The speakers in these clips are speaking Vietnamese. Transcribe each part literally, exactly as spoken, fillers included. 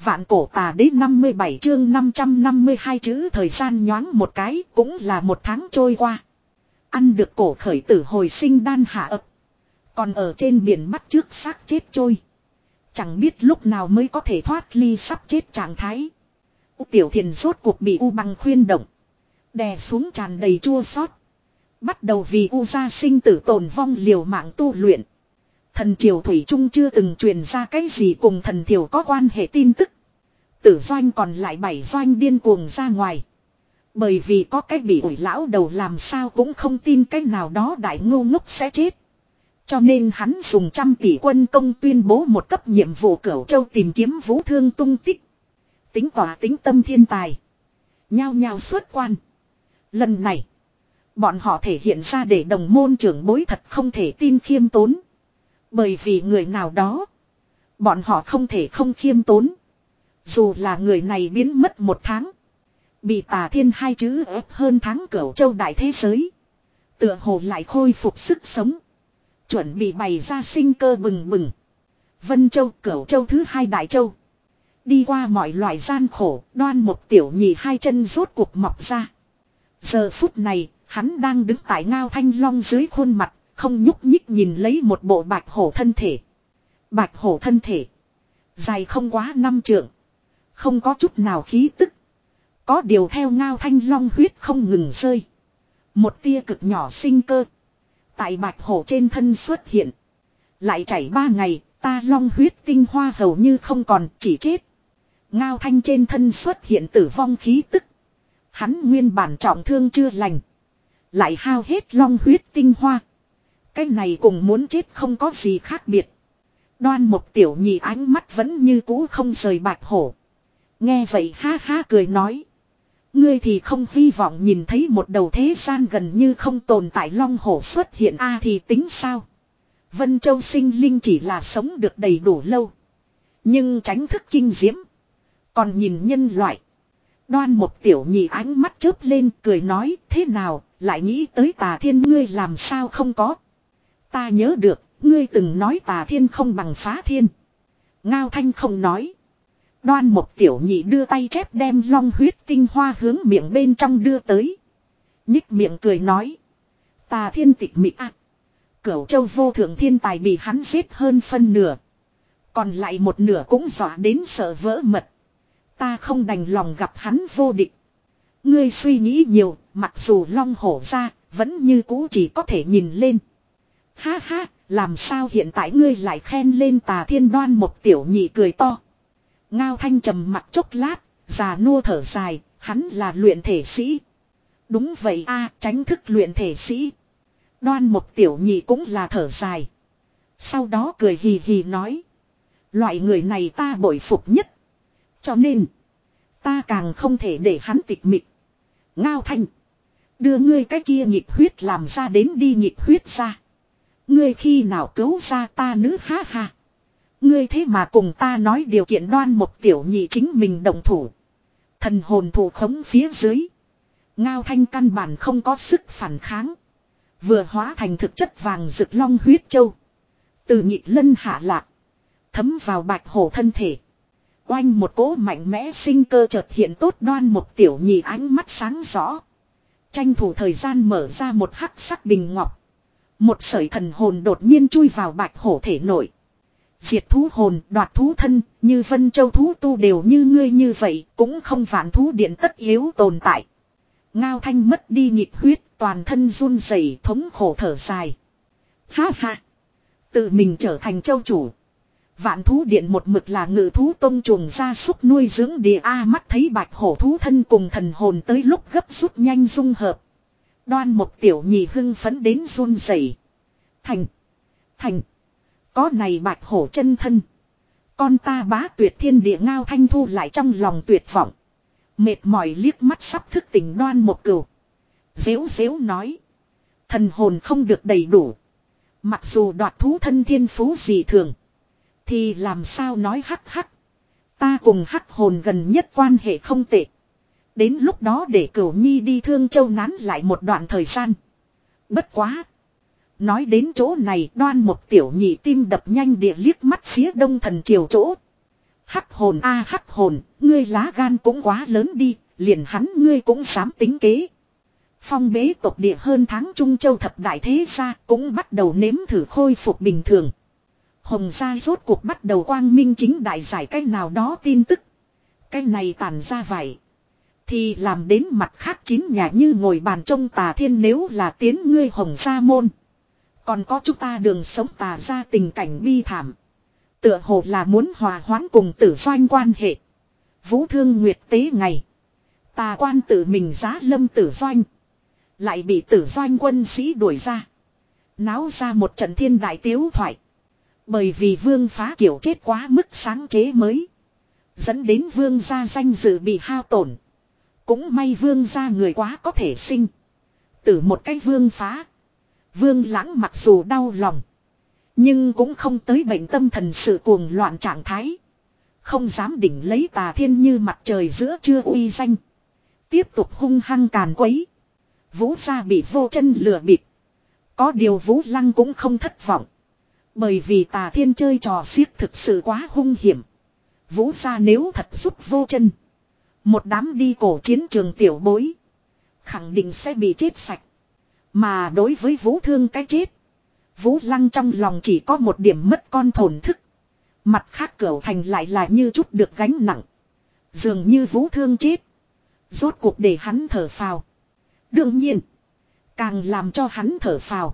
Vạn cổ tà đế năm mươi bảy chương năm trăm năm mươi hai chữ thời gian nhoáng một cái cũng là một tháng trôi qua. Ăn được cổ khởi tử hồi sinh đan hạ ập. Còn ở trên biển bắt trước xác chết trôi. Chẳng biết lúc nào mới có thể thoát ly sắp chết trạng thái. U Tiểu Thiền rốt cuộc bị U Băng khuyên động. Đè xuống tràn đầy chua xót. Bắt đầu vì U gia sinh tử tồn vong liều mạng tu luyện. Thần triều thủy trung chưa từng truyền ra cái gì cùng thần triều có quan hệ tin tức. Tử doanh còn lại bảy doanh điên cuồng ra ngoài. Bởi vì có cái bị ủi lão đầu làm sao cũng không tin cái nào đó đại ngu ngốc sẽ chết. Cho nên hắn dùng trăm tỷ quân công tuyên bố một cấp nhiệm vụ Cửu Châu tìm kiếm vũ thương tung tích. Tính tỏa tính tâm thiên tài. Nhao nhao xuất quan. Lần này, bọn họ thể hiện ra để đồng môn trưởng bối thật không thể tin khiêm tốn. Bởi vì người nào đó, bọn họ không thể không khiêm tốn. Dù là người này biến mất một tháng, bị Tà Thiên hai chữ ép hơn tháng Cửu Châu đại thế giới, tựa hồ lại khôi phục sức sống, chuẩn bị bày ra sinh cơ bừng bừng. Vân Châu, Cửu Châu thứ hai đại châu. Đi qua mọi loại gian khổ, Đoan Mục Tiểu Nhị hai chân rốt cuộc mọc ra. Giờ phút này, hắn đang đứng tại Ngao Thanh Long dưới khuôn mặt, không nhúc nhích nhìn lấy một bộ bạch hổ thân thể. Bạch hổ thân thể, dài không quá năm trượng, không có chút nào khí tức. Có điều theo Ngao Thanh Long huyết không ngừng rơi, một tia cực nhỏ sinh cơ tại bạch hổ trên thân xuất hiện. Lại chảy ba ngày, ta long huyết tinh hoa hầu như không còn, chỉ chết. Ngao Thanh trên thân xuất hiện tử vong khí tức. Hắn nguyên bản trọng thương chưa lành, lại hao hết long huyết tinh hoa. Cái này cùng muốn chết không có gì khác biệt. Đoan Mục Tiểu Nhị ánh mắt vẫn như cũ không rời bạch hổ. Nghe vậy ha ha cười nói. Ngươi thì không hy vọng nhìn thấy một đầu thế gian gần như không tồn tại long hổ xuất hiện a à thì tính sao? Vân Châu sinh linh chỉ là sống được đầy đủ lâu, nhưng tránh thức kinh diễm, còn nhìn nhân loại. Đoan Mục Tiểu Nhị ánh mắt chớp lên cười nói, thế nào, lại nghĩ tới Tà Thiên ngươi làm sao không có? Ta nhớ được, ngươi từng nói Tà Thiên không bằng Phá Thiên. Ngao Thanh không nói. Đoan Mục Tiểu Nhị đưa tay chép đem long huyết tinh hoa hướng miệng bên trong đưa tới. Nhích miệng cười nói. Tà Thiên tịch mịch à. Cửu Châu vô thượng thiên tài bị hắn giết hơn phân nửa. Còn lại một nửa cũng dọa đến sợ vỡ mật. Ta không đành lòng gặp hắn vô địch. Ngươi suy nghĩ nhiều, mặc dù long hổ ra, vẫn như cũ chỉ có thể nhìn lên. Ha ha, làm sao hiện tại ngươi lại khen lên Tà Thiên? Đoan Mục Tiểu Nhị cười to. Ngao Thanh trầm mặt chốc lát, già nua thở dài, hắn là luyện thể sĩ. Đúng vậy a, tránh thức luyện thể sĩ. Đoan Mục Tiểu Nhị cũng là thở dài. Sau đó cười hì hì nói. Loại người này ta bội phục nhất. Cho nên, ta càng không thể để hắn tịch mịch. Ngao Thanh, đưa ngươi cái kia nhịp huyết làm ra đến đi nhịp huyết ra. Ngươi khi nào cứu ra ta nữ ha ha. Ngươi thế mà cùng ta nói điều kiện. Đoan Mục Tiểu Nhị chính mình động thủ. Thần hồn thủ khống phía dưới. Ngao Thanh căn bản không có sức phản kháng. Vừa hóa thành thực chất vàng rực long huyết châu. Từ nhị lân hạ lạc. Thấm vào bạch hổ thân thể. Oanh một cỗ mạnh mẽ sinh cơ chợt hiện tốt. Đoan Mục Tiểu Nhị ánh mắt sáng rõ. Tranh thủ thời gian mở ra một hắc sắc bình ngọc. Một sợi thần hồn đột nhiên chui vào bạch hổ thể nội. Diệt thú hồn, đoạt thú thân, như Vân Châu thú tu đều như ngươi như vậy, cũng không phản thú điện tất yếu tồn tại. Ngao Thanh mất đi nhịp huyết, toàn thân run rẩy, thống khổ thở dài. Ha ha! Tự mình trở thành châu chủ. Vạn thú điện một mực là ngự thú tông chuồng gia súc nuôi dưỡng địa A. Mắt thấy bạch hổ thú thân cùng thần hồn tới lúc gấp rút nhanh dung hợp. Đoan Mục Tiểu Nhị hưng phấn đến run rẩy. Thành! Thành! Có này bạch hổ chân thân. Con ta bá tuyệt thiên địa. Ngao Thanh thu lại trong lòng tuyệt vọng. Mệt mỏi liếc mắt sắp thức tỉnh Đoan Mục Cửu. Dễu dễu nói. Thần hồn không được đầy đủ. Mặc dù đoạt thú thân thiên phú dị thường. Thì làm sao nói hắc hắc. Ta cùng hắc hồn gần nhất quan hệ không tệ. Đến lúc đó để Cửu Nhi đi Thương Châu nán lại một đoạn thời gian. Bất quá. Nói đến chỗ này Đoan Mục Tiểu Nhị tim đập nhanh địa liếc mắt phía Đông Thần Triều chỗ. Hắc hồn a hắc hồn, ngươi lá gan cũng quá lớn đi, liền hắn ngươi cũng dám tính kế. Phong bế tộc địa hơn tháng Trung Châu thập đại thế gia cũng bắt đầu nếm thử khôi phục bình thường. Hồng gia rốt cuộc bắt đầu quang minh chính đại giải cách nào đó tin tức. Cái này tàn ra vậy. Thì làm đến mặt khác chín nhà như ngồi bàn trông Tà Thiên nếu là tiến ngươi Hồng gia môn. Còn có chúng ta đường sống Tà ra tình cảnh bi thảm. Tựa hồ là muốn hòa hoãn cùng Tử Doanh quan hệ. Vũ Thương Nguyệt tế ngày. Tà quan tự mình giá lâm Tử Doanh. Lại bị Tử Doanh quân sĩ đuổi ra. Náo ra một trận thiên đại tiếu thoại. Bởi vì Vương Phá Kiểu chết quá mức sáng chế mới. Dẫn đến Vương gia danh dự bị hao tổn. Cũng may Vương gia người quá có thể sinh. Từ một cái Vương Phá. Vương Lãng mặc dù đau lòng. Nhưng cũng không tới bệnh tâm thần sự cuồng loạn trạng thái. Không dám đỉnh lấy Tà Thiên như mặt trời giữa trưa uy danh. Tiếp tục hung hăng càn quấy. Vũ gia bị vô chân lừa bịp. Có điều Vũ Lăng cũng không thất vọng. Bởi vì Tà Thiên chơi trò xiếc thực sự quá hung hiểm. Vũ gia nếu thật giúp vô chân. Một đám đi cổ chiến trường tiểu bối. Khẳng định sẽ bị chết sạch. Mà đối với Vũ Thương cái chết. Vũ Lăng trong lòng chỉ có một điểm mất con thổn thức. Mặt khác Cửu Thành lại là như chút được gánh nặng. Dường như Vũ Thương chết. Rốt cuộc để hắn thở phào. Đương nhiên. Càng làm cho hắn thở phào.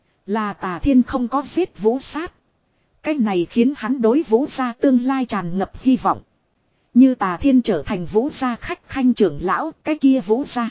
Là Tà Thiên không có giết Vũ Sát. Cái này khiến hắn đối Vũ gia tương lai tràn ngập hy vọng. Như Tà Thiên trở thành Vũ gia khách khanh trưởng lão, cái kia Vũ gia.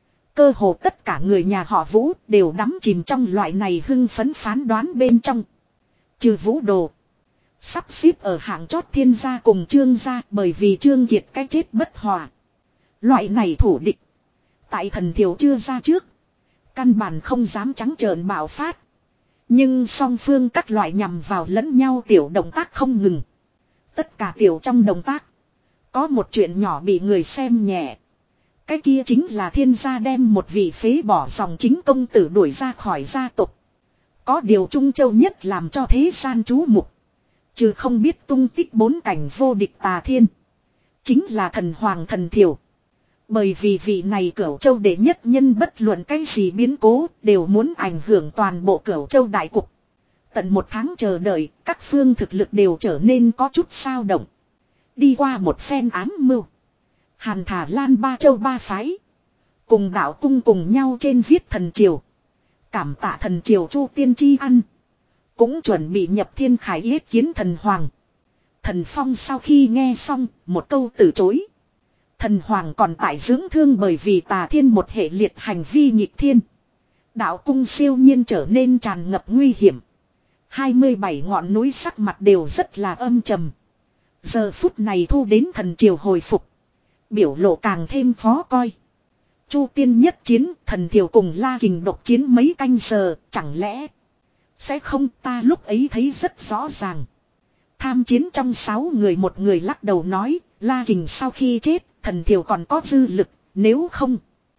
Cơ hồ tất cả người nhà họ Vũ đều đắm chìm trong loại này hưng phấn phán đoán bên trong. Trừ Vũ Đồ. Sắp xếp ở hạng chót Thiên gia cùng Trương gia bởi vì Trương Kiệt cái chết bất hòa. Loại này thủ địch. Tại Thần Thiểu chưa ra trước. Căn bản không dám trắng trợn bạo phát. Nhưng song phương các loại nhằm vào lẫn nhau tiểu động tác không ngừng. Tất cả tiểu trong động tác. Có một chuyện nhỏ bị người xem nhẹ. Cái kia chính là Thiên gia đem một vị phế bỏ dòng chính công tử đuổi ra khỏi gia tộc. Có điều Trung Châu nhất làm cho thế gian chú mục. Trừ không biết tung tích bốn cảnh vô địch Tà Thiên. Chính là thần hoàng Thần Thiểu. Bởi vì vị này Cửu Châu đệ nhất nhân bất luận cái gì biến cố đều muốn ảnh hưởng toàn bộ Cửu Châu đại cục. Tận một tháng chờ đợi, các phương thực lực đều trở nên có chút sao động. Đi qua một phen ám mưu. Hàn Thả Lan ba châu ba phái. Cùng đạo cung cùng nhau trên viết thần triều. Cảm tạ thần triều Chu Tiên Chi ăn. Cũng chuẩn bị nhập thiên khải yết kiến thần hoàng. Thần Phong sau khi nghe xong, một câu từ chối. Thần hoàng còn tại dưỡng thương bởi vì Tà Thiên một hệ liệt hành vi nghịch thiên. Đạo cung siêu nhiên trở nên tràn ngập nguy hiểm. hai mươi bảy ngọn núi sắc mặt đều rất là âm trầm. Giờ phút này thu đến thần triều hồi phục. Biểu lộ càng thêm khó coi. Chu Tiên nhất chiến, Thần Thiểu cùng La Kình độc chiến mấy canh giờ, chẳng lẽ sẽ không? Ta lúc ấy thấy rất rõ ràng. Tham chiến trong sáu người một người lắc đầu nói, La Kình sau khi chết, Thần Thiểu còn có dư lực, nếu không.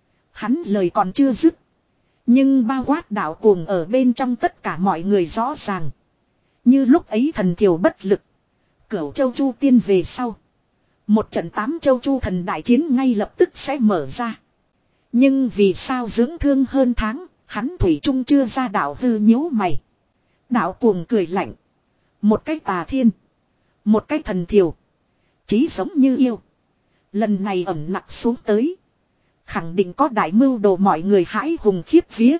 Hắn lời còn chưa dứt. Nhưng bao quát đạo cuồng ở bên trong tất cả mọi người rõ ràng. Như lúc ấy Thần Thiểu bất lực. Cửu Châu Chu Tiên về sau. Một trận tám châu Chu thần đại chiến ngay lập tức sẽ mở ra. Nhưng vì sao dưỡng thương hơn tháng, hắn thủy chung chưa ra đạo hư nhíu mày. Đạo cuồng cười lạnh. Một cái Tà Thiên. Một cái Thần Thiểu. Chí giống như yêu. Lần này ẩm nặng xuống tới. Khẳng định có đại mưu đồ mọi người hãi hùng khiếp vía.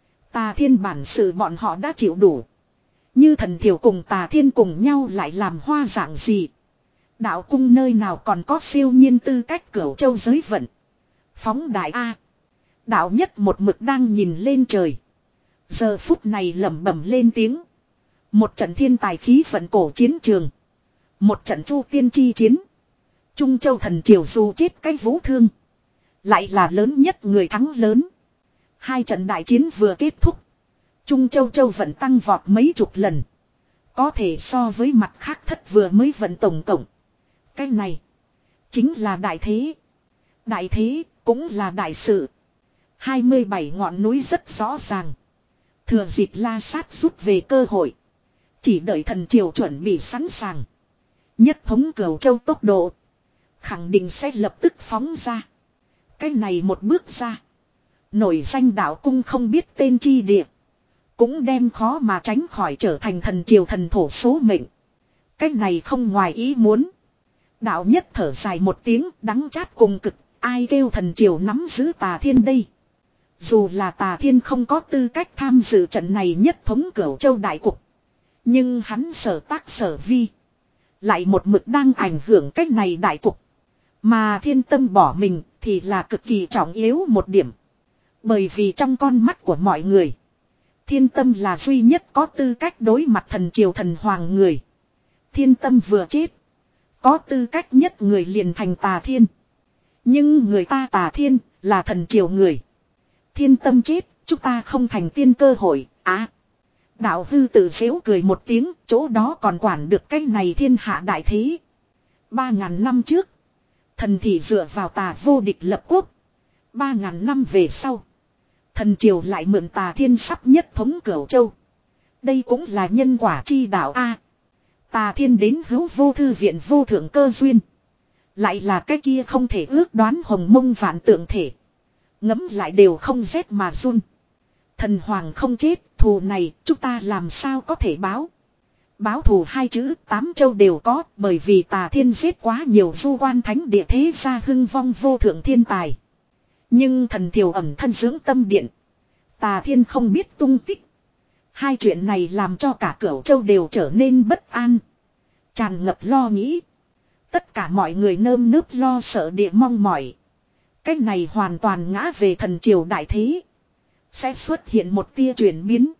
Tà Thiên bản sự bọn họ đã chịu đủ. Như Thần Thiểu cùng Tà Thiên cùng nhau lại làm hoa dạng gì. Đạo cung nơi nào còn có siêu nhiên tư cách Cửu Châu giới vận. Phóng đại A. Đạo nhất một mực đang nhìn lên trời. Giờ phút này lẩm bẩm lên tiếng. Một trận thiên tài khí vận cổ chiến trường. Một trận Chu Tiên chi chiến. Trung Châu thần triều dù chết cái Vũ Thương. Lại là lớn nhất người thắng lớn. Hai trận đại chiến vừa kết thúc. Trung Châu Châu vận tăng vọt mấy chục lần. Có thể so với mặt khác thất vừa mới vận tổng cộng. Cái này. Chính là đại thế. Đại thế cũng là đại sự. hai mươi bảy ngọn núi rất rõ ràng. Thừa dịp La Sát rút về cơ hội. Chỉ đợi thần triều chuẩn bị sẵn sàng. Nhất thống Cửu Châu tốc độ. Khẳng định sẽ lập tức phóng ra. Cái này một bước ra. Nổi danh đạo cung không biết tên chi địa. Cũng đem khó mà tránh khỏi trở thành thần triều thần thổ số mệnh. Cái này không ngoài ý muốn. Đạo nhất thở dài một tiếng đắng chát cùng cực. Ai kêu thần triều nắm giữ Tà Thiên đây. Dù là Tà Thiên không có tư cách tham dự trận này nhất thống Cửu Châu đại cục. Nhưng hắn sở tác sở vi. Lại một mực đang ảnh hưởng cách này đại cục. Mà Thiên Tâm bỏ mình thì là cực kỳ trọng yếu một điểm. Bởi vì trong con mắt của mọi người. Thiên Tâm là duy nhất có tư cách đối mặt thần triều thần hoàng người. Thiên Tâm vừa chết. Có tư cách nhất người liền thành Tà Thiên. Nhưng người ta Tà Thiên là thần triều người. Thiên Tâm chết, chúng ta không thành tiên cơ hội. À, đạo hư tự xéo cười một tiếng, chỗ đó còn quản được cái này thiên hạ đại thế. Ba ngàn năm trước, thần thì dựa vào Tà vô địch lập quốc. Ba ngàn năm về sau, thần triều lại mượn Tà Thiên sắp nhất thống Cửu Châu. Đây cũng là nhân quả chi đạo a. Tà Thiên đến hữu vô thư viện vô thượng cơ duyên. Lại là cái kia không thể ước đoán hồng mông vạn tượng thể. Ngấm lại đều không rét mà run. Thần hoàng không chết, thù này chúng ta làm sao có thể báo. Báo thù hai chữ tám châu đều có, bởi vì Tà Thiên giết quá nhiều du quan thánh địa thế gia hưng vong vô thượng thiên tài. Nhưng thần thiều ẩm thân dưỡng tâm điện. Tà Thiên không biết tung tích. Hai chuyện này làm cho cả Cửu Châu đều trở nên bất an. Tràn ngập lo nghĩ. Tất cả mọi người nơm nớp lo sợ địa mong mỏi. Cái này hoàn toàn ngã về thần triều đại thế. Sẽ xuất hiện một tia chuyển biến.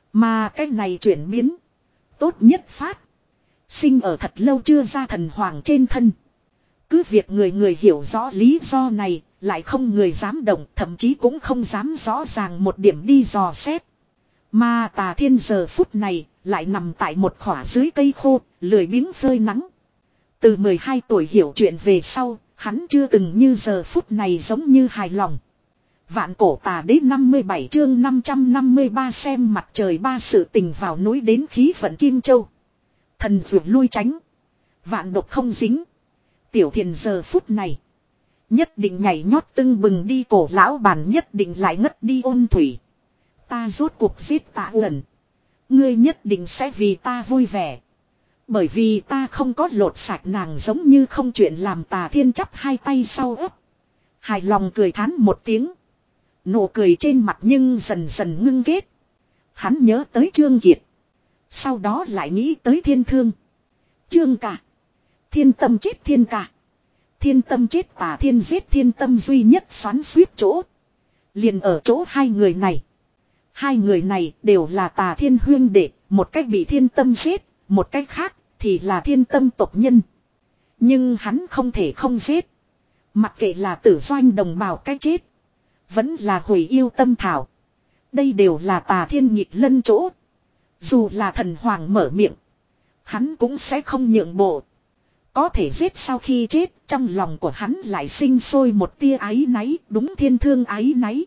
Mà cái này chuyển biến. Tốt nhất phát. Sinh ở thật lâu chưa ra thần hoàng trên thân. Cứ việc người người hiểu rõ lý do này. Lại không người dám động. Thậm chí cũng không dám rõ ràng một điểm đi dò xét. Mà Tà Thiên giờ phút này. Lại nằm tại một khỏa dưới cây khô. Lười biếng phơi nắng. Từ mười hai tuổi hiểu chuyện về sau. Hắn chưa từng như giờ phút này giống như hài lòng. Vạn cổ Tà Đế năm mươi bảy chương năm trăm năm mươi ba xem mặt trời ba sự tình vào núi đến khí vận Kim Châu. Thần vượt lui tránh. Vạn độc không dính. Tiểu Thiền giờ phút này. Nhất định nhảy nhót tưng bừng đi cổ lão bản nhất định lại ngất đi ôn thủy. Ta rốt cuộc giết Tạ Uẩn. Ngươi nhất định sẽ vì ta vui vẻ. Bởi vì ta không có lột sạch nàng giống như không chuyện làm. Tà Thiên chắp hai tay sau ấp. Hài lòng cười thán một tiếng. Nụ cười trên mặt nhưng dần dần ngưng kết. Hắn nhớ tới Trương Kiệt. Sau đó lại nghĩ tới Thiên Thương. Trương cả. Thiên Tâm chết Thiên cả. Thiên Tâm chết Tà Thiên giết Thiên Tâm duy nhất xoắn suýt chỗ. Liền ở chỗ hai người này. Hai người này đều là Tà Thiên huyên đệ. Một cách bị Thiên Tâm giết. Một cách khác thì là Thiên Tâm tộc nhân. Nhưng hắn không thể không giết. Mặc kệ là tử doanh đồng bào cái chết. Vẫn là hủy yêu tâm thảo. Đây đều là Tà Thiên nhịp lân chỗ. Dù là thần hoàng mở miệng. Hắn cũng sẽ không nhượng bộ. Có thể giết sau khi chết. Trong lòng của hắn lại sinh sôi một tia áy náy. Đúng Thiên Thương áy náy.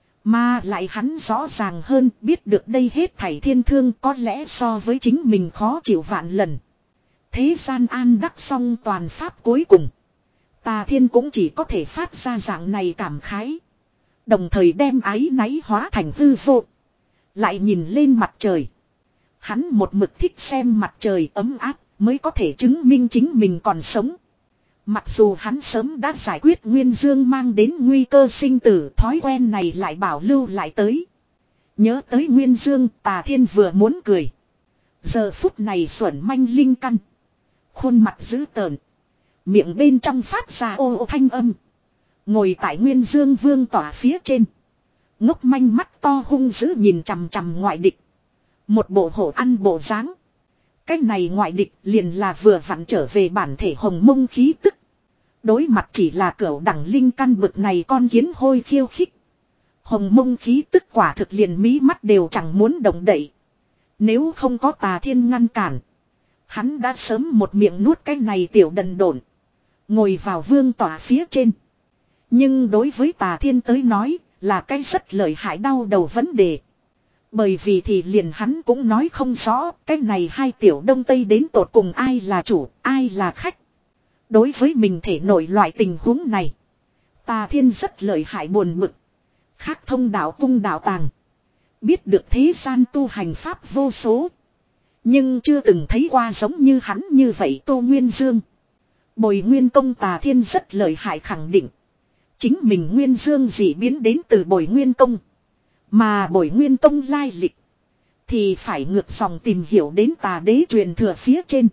Mà lại hắn rõ ràng hơn biết được đây hết thảy Thiên Thương có lẽ so với chính mình khó chịu vạn lần. Thế gian an đắc xong toàn pháp cuối cùng. Tà Thiên cũng chỉ có thể phát ra dạng này cảm khái. Đồng thời đem áy náy hóa thành hư vô. Lại nhìn lên mặt trời. Hắn một mực thích xem mặt trời ấm áp mới có thể chứng minh chính mình còn sống. Mặc dù hắn sớm đã giải quyết Nguyên Dương mang đến nguy cơ sinh tử, thói quen này lại bảo lưu lại tới. Nhớ tới Nguyên Dương, Tà Thiên vừa muốn cười. Giờ phút này xuẩn manh linh căn. Khuôn mặt dữ tợn. Miệng bên trong phát ra ô ô thanh âm. Ngồi tại Nguyên Dương vương tỏa phía trên. Ngốc manh mắt to hung dữ nhìn chằm chằm ngoại địch. Một bộ hổ ăn bộ dáng. Cái này ngoại địch liền là vừa vặn trở về bản thể hồng mông khí tức. Đối mặt chỉ là cửu đẳng linh căn bực này con kiến hôi khiêu khích. Hồng mông khí tức quả thực liền mí mắt đều chẳng muốn động đậy. Nếu không có Tà Thiên ngăn cản. Hắn đã sớm một miệng nuốt cái này tiểu đần độn. Ngồi vào vương tỏa phía trên. Nhưng đối với Tà Thiên tới nói là cái rất lợi hại đau đầu vấn đề. Bởi vì thì liền hắn cũng nói không rõ cái này hai tiểu đông tây đến tột cùng ai là chủ, ai là khách. Đối với mình thể nổi loại tình huống này. Tà Thiên rất lợi hại buồn bực. Khác thông đạo cung đạo tàng. Biết được thế gian tu hành pháp vô số. Nhưng chưa từng thấy qua giống như hắn như vậy Tô Nguyên Dương. Bồi Nguyên Công Tà Thiên rất lợi hại khẳng định. Chính mình Nguyên Dương dị biến đến từ Bồi Nguyên Công. Mà Bồi Nguyên Công lai lịch. Thì phải ngược dòng tìm hiểu đến Tà Đế truyền thừa phía trên.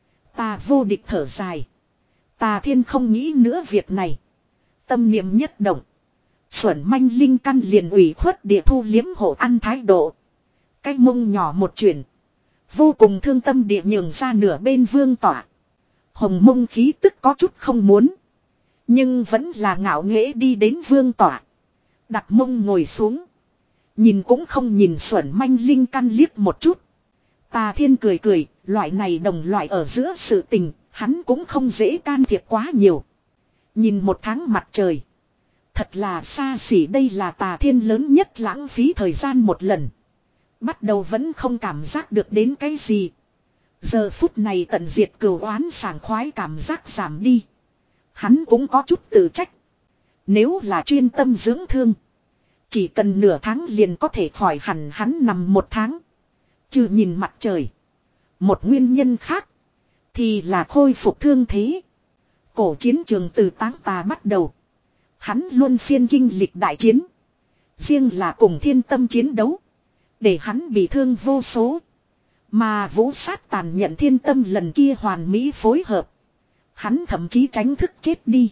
Tà vô địch thở dài. Tà Thiên không nghĩ nữa việc này. Tâm niệm nhất động. Xuẩn manh linh căn liền ủy khuất địa thu liếm hộ ăn thái độ. Cái mông nhỏ một chuyển. Vô cùng thương tâm địa nhường ra nửa bên vương tỏa. Hồng mông khí tức có chút không muốn. Nhưng vẫn là ngạo nghễ đi đến vương tỏa. Đặt mông ngồi xuống. Nhìn cũng không nhìn xuẩn manh linh căn liếc một chút. Tà Thiên cười cười, loại này đồng loại ở giữa sự tình, hắn cũng không dễ can thiệp quá nhiều. Nhìn một tháng mặt trời. Thật là xa xỉ, đây là Tà Thiên lớn nhất lãng phí thời gian một lần. Bắt đầu vẫn không cảm giác được đến cái gì. Giờ phút này tận diệt cừu oán sảng khoái cảm giác giảm đi. Hắn cũng có chút tự trách. Nếu là chuyên tâm dưỡng thương. Chỉ cần nửa tháng liền có thể khỏi hẳn, hắn nằm một tháng. Trừ nhìn mặt trời. Một nguyên nhân khác. Thì là khôi phục thương thế. Cổ chiến trường từ Táng Tà bắt đầu. Hắn luôn phiên kinh lịch đại chiến. Riêng là cùng Thiên Tâm chiến đấu. Để hắn bị thương vô số. Mà vũ sát tàn nhận Thiên Tâm lần kia hoàn mỹ phối hợp. Hắn thậm chí tránh thức chết đi.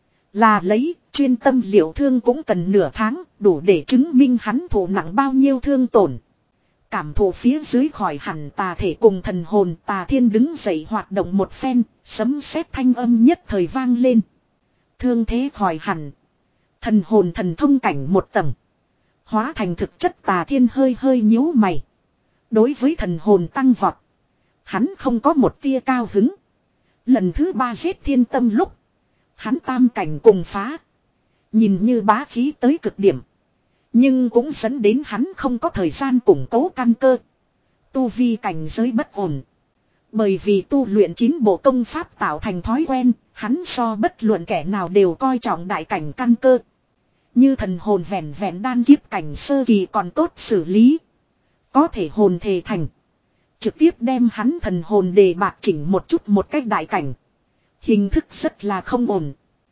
Là lấy, chuyên tâm liệu thương cũng cần nửa tháng, đủ để chứng minh hắn thụ nặng bao nhiêu thương tổn. Cảm thụ phía dưới khỏi hẳn tà thể cùng thần hồn, Tà Thiên đứng dậy hoạt động một phen, sấm sét thanh âm nhất thời vang lên. Thương thế khỏi hẳn. Thần hồn thần thông cảnh một tầng. Hóa thành thực chất, Tà Thiên hơi hơi nhíu mày. Đối với thần hồn tăng vọt. Hắn không có một tia cao hứng. Lần thứ ba giết Thiên Tâm lúc. Hắn tam cảnh cùng phá. Nhìn như bá khí tới cực điểm. Nhưng cũng dẫn đến hắn không có thời gian củng cố căn cơ. Tu vi cảnh giới bất ổn. Bởi vì tu luyện chín bộ công pháp tạo thành thói quen, hắn so bất luận kẻ nào đều coi trọng đại cảnh căn cơ. Như thần hồn vẹn vẹn đan kiếp cảnh sơ kỳ còn tốt xử lý. Có thể hồn thề thành. Trực tiếp đem hắn thần hồn đề bạc chỉnh một chút một cách đại cảnh. Hình thức rất là không ổn.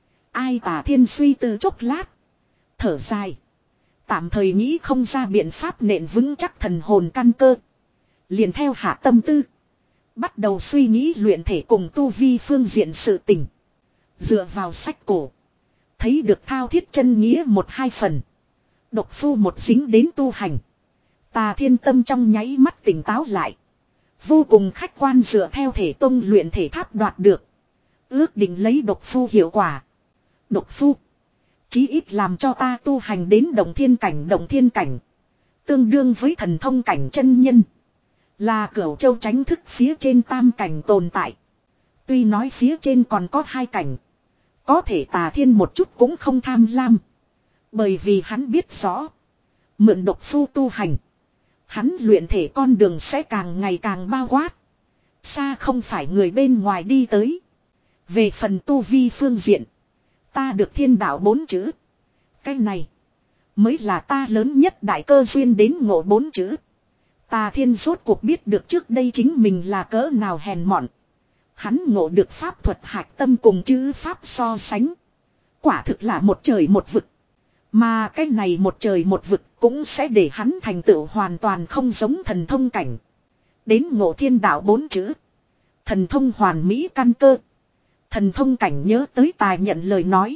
Ai Tà Thiên suy tư chốc lát. Thở dài. Tạm thời nghĩ không ra biện pháp nện vững chắc thần hồn căn cơ. Liền theo hạ tâm tư. Bắt đầu suy nghĩ luyện thể cùng tu vi phương diện sự tình. Dựa vào sách cổ. Thấy được thao thiết chân nghĩa một hai phần. Độc phu một dính đến tu hành. Tà Thiên tâm trong nháy mắt tỉnh táo lại. Vô cùng khách quan dựa theo thể tông luyện thể tháp đoạt được. Ước định lấy độc phu hiệu quả. Độc phu. Chí ít làm cho ta tu hành đến động thiên cảnh. Động thiên cảnh. Tương đương với thần thông cảnh chân nhân. Là Cửu Châu tránh thức phía trên tam cảnh tồn tại. Tuy nói phía trên còn có hai cảnh. Có thể Tà Thiên một chút cũng không tham lam. Bởi vì hắn biết rõ. Mượn độc phu tu hành. Hắn luyện thể con đường sẽ càng ngày càng bao quát. Xa không phải người bên ngoài đi tới. Về phần tu vi phương diện. Ta được thiên đạo bốn chữ. Cái này. Mới là ta lớn nhất đại cơ duyên đến ngộ bốn chữ. Tà Thiên rốt cuộc biết được trước đây chính mình là cỡ nào hèn mọn. Hắn ngộ được pháp thuật hạch tâm cùng chữ pháp so sánh. Quả thực là một trời một vực. Mà cái này một trời một vực cũng sẽ để hắn thành tựu hoàn toàn không giống thần thông cảnh. Đến ngộ thiên đạo bốn chữ. Thần thông hoàn mỹ căn cơ. Thần thông cảnh nhớ tới Tài nhận lời nói.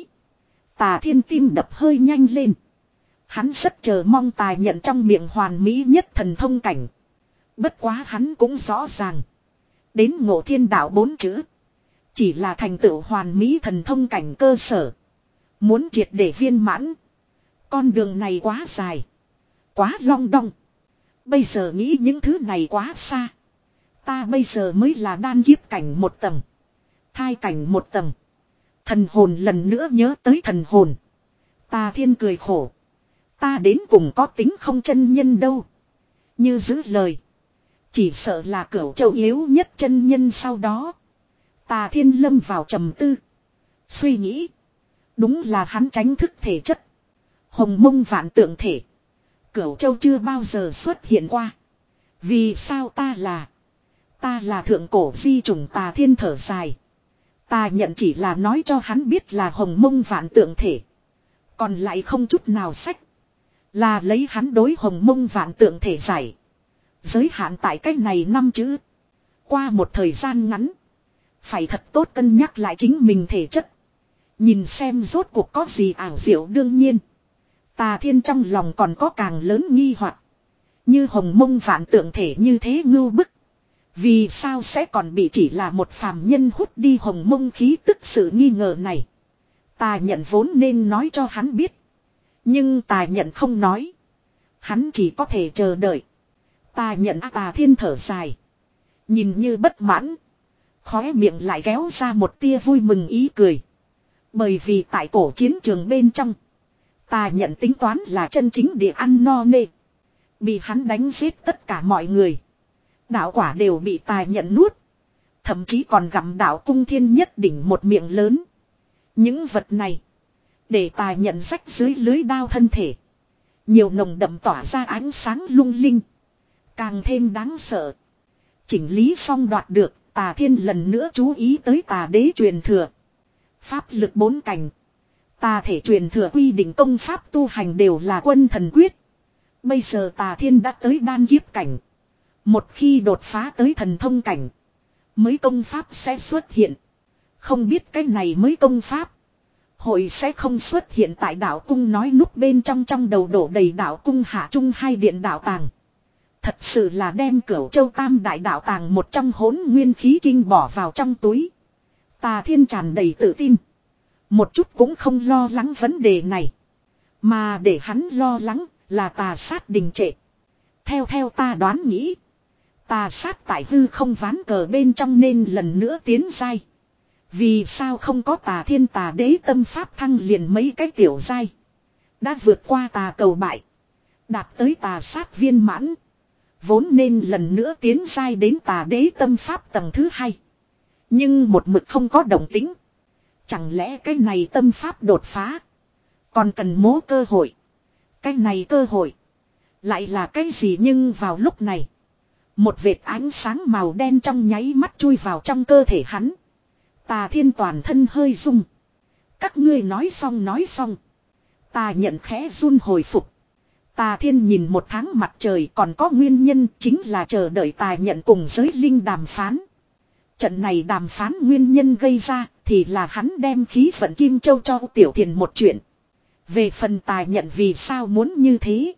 Tà Thiên tim đập hơi nhanh lên. Hắn rất chờ mong Tài nhận trong miệng hoàn mỹ nhất thần thông cảnh. Bất quá hắn cũng rõ ràng. Đến ngộ thiên đạo bốn chữ. Chỉ là thành tựu hoàn mỹ thần thông cảnh cơ sở. Muốn triệt để viên mãn. Con đường này quá dài. Quá long đong. Bây giờ nghĩ những thứ này quá xa. Ta bây giờ mới là đan kiếp cảnh một tầng. Thai cảnh một tầng. Thần hồn lần nữa nhớ tới thần hồn. Tà Thiên cười khổ. Ta đến cùng có tính không chân nhân đâu. Như giữ lời. Chỉ sợ là Cửu Châu yếu nhất chân nhân sau đó. Tà Thiên lâm vào trầm tư. Suy nghĩ. Đúng là hắn tránh thức thể chất. Hồng mông vạn tượng thể. Cửu Châu chưa bao giờ xuất hiện qua. Vì sao ta là. Ta là thượng cổ di trùng Tà Thiên thở dài. Ta nhận chỉ là nói cho hắn biết là hồng mông vạn tượng thể. Còn lại không chút nào sách. Là lấy hắn đối hồng mông vạn tượng thể giải. Giới hạn tại cách này năm chữ. Qua một thời gian ngắn. Phải thật tốt cân nhắc lại chính mình thể chất. Nhìn xem rốt cuộc có gì ảo diệu đương nhiên. Tà Thiên trong lòng còn có càng lớn nghi hoặc. Như hồng mông vạn tượng thể như thế ngưu bức. Vì sao sẽ còn bị chỉ là một phàm nhân hút đi hồng mông khí tức sự nghi ngờ này. Tà nhận vốn nên nói cho hắn biết. Nhưng tà nhận không nói. Hắn chỉ có thể chờ đợi. Tà nhận Tà Thiên thở dài. Nhìn như bất mãn. Khóe miệng lại kéo ra một tia vui mừng ý cười. Bởi vì tại cổ chiến trường bên trong. Tà nhận tính toán là chân chính địa ăn no nê. Bị hắn đánh giết tất cả mọi người. Đạo quả đều bị tà nhận nuốt. Thậm chí còn gặm đạo cung thiên nhất đỉnh một miệng lớn. Những vật này. Để tà nhận rách dưới lưới đao thân thể. Nhiều nồng đậm tỏa ra ánh sáng lung linh. Càng thêm đáng sợ. Chỉnh lý xong đoạt được. Tà Thiên lần nữa chú ý tới tà đế truyền thừa. Pháp lực bốn cảnh. Tà thể truyền thừa quy định công pháp tu hành đều là quân thần quyết. Bây giờ Tà Thiên đã tới đan kiếp cảnh. Một khi đột phá tới thần thông cảnh. Mới công pháp sẽ xuất hiện. Không biết cái này mới công pháp. Hội sẽ không xuất hiện tại đạo cung nói núp bên trong trong đầu đổ đầy đạo cung hạ trung hai điện đạo tàng. Thật sự là đem Cửu Châu tam đại đạo tàng một trong hỗn nguyên khí kinh bỏ vào trong túi. Tà Thiên tràn đầy tự tin. Một chút cũng không lo lắng vấn đề này. Mà để hắn lo lắng là tà sát đình trệ. Theo theo ta đoán nghĩ. Tà sát tại hư không ván cờ bên trong nên lần nữa tiến giai. Vì sao không có Tà Thiên tà đế tâm pháp thăng liền mấy cái tiểu giai. Đã vượt qua tà cầu bại. Đạt tới tà sát viên mãn. Vốn nên lần nữa tiến giai đến tà đế tâm pháp tầng thứ hai. Nhưng một mực không có động tĩnh. Chẳng lẽ cái này tâm pháp đột phá. Còn cần mố cơ hội. Cái này cơ hội. Lại là cái gì nhưng vào lúc này. Một vệt ánh sáng màu đen trong nháy mắt chui vào trong cơ thể hắn. Tà Thiên toàn thân hơi rung. Các ngươi nói xong nói xong. Tà nhận khẽ run hồi phục. Tà Thiên nhìn một tháng mặt trời còn có nguyên nhân chính là chờ đợi tà nhận cùng giới linh đàm phán. Trận này đàm phán nguyên nhân gây ra thì là hắn đem khí vận Kim Châu cho Tiểu Thiền một chuyện. Về phần tà nhận vì sao muốn như thế.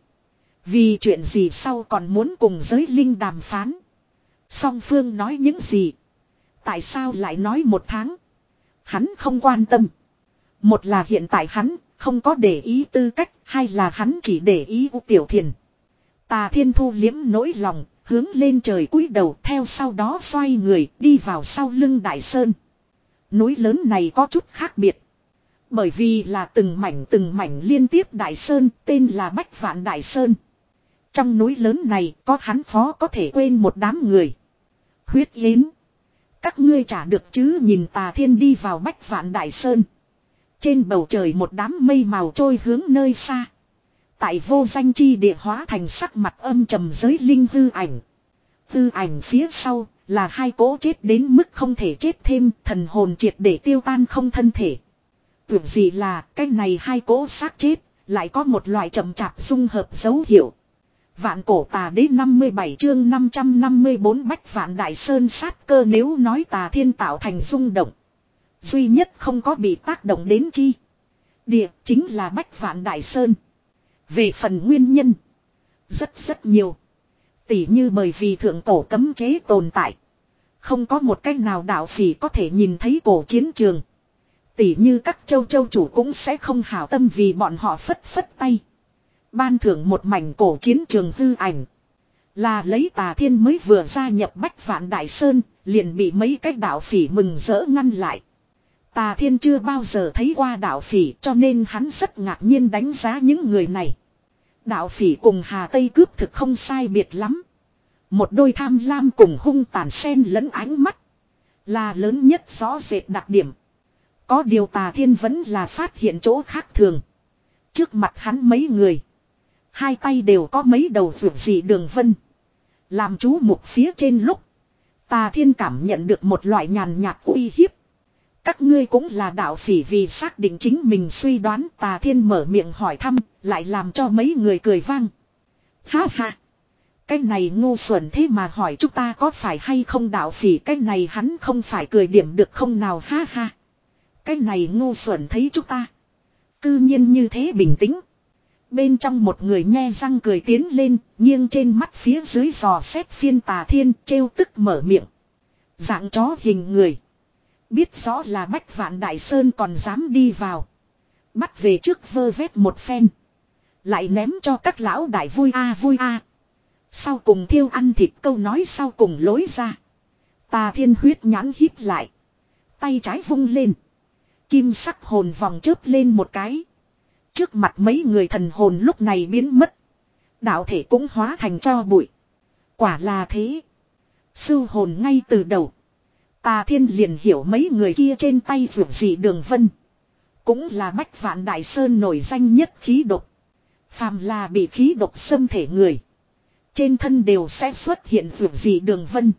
Vì chuyện gì sau còn muốn cùng giới linh đàm phán. Song phương nói những gì. Tại sao lại nói một tháng. Hắn không quan tâm. Một là hiện tại hắn không có để ý tư cách. Hai là hắn chỉ để ý U Tiểu Thiền. Tà Thiên thu liếm nỗi lòng. Hướng lên trời cúi đầu theo sau đó xoay người đi vào sau lưng Đại Sơn. Núi lớn này có chút khác biệt. Bởi vì là từng mảnh từng mảnh liên tiếp Đại Sơn tên là Bách Vạn Đại Sơn. Trong núi lớn này có hắn phó có thể quên một đám người. Huyết Yến. Các ngươi trả được chứ nhìn Tà Thiên đi vào Bách Vạn Đại Sơn. Trên bầu trời một đám mây màu trôi hướng nơi xa. Tại vô danh chi địa hóa thành sắc mặt âm trầm giới linh hư ảnh. Hư ảnh phía sau là hai cỗ chết đến mức không thể chết thêm thần hồn triệt để tiêu tan không thân thể. Tưởng gì là cái này hai cỗ xác chết lại có một loại chậm chạp dung hợp dấu hiệu. Vạn cổ tà đế năm mươi bảy chương năm trăm năm mươi bốn Bách Vạn Đại Sơn sát cơ nếu nói Tà Thiên tạo thành rung động. Duy nhất không có bị tác động đến chi. Địa chính là Bách Vạn Đại Sơn. Về phần nguyên nhân. Rất rất nhiều. Tỉ như bởi vì thượng cổ cấm chế tồn tại. Không có một cách nào đạo phỉ có thể nhìn thấy cổ chiến trường. Tỉ như các châu châu chủ cũng sẽ không hảo tâm vì bọn họ phất phất tay. Ban thưởng một mảnh cổ chiến trường hư ảnh. Là lấy Tà Thiên mới vừa gia nhập Bách Vạn Đại Sơn. Liền bị mấy cái đạo phỉ mừng rỡ ngăn lại. Tà Thiên chưa bao giờ thấy qua đạo phỉ cho nên hắn rất ngạc nhiên đánh giá những người này. Đạo phỉ cùng Hà Tây cướp thực không sai biệt lắm. Một đôi tham lam cùng hung tàn xen lẫn ánh mắt. Là lớn nhất rõ rệt đặc điểm. Có điều Tà Thiên vẫn là phát hiện chỗ khác thường. Trước mặt hắn mấy người. Hai tay đều có mấy đầu vượt dị đường vân. Làm chú mục phía trên lúc. Tà Thiên cảm nhận được một loại nhàn nhạt uy hiếp. Các ngươi cũng là đạo phỉ, vì xác định chính mình suy đoán, Tà Thiên mở miệng hỏi thăm, lại làm cho mấy người cười vang. Ha ha! Cái này ngu xuẩn thế mà hỏi chúng ta có phải hay không đạo phỉ, cái này hắn không phải cười điểm được không nào, ha ha! Cái này ngu xuẩn thấy chúng ta. Cư nhiên như thế bình tĩnh. Bên trong một người nhe răng cười tiến lên, nghiêng trên mắt phía dưới dò xét phiên Tà Thiên, trêu tức mở miệng. Dạng chó hình người. Biết rõ là Bách Vạn Đại Sơn còn dám đi vào. Bắt về trước vơ vét một phen. Lại ném cho các lão đại vui a vui a. Sau cùng thiêu ăn thịt, câu nói sau cùng lối ra. Tà Thiên huyết nhãn híp lại. Tay trái vung lên. Kim sắc hồn vòng chớp lên một cái. Trước mặt mấy người thần hồn lúc này biến mất. Đạo thể cũng hóa thành tro bụi. Quả là thế. Sưu hồn ngay từ đầu. Tà Thiên liền hiểu mấy người kia trên tay vượt dị đường vân. Cũng là Bách Vạn Đại Sơn nổi danh nhất khí độc. Phàm là bị khí độc xâm thể người. Trên thân đều sẽ xuất hiện vượt dị đường vân.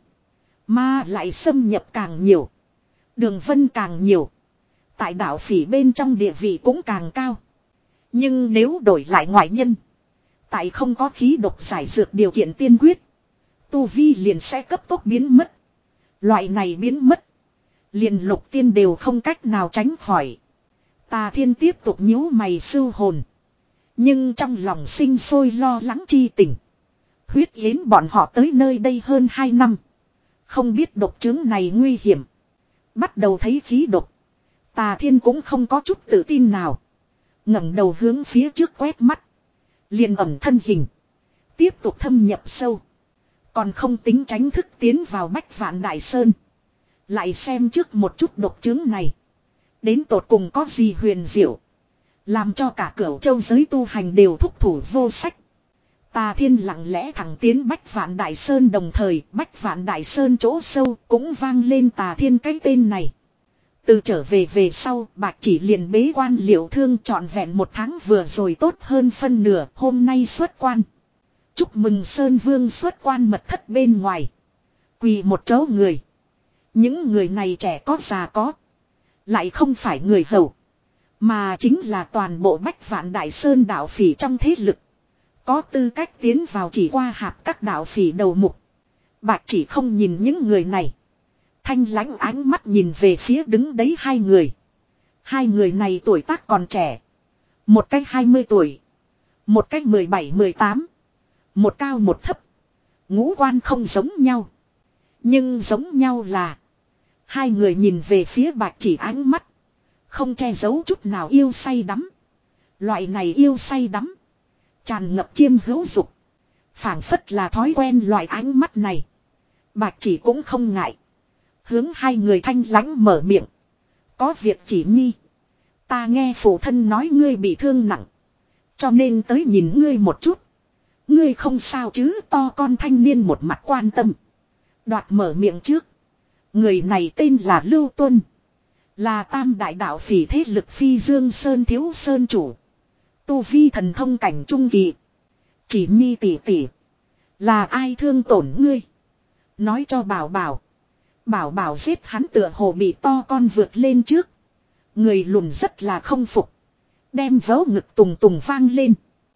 Mà lại xâm nhập càng nhiều. Đường vân càng nhiều. Tại đạo phỉ bên trong địa vị cũng càng cao. Nhưng nếu đổi lại ngoại nhân. Tại không có khí độc giải dược điều kiện tiên quyết. Tu vi liền sẽ cấp tốc biến mất. Loại này biến mất. Liền lục tiên đều không cách nào tránh khỏi. Tà Thiên tiếp tục nhíu mày sưu hồn. Nhưng trong lòng sinh sôi lo lắng chi tình. Huyết yến bọn họ tới nơi đây hơn hai năm. Không biết độc chứng này nguy hiểm. Bắt đầu thấy khí độc. Tà Thiên cũng không có chút tự tin nào. ngẩng đầu hướng phía trước quét mắt. Liền ẩm thân hình. Tiếp tục thâm nhập sâu. Còn không tính tránh thức tiến vào Bách Vạn Đại Sơn. Lại xem trước một chút độc chứng này. Đến tột cùng có gì huyền diệu. Làm cho cả cửu châu giới tu hành đều thúc thủ vô sách. Tà Thiên lặng lẽ thẳng tiến Bách Vạn Đại Sơn, đồng thời Bách Vạn Đại Sơn chỗ sâu cũng vang lên Tà Thiên cái tên này. Từ trở về về sau, Bạch Chỉ liền bế quan liệu thương trọn vẹn một tháng, vừa rồi tốt hơn phân nửa, hôm nay xuất quan. Chúc mừng Sơn Vương xuất quan mật thất bên ngoài. Quỳ một chỗ người. Những người này trẻ có già có. Lại không phải người hầu. Mà chính là toàn bộ Bách Vạn Đại Sơn đạo phỉ trong thế lực. Có tư cách tiến vào chỉ qua hạp các đạo phỉ đầu mục. Bạch Chỉ không nhìn những người này. Thanh lãnh ánh mắt nhìn về phía đứng đấy hai người. Hai người này tuổi tác còn trẻ. Một cách hai mươi tuổi. Một cách mười bảy mười tám. Một cao một thấp. Ngũ quan không giống nhau. Nhưng giống nhau là. Hai người nhìn về phía Bạch Chỉ ánh mắt. Không che giấu chút nào yêu say đắm. Loại này yêu say đắm. Tràn ngập chiêm hữu dục. Phảng phất là thói quen loại ánh mắt này. Bạch Chỉ cũng không ngại. Hướng hai người thanh lãnh mở miệng. Có việc Chỉ nhi. Ta nghe phụ thân nói ngươi bị thương nặng. Cho nên tới nhìn ngươi một chút. Ngươi không sao chứ? To con thanh niên một mặt quan tâm. Đoạt mở miệng trước. Người này tên là Lưu Tuân. Là tam đại đạo phỉ thế lực Phi Dương Sơn thiếu sơn chủ. Tu vi thần thông cảnh trung kỳ. Chỉ nhi tỷ tỷ. Là ai thương tổn ngươi? Nói cho bảo bảo. Bảo bảo giết hắn tựa hồ bị to con vượt lên trước. Người lùn rất là không phục. Đem vớ ngực tùng tùng vang lên.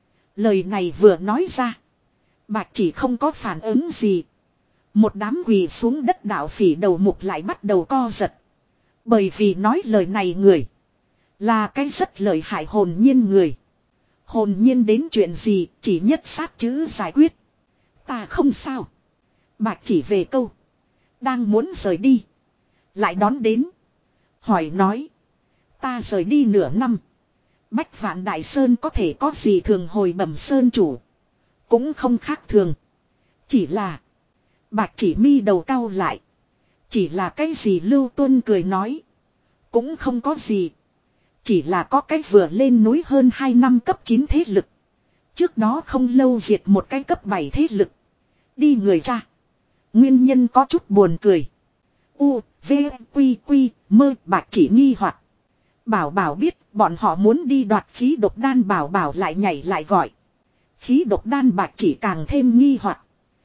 Lời này vừa nói ra. Bạch Chỉ không có phản ứng gì. Một đám quỳ xuống đất đạo phỉ đầu mục lại bắt đầu co giật. Bởi vì nói lời này người. Là cái rất lợi hại hồn nhiên người. Hồn nhiên đến chuyện gì chỉ nhất sát chữ giải quyết. Ta không sao. Bạch Chỉ về câu. Đang muốn rời đi. Lại đón đến. Hỏi nói. Ta rời đi nửa năm. Bách Vạn Đại Sơn có thể có gì thường hồi bẩm sơn chủ. Cũng không khác thường. Chỉ là. Bạch Chỉ mi đầu cau lại. Chỉ là cái gì? Lưu Tuân cười nói. Cũng không có gì. Chỉ là có cái vừa lên núi hơn hai năm cấp chín thế lực. Trước đó không lâu diệt một cái cấp bảy thế lực. Đi người cha. Nguyên nhân có chút buồn cười. U, V, Quy, Quy, mơ bạch chỉ nghi hoặc. Bảo bảo biết bọn họ muốn đi đoạt khí độc đan, bảo bảo lại nhảy lại gọi. Khí độc đan bạch chỉ càng thêm nghi hoặc.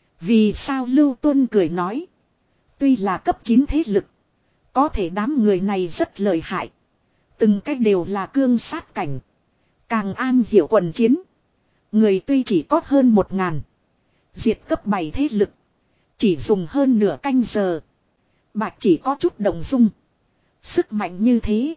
Vì sao Lưu Tuân cười nói. Tuy là cấp chín thế lực. Có thể đám người này rất lợi hại. Từng cách đều là cương sát cảnh. Càng an hiểu quần chiến. Người tuy chỉ có hơn một ngàn. Diệt cấp bảy thế lực. Chỉ dùng hơn nửa canh giờ. Bạch chỉ có chút động dung. Sức mạnh như thế.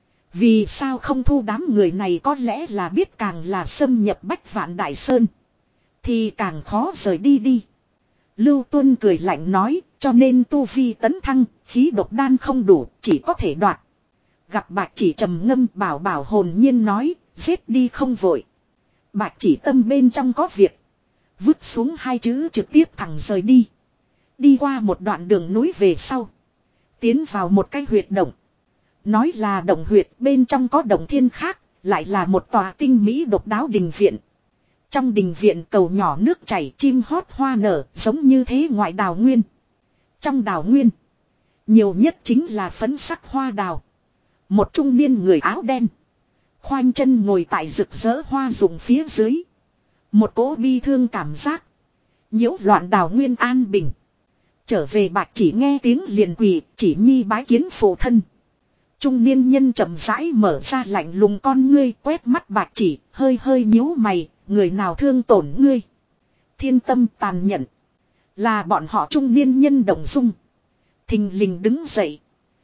Vì sao không thu đám người này, có lẽ là biết càng là xâm nhập Bách Vạn Đại Sơn. Thì càng khó rời đi đi. Lưu Tuân cười lạnh nói, cho nên tu vi tấn thăng, khí độc đan không đủ, chỉ có thể đoạt. Gặp bạch chỉ trầm ngâm, bảo bảo hồn nhiên nói, giết đi không vội. Bạch chỉ tâm bên trong có việc. Vứt xuống hai chữ trực tiếp thẳng rời đi. Đi qua một đoạn đường núi về sau. Tiến vào một cái huyệt động. Nói là động huyệt, bên trong có động thiên khác, lại là một tòa tinh mỹ độc đáo đình viện. Trong đình viện cầu nhỏ nước chảy, chim hót hoa nở, giống như thế ngoại đào nguyên. Trong đào nguyên, nhiều nhất chính là phấn sắc hoa đào. Một trung niên người áo đen, khoanh chân ngồi tại rực rỡ hoa rụng phía dưới. Một cỗ bi thương cảm giác, nhiễu loạn đào nguyên an bình. Trở về bạch chỉ nghe tiếng liền quỳ, chỉ nhi bái kiến phụ thân. Trung niên nhân chậm rãi mở ra lạnh lùng con ngươi, quét mắt bạch chỉ, hơi hơi nhíu mày, người nào thương tổn ngươi. Thiên tâm tàn nhẫn. Là bọn họ trung niên nhân động dung. Thình lình đứng dậy.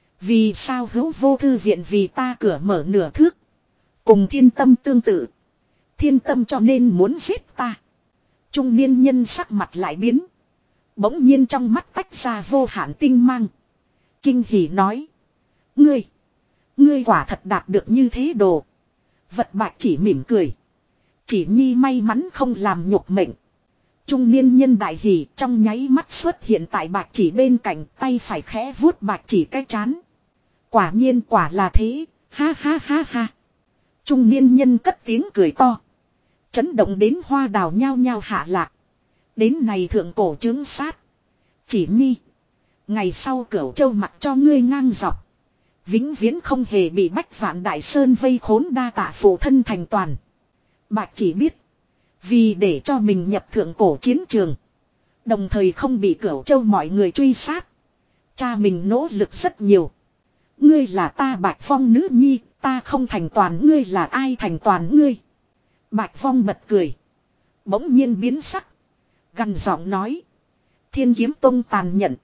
Vì sao hữu vô thư viện vì ta cửa mở nửa thước. Cùng thiên tâm tương tự. Thiên tâm cho nên muốn giết ta. Trung niên nhân sắc mặt lại biến. Bỗng nhiên trong mắt tách ra vô hạn tinh mang. Kinh hỉ nói. Ngươi. Ngươi quả thật đạt được như thế đồ. Vật bạch chỉ mỉm cười. Chỉ nhi may mắn không làm nhục mệnh. Trung niên nhân đại hỉ trong nháy mắt xuất hiện tại bạch chỉ bên cạnh, tay phải khẽ vuốt bạch chỉ cái chán. Quả nhiên quả là thế, ha ha ha ha. Trung niên nhân cất tiếng cười to. Chấn động đến hoa đào nhao nhao hạ lạc. Đến này thượng cổ chứng sát. Chỉ nhi. Ngày sau Cửu Châu mặc cho ngươi ngang dọc. Vĩnh viễn không hề bị Bách Vạn Đại Sơn vây khốn, đa tạ phụ thân thành toàn. Bạch chỉ biết. Vì để cho mình nhập thượng cổ chiến trường. Đồng thời không bị Cửu Châu mọi người truy sát. Cha mình nỗ lực rất nhiều. Ngươi là ta Bạch Phong nữ nhi. Ta không thành toàn ngươi, là ai thành toàn ngươi. Bạch Phong bật cười. Bỗng nhiên biến sắc. Gằn giọng nói. Thiên Kiếm Tông tàn nhẫn.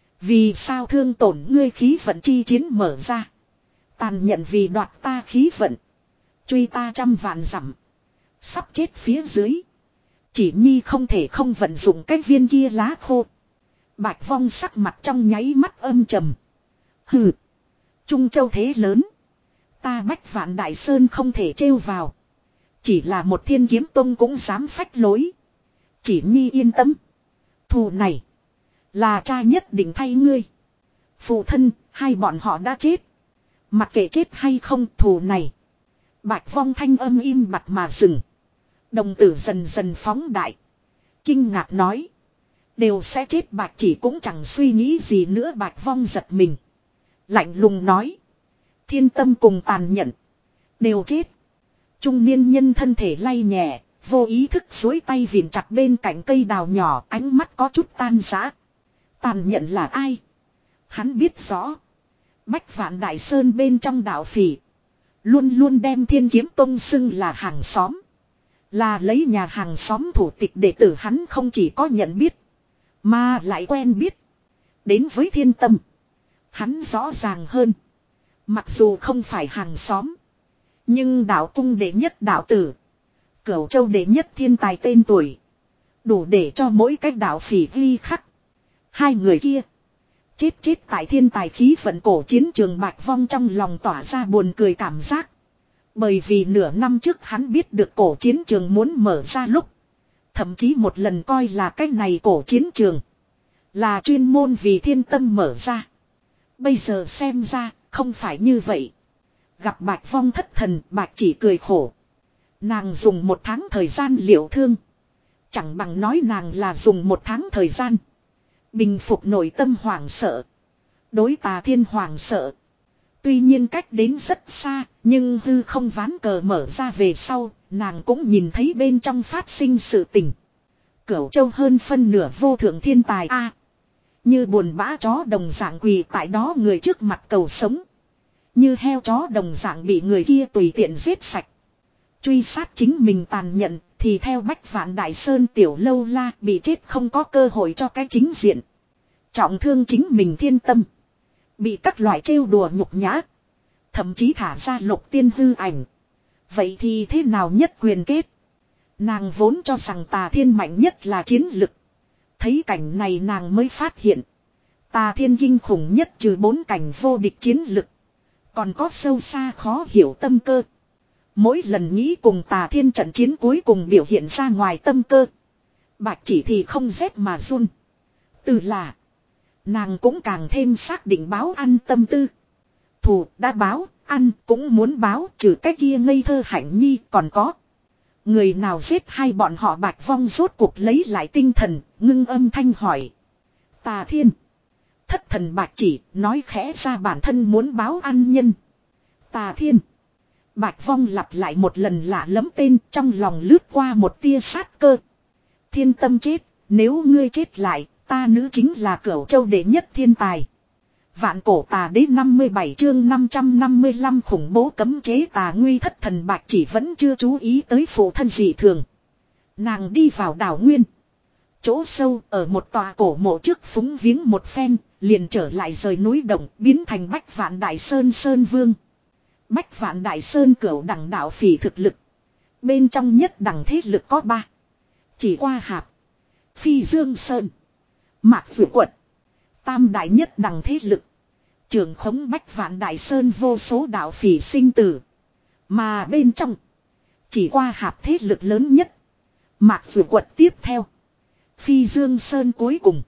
Vì sao thương tổn ngươi, khí vận chi chiến mở ra. Tàn nhẫn vì đoạt ta khí vận. Truy ta trăm vạn dặm. Sắp chết phía dưới. Chỉ nhi không thể không vận dụng cái viên kia lá khô. Bạch Vong sắc mặt trong nháy mắt âm trầm. Hừ. Trung Châu thế lớn. Ta Bách Vạn Đại Sơn không thể trêu vào. Chỉ là một Thiên Kiếm Tông cũng dám phách lối. Chỉ nhi yên tâm. Thù này. Là cha nhất định thay ngươi. Phụ thân, hai bọn họ đã chết. Mặc kệ chết hay không, thù này. Bạch Vong thanh âm im bặt mà dừng. Đồng tử dần dần phóng đại. Kinh ngạc nói. Đều sẽ chết. Bạch chỉ cũng chẳng suy nghĩ gì nữa. Bạch Vong giật mình. Lạnh lùng nói. Thiên tâm cùng tàn nhẫn. Đều chết. Trung niên nhân thân thể lay nhẹ. Vô ý thức duỗi tay vịn chặt bên cạnh cây đào nhỏ. Ánh mắt có chút tan rã. Tàn nhẫn là ai? Hắn biết rõ. Bách Vạn Đại Sơn bên trong đạo phỉ. Luôn luôn đem Thiên Kiếm Tông xưng là hàng xóm. Là lấy nhà hàng xóm thủ tịch đệ tử, hắn không chỉ có nhận biết. Mà lại quen biết. Đến với thiên tâm. Hắn rõ ràng hơn. Mặc dù không phải hàng xóm. Nhưng đạo cung đệ nhất đạo tử. Cửu Châu đệ nhất thiên tài tên tuổi. Đủ để cho mỗi cách đạo phỉ ghi khắc. Hai người kia. Chết chết tại thiên tài khí vận cổ chiến trường. Bạch Vong trong lòng tỏa ra buồn cười cảm giác. Bởi vì nửa năm trước hắn biết được cổ chiến trường muốn mở ra lúc. Thậm chí một lần coi là cái này cổ chiến trường. Là chuyên môn vì thiên tâm mở ra. Bây giờ xem ra không phải như vậy. Gặp Bạch Vong thất thần, Bạch chỉ cười khổ. Nàng dùng một tháng thời gian liệu thương. Chẳng bằng nói nàng là dùng một tháng thời gian. Bình phục nội tâm hoảng sợ. Đối Tà Thiên hoảng sợ. Tuy nhiên cách đến rất xa, nhưng hư không ván cờ mở ra về sau, nàng cũng nhìn thấy bên trong phát sinh sự tình. Cửu Châu hơn phân nửa vô thượng thiên tài a, như buồn bã chó đồng dạng quỳ tại đó người trước mặt cầu sống. Như heo chó đồng dạng bị người kia tùy tiện giết sạch. Truy sát chính mình tàn nhẫn, thì theo Bách Vạn Đại Sơn tiểu lâu la bị chết không có cơ hội cho cái chính diện. Trọng thương chính mình thiên tâm. Bị các loại trêu đùa nhục nhã. Thậm chí thả ra lục tiên hư ảnh. Vậy thì thế nào nhất quyền kết? Nàng vốn cho rằng Tà Thiên mạnh nhất là chiến lực. Thấy cảnh này nàng mới phát hiện. Tà Thiên kinh khủng nhất trừ bốn cảnh vô địch chiến lực. Còn có sâu xa khó hiểu tâm cơ. Mỗi lần nghĩ cùng Tà Thiên trận chiến cuối cùng biểu hiện ra ngoài tâm cơ. Bạch Chỉ thì không rét mà run. Từ là. Nàng cũng càng thêm xác định báo ăn tâm tư. Thù đã báo, ăn cũng muốn báo, trừ cái kia ngây thơ Hạnh Nhi còn có. Người nào giết hai bọn họ Bạch Vong rốt cuộc lấy lại tinh thần, ngưng âm thanh hỏi. Tà Thiên. Thất thần Bạch Chỉ nói khẽ ra bản thân muốn báo ăn nhân. Tà Thiên. Bạch Vong lặp lại một lần lạ lẫm tên, trong lòng lướt qua một tia sát cơ. Thiên tâm chết, nếu ngươi chết lại, ta nữ chính là Cửu Châu đệ nhất thiên tài. Vạn Cổ Tà Đế năm mươi bảy chương năm trăm năm mươi lăm khủng bố cấm chế tà nguy. Thất thần Bạch Chỉ vẫn chưa chú ý tới phụ thân dị thường. Nàng đi vào đảo nguyên. Chỗ sâu ở một tòa cổ mộ trước phúng viếng một phen, liền trở lại rời núi động, biến thành Bách Vạn Đại Sơn Sơn Vương. Bách Vạn Đại Sơn cửu đẳng đạo phỉ thực lực. Bên trong nhất đẳng thế lực có ba. Chỉ qua hạp. Phi Dương Sơn. Mạc Phượng Quật. Tam đại nhất đẳng thế lực. Trưởng khống Bách Vạn Đại Sơn vô số đạo phỉ sinh tử. Mà bên trong. Chỉ qua hạp thế lực lớn nhất. Mạc Phượng Quật tiếp theo. Phi Dương Sơn cuối cùng.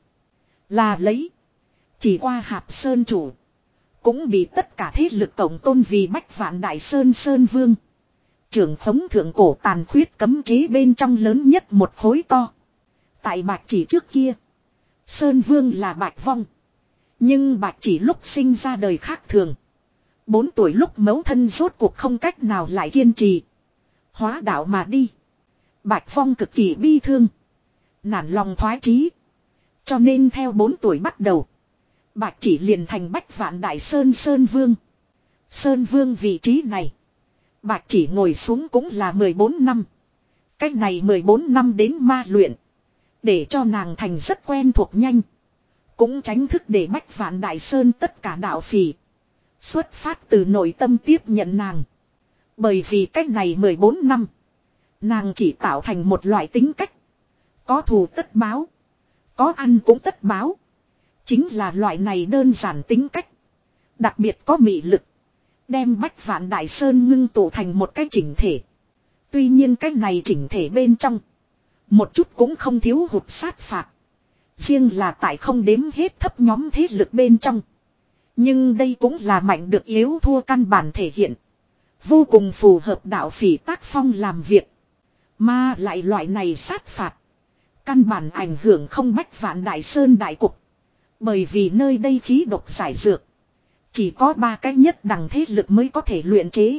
Là lấy. Chỉ qua hạp Sơn chủ. Cũng bị tất cả thế lực tổng tôn vì Bách Vạn Đại Sơn Sơn Vương. Trưởng khống thượng cổ tàn khuyết cấm chế bên trong lớn nhất một khối to. Tại Bạch Chỉ trước kia. Sơn Vương là Bạch Vong. Nhưng Bạch Chỉ lúc sinh ra đời khác thường. Bốn tuổi lúc mẫu thân rốt cuộc không cách nào lại kiên trì. Hóa đạo mà đi. Bạch Vong cực kỳ bi thương. Nản lòng thoái chí. Cho nên theo bốn tuổi bắt đầu. Bạch Chỉ liền thành Bách Vạn Đại Sơn Sơn Vương. Sơn Vương vị trí này. Bạch Chỉ ngồi xuống cũng là mười bốn năm. Cách này mười bốn năm đến ma luyện. Để cho nàng thành rất quen thuộc nhanh. Cũng tránh thức để Bách Vạn Đại Sơn tất cả đạo phỉ. Xuất phát từ nội tâm tiếp nhận nàng. Bởi vì cách này mười bốn năm. Nàng chỉ tạo thành một loại tính cách. Có thù tất báo. Có ăn cũng tất báo. Chính là loại này đơn giản tính cách. Đặc biệt có mị lực. Đem Bách Vạn Đại Sơn ngưng tụ thành một cái chỉnh thể. Tuy nhiên cái này chỉnh thể bên trong. Một chút cũng không thiếu hụt sát phạt. Riêng là tại không đếm hết thấp nhóm thế lực bên trong. Nhưng đây cũng là mạnh được yếu thua căn bản thể hiện. Vô cùng phù hợp đạo phỉ tác phong làm việc. Mà lại loại này sát phạt. Căn bản ảnh hưởng không Bách Vạn Đại Sơn đại cục. Bởi vì nơi đây khí độc giải dược. Chỉ có ba cái nhất đẳng thế lực mới có thể luyện chế.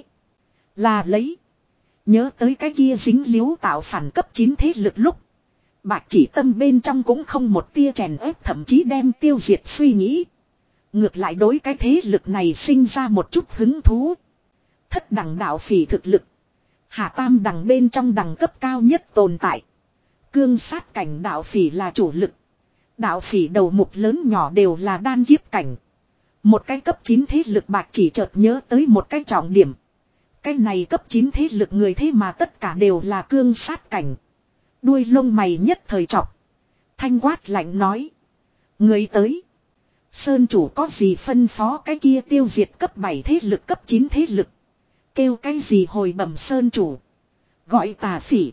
Là lấy. Nhớ tới cái kia dính líu tạo phản cấp chín thế lực lúc. Bạch Chỉ tâm bên trong cũng không một tia chèn ép, thậm chí đem tiêu diệt suy nghĩ. Ngược lại đối cái thế lực này sinh ra một chút hứng thú. Thất đẳng đạo phỉ thực lực. Hạ tam đẳng bên trong đẳng cấp cao nhất tồn tại. Cương sát cảnh đạo phỉ là chủ lực. Đạo phỉ đầu mục lớn nhỏ đều là đan kiếp cảnh. Một cái cấp chín thế lực Bạch Chỉ chợt nhớ tới một cái trọng điểm. Cái này cấp chín thế lực người thế mà tất cả đều là cương sát cảnh. Đuôi lông mày nhất thời chọc. Thanh quát lạnh nói. Người tới. Sơn chủ có gì phân phó cái kia tiêu diệt cấp bảy thế lực cấp chín thế lực. Kêu cái gì hồi bẩm Sơn chủ. Gọi tà phỉ.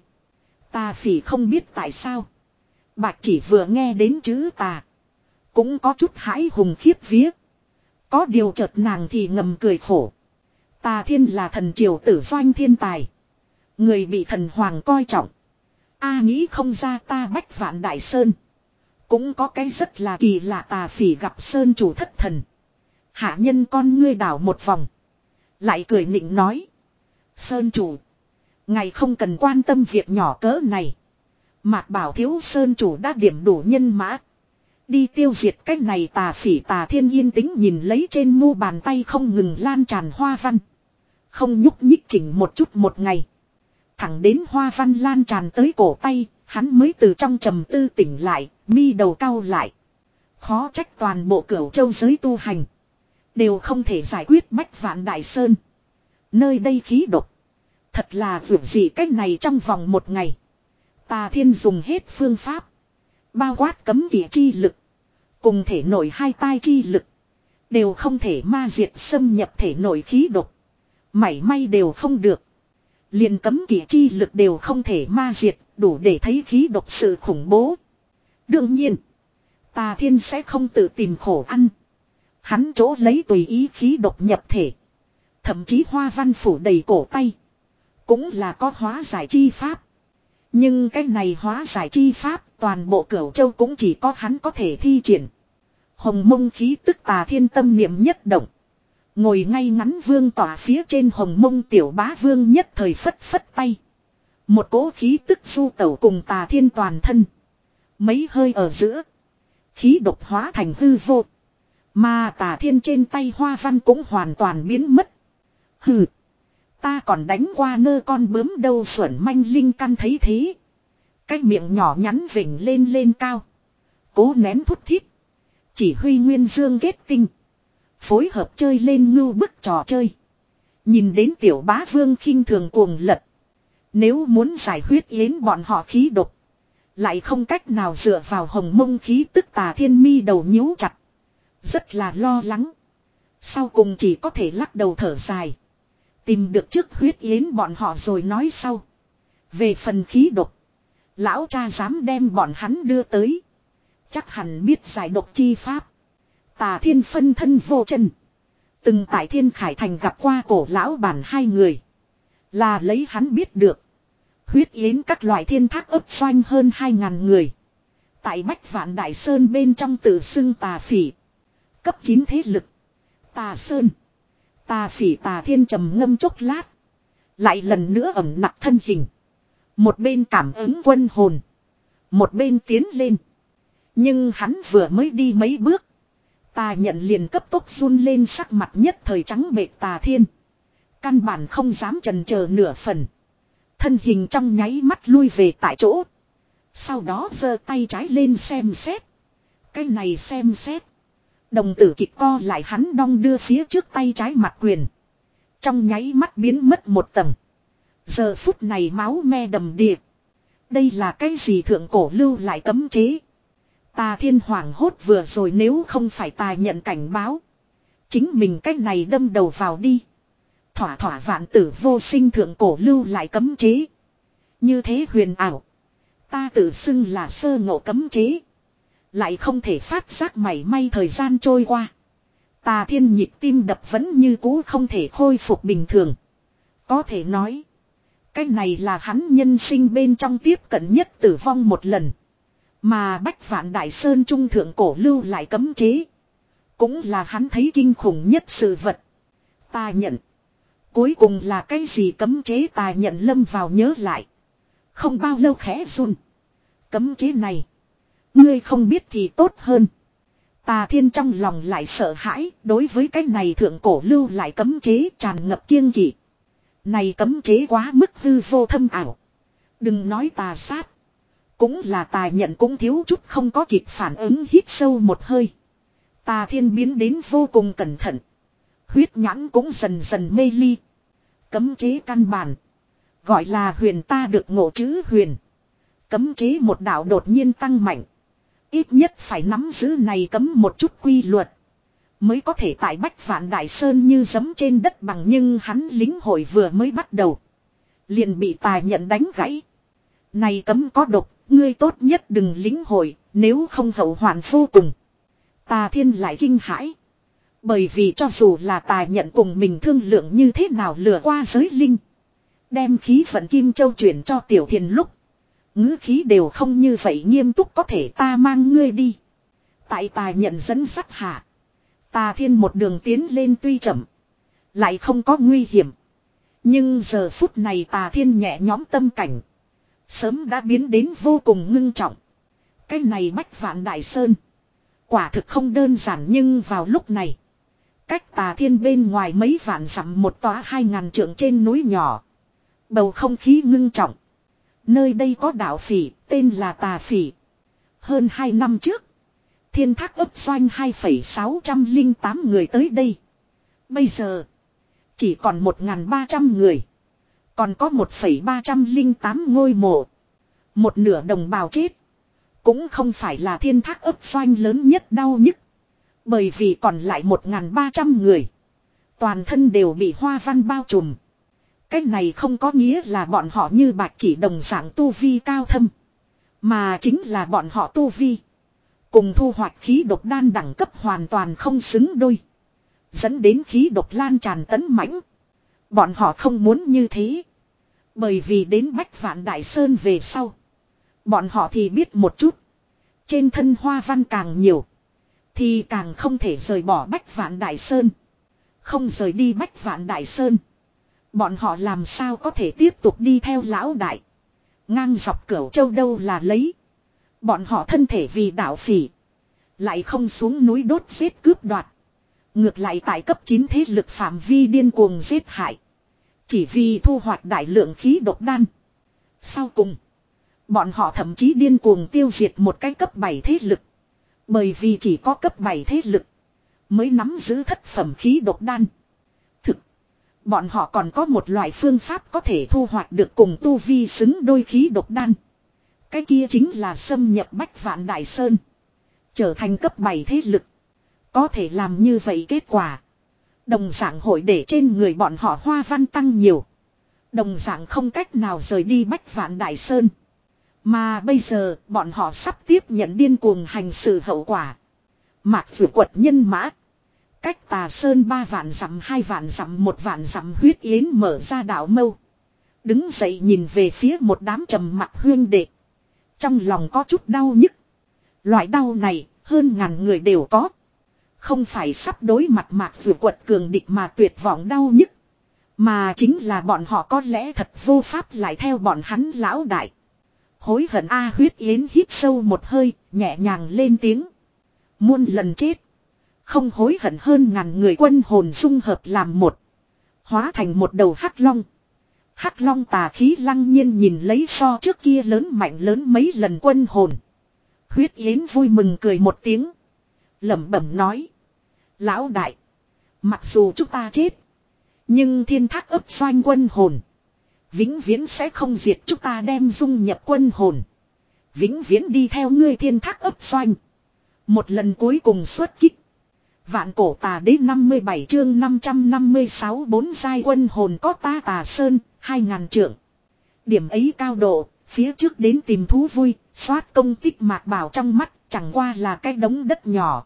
Tà phỉ không biết tại sao. Bạch Chỉ vừa nghe đến chữ tà. Cũng có chút hãi hùng khiếp vía. Có điều chợt nàng thì ngầm cười khổ. Tà Thiên là thần triều tử doanh thiên tài. Người bị thần hoàng coi trọng. A nghĩ không ra ta Bách Vạn Đại Sơn. Cũng có cái rất là kỳ lạ tà phỉ gặp Sơn chủ thất thần. Hạ nhân con ngươi đảo một vòng. Lại cười nịnh nói. Sơn chủ. Ngài không cần quan tâm việc nhỏ cỡ này. Mạc Bảo Thiếu Sơn chủ đã điểm đủ nhân mã. Đi tiêu diệt cái này tà phỉ Tà Thiên yên tĩnh nhìn lấy trên mu bàn tay không ngừng lan tràn hoa văn. Không nhúc nhích chỉnh một chút một ngày. Thẳng đến hoa văn lan tràn tới cổ tay, hắn mới từ trong trầm tư tỉnh lại, mi đầu cau lại. Khó trách toàn bộ Cửu Châu giới tu hành. Đều không thể giải quyết Bách Vạn Đại Sơn. Nơi đây khí độc. Thật là vượt gì cách này trong vòng một ngày. Tà Thiên dùng hết phương pháp. Bao quát cấm kỵ chi lực. Cùng thể nội hai tai chi lực. Đều không thể ma diệt xâm nhập thể nội khí độc. Mảy may đều không được. Liền cấm kỵ chi lực đều không thể ma diệt. Đủ để thấy khí độc sự khủng bố. Đương nhiên. Tà Thiên sẽ không tự tìm khổ ăn. Hắn chỗ lấy tùy ý khí độc nhập thể. Thậm chí hoa văn phủ đầy cổ tay. Cũng là có hóa giải chi pháp. Nhưng cái này hóa giải chi pháp toàn bộ Cửu Châu cũng chỉ có hắn có thể thi triển. Hồng mông khí tức Tà Thiên tâm niệm nhất động. Ngồi ngay ngắn vương tỏa phía trên hồng mông tiểu bá vương nhất thời phất phất tay. Một cỗ khí tức du tẩu cùng Tà Thiên toàn thân. Mấy hơi ở giữa. Khí độc hóa thành hư vô. Mà Tà Thiên trên tay hoa văn cũng hoàn toàn biến mất. Hừ. Ta còn đánh qua nơ con bướm đâu xuẩn manh linh căn thấy thế. Cái miệng nhỏ nhắn vỉnh lên lên cao. Cố nén thút thít. Chỉ huy Nguyên Dương kết tinh. Phối hợp chơi lên ngưu bức trò chơi. Nhìn đến tiểu bá vương khinh thường cuồng lật. Nếu muốn giải huyết yến bọn họ khí độc. Lại không cách nào dựa vào hồng mông khí tức Tà Thiên mi đầu nhíu chặt. Rất là lo lắng. Sau cùng chỉ có thể lắc đầu thở dài. Tìm được trước huyết yến bọn họ rồi nói sau. Về phần khí độc. Lão cha dám đem bọn hắn đưa tới. Chắc hẳn biết giải độc chi pháp. Tà Thiên phân thân vô chân. Từng tại Thiên Khải Thành gặp qua cổ lão bản hai người. Là lấy hắn biết được. Huyết yến các loại thiên thác ấp xoanh hơn hai ngàn người. Tại Bách Vạn Đại Sơn bên trong tự xưng tà phỉ. Cấp chín thế lực. Tà Sơn. Tà phỉ Tà Thiên trầm ngâm chốc lát. Lại lần nữa ẩm nặng thân hình. Một bên cảm ứng quân hồn. Một bên tiến lên. Nhưng hắn vừa mới đi mấy bước. Tà nhận liền cấp tốc run lên sắc mặt nhất thời trắng bệch Tà Thiên. Căn bản không dám chần chờ nửa phần. Thân hình trong nháy mắt lui về tại chỗ. Sau đó giơ tay trái lên xem xét. Cái này xem xét. Đồng tử kịch co lại hắn đong đưa phía trước tay trái mặt quyền. Trong nháy mắt biến mất một tầng. Giờ phút này máu me đầm đìa. Đây là cái gì thượng cổ lưu lại cấm chế. Tà Thiên hoảng hốt vừa rồi nếu không phải Tà nhận cảnh báo. Chính mình cái này đâm đầu vào đi. Thỏa thỏa vạn tử vô sinh thượng cổ lưu lại cấm chế. Như thế huyền ảo. Ta tự xưng là sơ ngộ cấm chế. Lại không thể phát giác mảy may thời gian trôi qua. Tà Thiên nhịp tim đập vẫn như cũ không thể khôi phục bình thường. Có thể nói. Cái này là hắn nhân sinh bên trong tiếp cận nhất tử vong một lần. Mà Bách Vạn Đại Sơn trung thượng cổ lưu lại cấm chế. Cũng là hắn thấy kinh khủng nhất sự vật. Ta nhận. Cuối cùng là cái gì cấm chế Tà nhận lâm vào nhớ lại. Không bao lâu khẽ run. Cấm chế này. Ngươi không biết thì tốt hơn. Tà Thiên trong lòng lại sợ hãi. Đối với cái này thượng cổ lưu lại cấm chế tràn ngập kiêng kỵ. Này cấm chế quá mức hư vô thâm ảo. Đừng nói tà sát. Cũng là Tà nhận cũng thiếu chút không có kịp phản ứng hít sâu một hơi. Tà Thiên biến đến vô cùng cẩn thận. Huyết nhãn cũng dần dần mê ly. Cấm chế căn bản. Gọi là huyền ta được ngộ chữ huyền. Cấm chế một đạo đột nhiên tăng mạnh. Ít nhất phải nắm giữ này cấm một chút quy luật. Mới có thể tại Bách Vạn Đại Sơn như giấm trên đất bằng nhưng hắn lính hội vừa mới bắt đầu. Liền bị Tà nhận đánh gãy. Này cấm có độc, ngươi tốt nhất đừng lính hội, nếu không hậu hoạn vô cùng. Tà Thiên lại kinh hãi. Bởi vì cho dù là Tà nhận cùng mình thương lượng như thế nào lừa qua giới linh. Đem khí vận Kim Châu chuyển cho Tiểu Thiền lúc. Ngữ khí đều không như vậy nghiêm túc, có thể ta mang ngươi đi. Tại Tà nhận dẫn dắt hạ. Tà Thiên một đường tiến lên tuy chậm. Lại không có nguy hiểm. Nhưng giờ phút này Tà Thiên nhẹ nhõm tâm cảnh. Sớm đã biến đến vô cùng ngưng trọng. Cái này Bách Vạn Đại Sơn. Quả thực không đơn giản, nhưng vào lúc này. Cách Tà Thiên bên ngoài mấy vạn dặm một tòa hai ngàn trượng trên núi nhỏ. Bầu không khí ngưng trọng. Nơi đây có đạo phỉ, tên là Tà Phỉ. Hơn hai năm trước. Thiên Thác ấp doanh hai phẩy sáu trăm linh tám người tới đây. Bây giờ. Chỉ còn một nghìn ba trăm người. Còn có một phẩy ba trăm linh tám ngôi mộ. Một nửa đồng bào chết. Cũng không phải là Thiên Thác ấp doanh lớn nhất đau nhức. Bởi vì còn lại một nghìn ba trăm người. Toàn thân đều bị hoa văn bao trùm. Cái này không có nghĩa là bọn họ như bạch chỉ đồng dạng tu vi cao thâm. Mà chính là bọn họ tu vi. Cùng thu hoạch khí độc đan đẳng cấp hoàn toàn không xứng đôi. Dẫn đến khí độc lan tràn tấn mãnh. Bọn họ không muốn như thế. Bởi vì đến Bách Vạn Đại Sơn về sau. Bọn họ thì biết một chút. Trên thân hoa văn càng nhiều. Thì càng không thể rời bỏ Bách Vạn Đại Sơn. Không rời đi Bách Vạn Đại Sơn. Bọn họ làm sao có thể tiếp tục đi theo lão đại. Ngang dọc Cửu Châu đâu là lấy. Bọn họ thân thể vì đạo phỉ. Lại không xuống núi đốt giết cướp đoạt. Ngược lại tại cấp chín thế lực phạm vi điên cuồng giết hại. Chỉ vì thu hoạch đại lượng khí độc đan. Sau cùng. Bọn họ thậm chí điên cuồng tiêu diệt một cái cấp bảy thế lực. Bởi vì chỉ có cấp bảy thế lực. Mới nắm giữ thất phẩm khí độc đan. Thực. Bọn họ còn có một loại phương pháp có thể thu hoạch được cùng tu vi xứng đôi khí độc đan. Cái kia chính là xâm nhập Bách Vạn Đại Sơn. Trở thành cấp bảy thế lực. Có thể làm như vậy kết quả. Đồng dạng hội để trên người bọn họ hoa văn tăng nhiều. Đồng dạng không cách nào rời đi Bách Vạn Đại Sơn. Mà bây giờ bọn họ sắp tiếp nhận điên cuồng hành sự hậu quả. Mạc Phử Quật nhân mã. Cách Tà Sơn ba vạn dặm hai vạn dặm một vạn dặm Huyết Yến mở ra đạo mâu. Đứng dậy nhìn về phía một đám trầm mặc huyên đệ. Trong lòng có chút đau nhức. Loại đau này hơn ngàn người đều có. Không phải sắp đối mặt Mạc Phử Quật cường địch mà tuyệt vọng đau nhức. Mà chính là bọn họ có lẽ thật vô pháp lại theo bọn hắn lão đại. Hối hận A. Huyết Yến hít sâu một hơi, nhẹ nhàng lên tiếng. Muôn lần chết. Không hối hận hơn ngàn người quân hồn dung hợp làm một. Hóa thành một đầu hắc long. Hắc long tà khí lăng nhiên nhìn lấy so trước kia lớn mạnh lớn mấy lần quân hồn. Huyết Yến vui mừng cười một tiếng. Lẩm bẩm nói. Lão đại. Mặc dù chúng ta chết. Nhưng Thiên Thác ấp doanh quân hồn. Vĩnh viễn sẽ không diệt, chúng ta đem dung nhập quân hồn. Vĩnh viễn đi theo ngươi Thiên Thác ấp doanh. Một lần cuối cùng xuất kích. Vạn cổ tà đế năm mươi bảy chương năm trăm năm mươi sáu bốn giai quân hồn có ta Tà Sơn, hai ngàn trượng. Điểm ấy cao độ, phía trước đến tìm thú vui, soát công tích Mạc Bảo trong mắt, chẳng qua là cái đống đất nhỏ.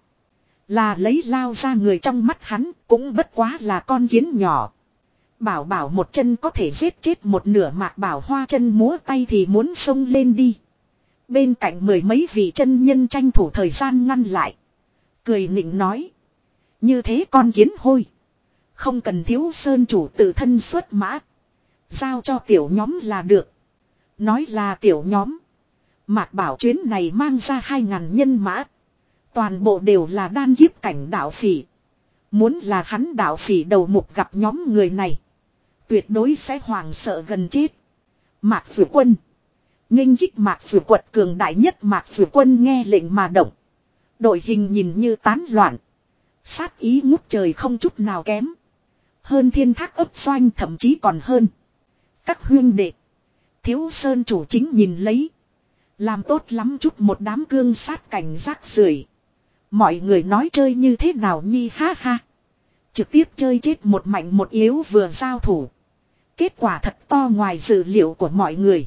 Là lấy lao ra người trong mắt hắn, cũng bất quá là con kiến nhỏ. Bảo bảo một chân có thể giết chết một nửa Mạc Bảo hoa chân múa tay thì muốn xông lên đi. Bên cạnh mười mấy vị chân nhân tranh thủ thời gian ngăn lại. Cười nịnh nói. Như thế con kiến hôi. Không cần thiếu sơn chủ tự thân xuất mã. Giao cho tiểu nhóm là được. Nói là tiểu nhóm. Mạc Bảo chuyến này mang ra hai ngàn nhân mã. Toàn bộ đều là đan kiếp cảnh đạo phỉ. Muốn là hắn đạo phỉ đầu mục gặp nhóm người này. Tuyệt đối sẽ hoảng sợ gần chết. Mạc Phử Quân. Nghênh kích Mạc Phử Quật cường đại nhất Mạc Phử Quân nghe lệnh mà động. Đội hình nhìn như tán loạn. Sát ý ngút trời không chút nào kém. Hơn Thiên Thác ấp doanh thậm chí còn hơn. Các huyên đệ. Thiếu sơn chủ chính nhìn lấy. Làm tốt lắm chút một đám cương sát cảnh rác rưởi. Mọi người nói chơi như thế nào nhi ha ha. Trực tiếp chơi chết một mạnh một yếu vừa giao thủ. Kết quả thật to ngoài dự liệu của mọi người.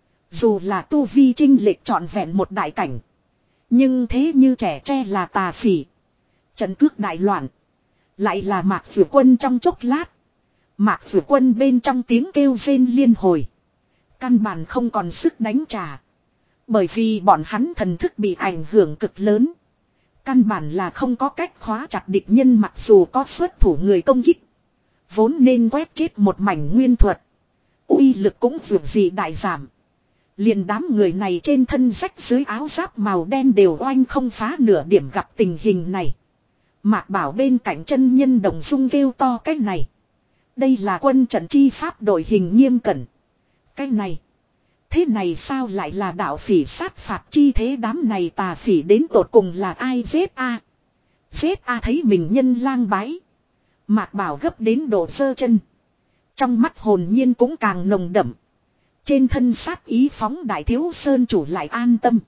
Dù là tu vi trinh lệch trọn vẹn một đại cảnh. Nhưng thế như trẻ tre là tà phỉ. Trận cước đại loạn. Lại là Mạc Phử Quân trong chốc lát. Mạc Vượt Quân bên trong tiếng kêu rên liên hồi. Căn bản không còn sức đánh trả. Bởi vì bọn hắn thần thức bị ảnh hưởng cực lớn. Căn bản là không có cách khóa chặt địch nhân, mặc dù có xuất thủ người công kích. Vốn nên quét chết một mảnh nguyên thuật. Uy lực cũng vượt gì đại giảm. Liền đám người này trên thân rách dưới áo giáp màu đen đều oanh không phá nửa điểm. Gặp tình hình này, Mạc Bảo bên cạnh chân nhân Đồng Dung kêu to cái này. Đây là quân trận chi pháp đội hình nghiêm cẩn. Cái này. Thế này sao lại là đạo phỉ sát phạt chi thế, đám này tà phỉ đến tột cùng là ai? Giết a, giết a thấy mình nhân lang bái. Mạc Bảo gấp đến độ giơ chân. Trong mắt hồn nhiên cũng càng nồng đậm. Trên thân sát ý phóng đại, Thiếu Sơn chủ lại an tâm.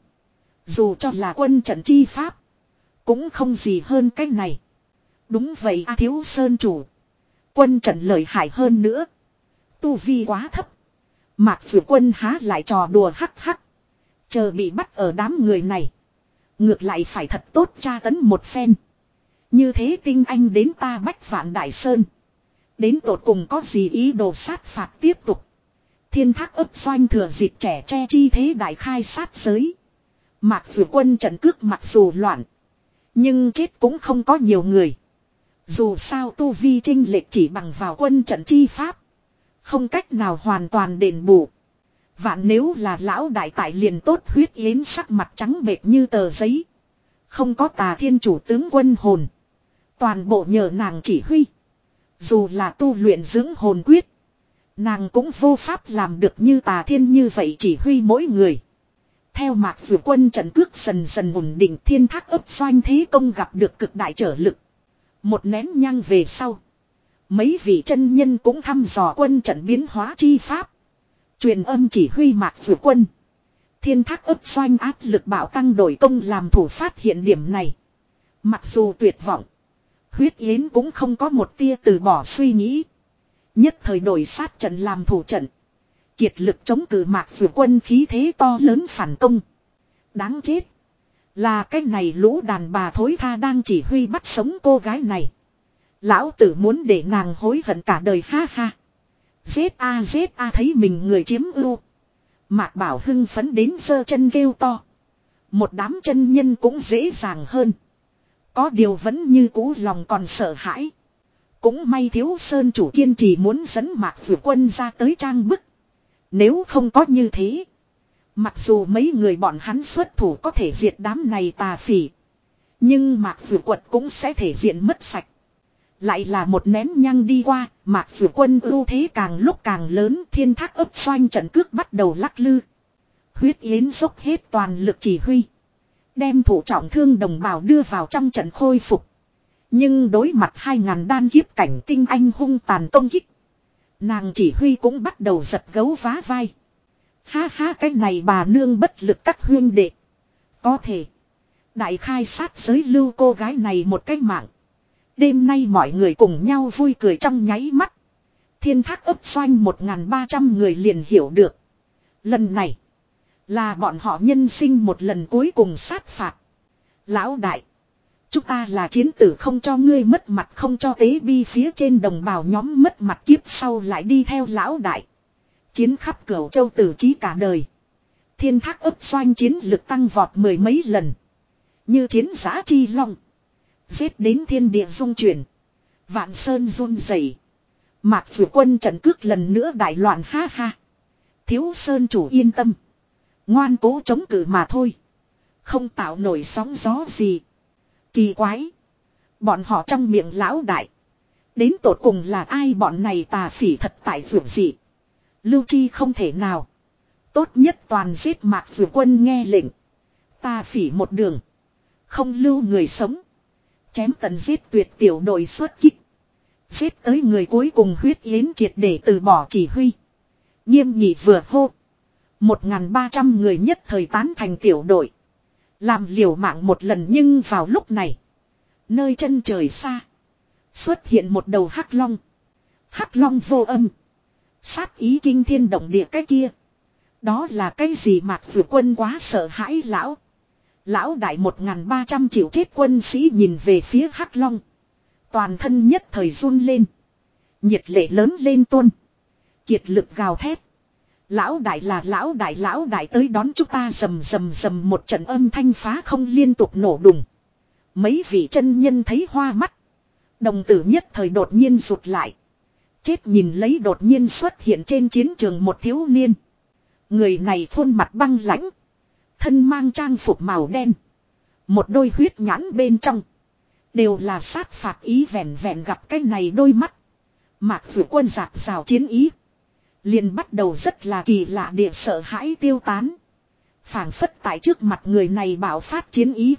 Dù cho là quân trận chi pháp, cũng không gì hơn cái này. Đúng vậy a Thiếu Sơn chủ. Quân trận lợi hại hơn nữa. Tu vi quá thấp. Mạc Vượt Quân há lại trò đùa hắc hắc. Chờ bị bắt ở đám người này, ngược lại phải thật tốt tra tấn một phen. Như thế tinh anh đến ta Bách Vạn Đại Sơn, đến tột cùng có gì ý đồ sát phạt tiếp tục. Thiên Thác ấp doanh thừa dịp trẻ tre chi thế đại khai sát giới. Mạc Vượt Quân trận cước mặc dù loạn, nhưng chết cũng không có nhiều người. Dù sao tu vi chênh lệch chỉ bằng vào quân trận chi pháp, không cách nào hoàn toàn đền bù. Vạn nếu là lão đại tại liền tốt. Huyết Yến sắc mặt trắng bệch như tờ giấy. Không có Tà Thiên chủ tướng quân hồn, toàn bộ nhờ nàng chỉ huy. Dù là tu luyện dưỡng hồn quyết, nàng cũng vô pháp làm được như Tà Thiên như vậy chỉ huy mỗi người. Theo Mạc Vượt Quân trận cước dần dần ổn định, Thiên Thác ấp doanh thế công gặp được cực đại trở lực. Một nén nhang về sau, mấy vị chân nhân cũng thăm dò quân trận biến hóa chi pháp, truyền âm chỉ huy Mạc Vượt Quân. Thiên Thác ấp doanh áp lực bạo tăng, đổi công làm thủ, phát hiện điểm này. Mặc dù tuyệt vọng, Huyết Yến cũng không có một tia từ bỏ suy nghĩ. Nhất thời đổi sát trận làm thủ trận, kiệt lực chống cự Mạc Vượt Quân khí thế to lớn phản công. Đáng chết, là cái này lũ đàn bà thối tha đang chỉ huy bắt sống cô gái này. Lão tử muốn để nàng hối hận cả đời, ha ha. Giết a giết a thấy mình người chiếm ưu. Mạc Bảo hưng phấn đến giơ chân kêu to. Một đám chân nhân cũng dễ dàng hơn. Có điều vẫn như cũ lòng còn sợ hãi. Cũng may Thiếu Sơn chủ kiên trì muốn dẫn Mạc Vượt Quân ra tới trang bức. Nếu không có như thế, mặc dù mấy người bọn hắn xuất thủ có thể diệt đám này tà phỉ, nhưng Mạc Vượt Quật cũng sẽ thể diện mất sạch. Lại là một nén nhang đi qua, Mạc Vượt Quân ưu thế càng lúc càng lớn. Thiên Thác ấp doanh trận cước bắt đầu lắc lư. Huyết Yến dốc hết toàn lực chỉ huy, đem thủ trọng thương đồng bào đưa vào trong trận khôi phục. Nhưng đối mặt hai ngàn đan kiếp cảnh tinh anh hung tàn công kích, nàng chỉ huy cũng bắt đầu giật gấu vá vai. Ha ha, cái này bà nương bất lực các huyên đệ. Có thể đại khai sát giới lưu cô gái này một cái mạng. Đêm nay mọi người cùng nhau vui cười trong nháy mắt. Thiên Thác ấp doanh một nghìn ba trăm người liền hiểu được. Lần này là bọn họ nhân sinh một lần cuối cùng sát phạt. Lão đại, chúng ta là chiến tử, không cho ngươi mất mặt, không cho tế bi phía trên đồng bào nhóm mất mặt, kiếp sau lại đi theo lão đại. Chiến khắp Cửu Châu tử trí cả đời. Thiên Thác ấp doanh chiến lực tăng vọt mười mấy lần. Như chiến giã chi long. Giết đến thiên địa rung chuyển, vạn sơn run rẩy. Mạc Vượt Quân trận cước lần nữa đại loạn, ha ha. Thiếu Sơn chủ yên tâm, ngoan cố chống cự mà thôi, không tạo nổi sóng gió gì. Kỳ quái, bọn họ trong miệng lão đại đến tột cùng là ai? Bọn này tà phỉ thật tại vượt dị, lưu chi không thể nào. Tốt nhất toàn giết. Mạc Vượt Quân nghe lệnh, tà phỉ một đường, không lưu người sống. Chém tận giết tuyệt, tiểu đội xuất kích. Giết tới người cuối cùng. Huyết Yến triệt để từ bỏ chỉ huy. Nghiêm nghị vừa hô, một nghìn ba trăm người nhất thời tán thành tiểu đội, làm liều mạng một lần. Nhưng vào lúc này, nơi chân trời xa xuất hiện một đầu hắc long. Hắc long vô âm, sát ý kinh thiên động địa. Cái kia, đó là cái gì? Mạc Vượt Quân quá sợ hãi. Lão Lão đại, một nghìn ba trăm chịu chết quân sĩ nhìn về phía hắc long, toàn thân nhất thời run lên. Nhiệt lệ lớn lên tuôn. Kiệt lực gào thét. Lão đại là lão đại lão đại tới đón chúng ta rầm rầm rầm một trận âm thanh phá không liên tục nổ đùng. Mấy vị chân nhân thấy hoa mắt. Đồng tử nhất thời đột nhiên rụt lại. Chết nhìn lấy đột nhiên xuất hiện trên chiến trường một thiếu niên. Người này khuôn mặt băng lãnh. Thân mang trang phục màu đen. Một đôi huyết nhãn bên trong. Đều là sát phạt ý vẹn vẹn gặp cái này đôi mắt. Mạc Vượt Quân giạt rào chiến ý. Liền bắt đầu rất là kỳ lạ địa sợ hãi tiêu tán. Phảng phất tại trước mặt người này bạo phát chiến ý.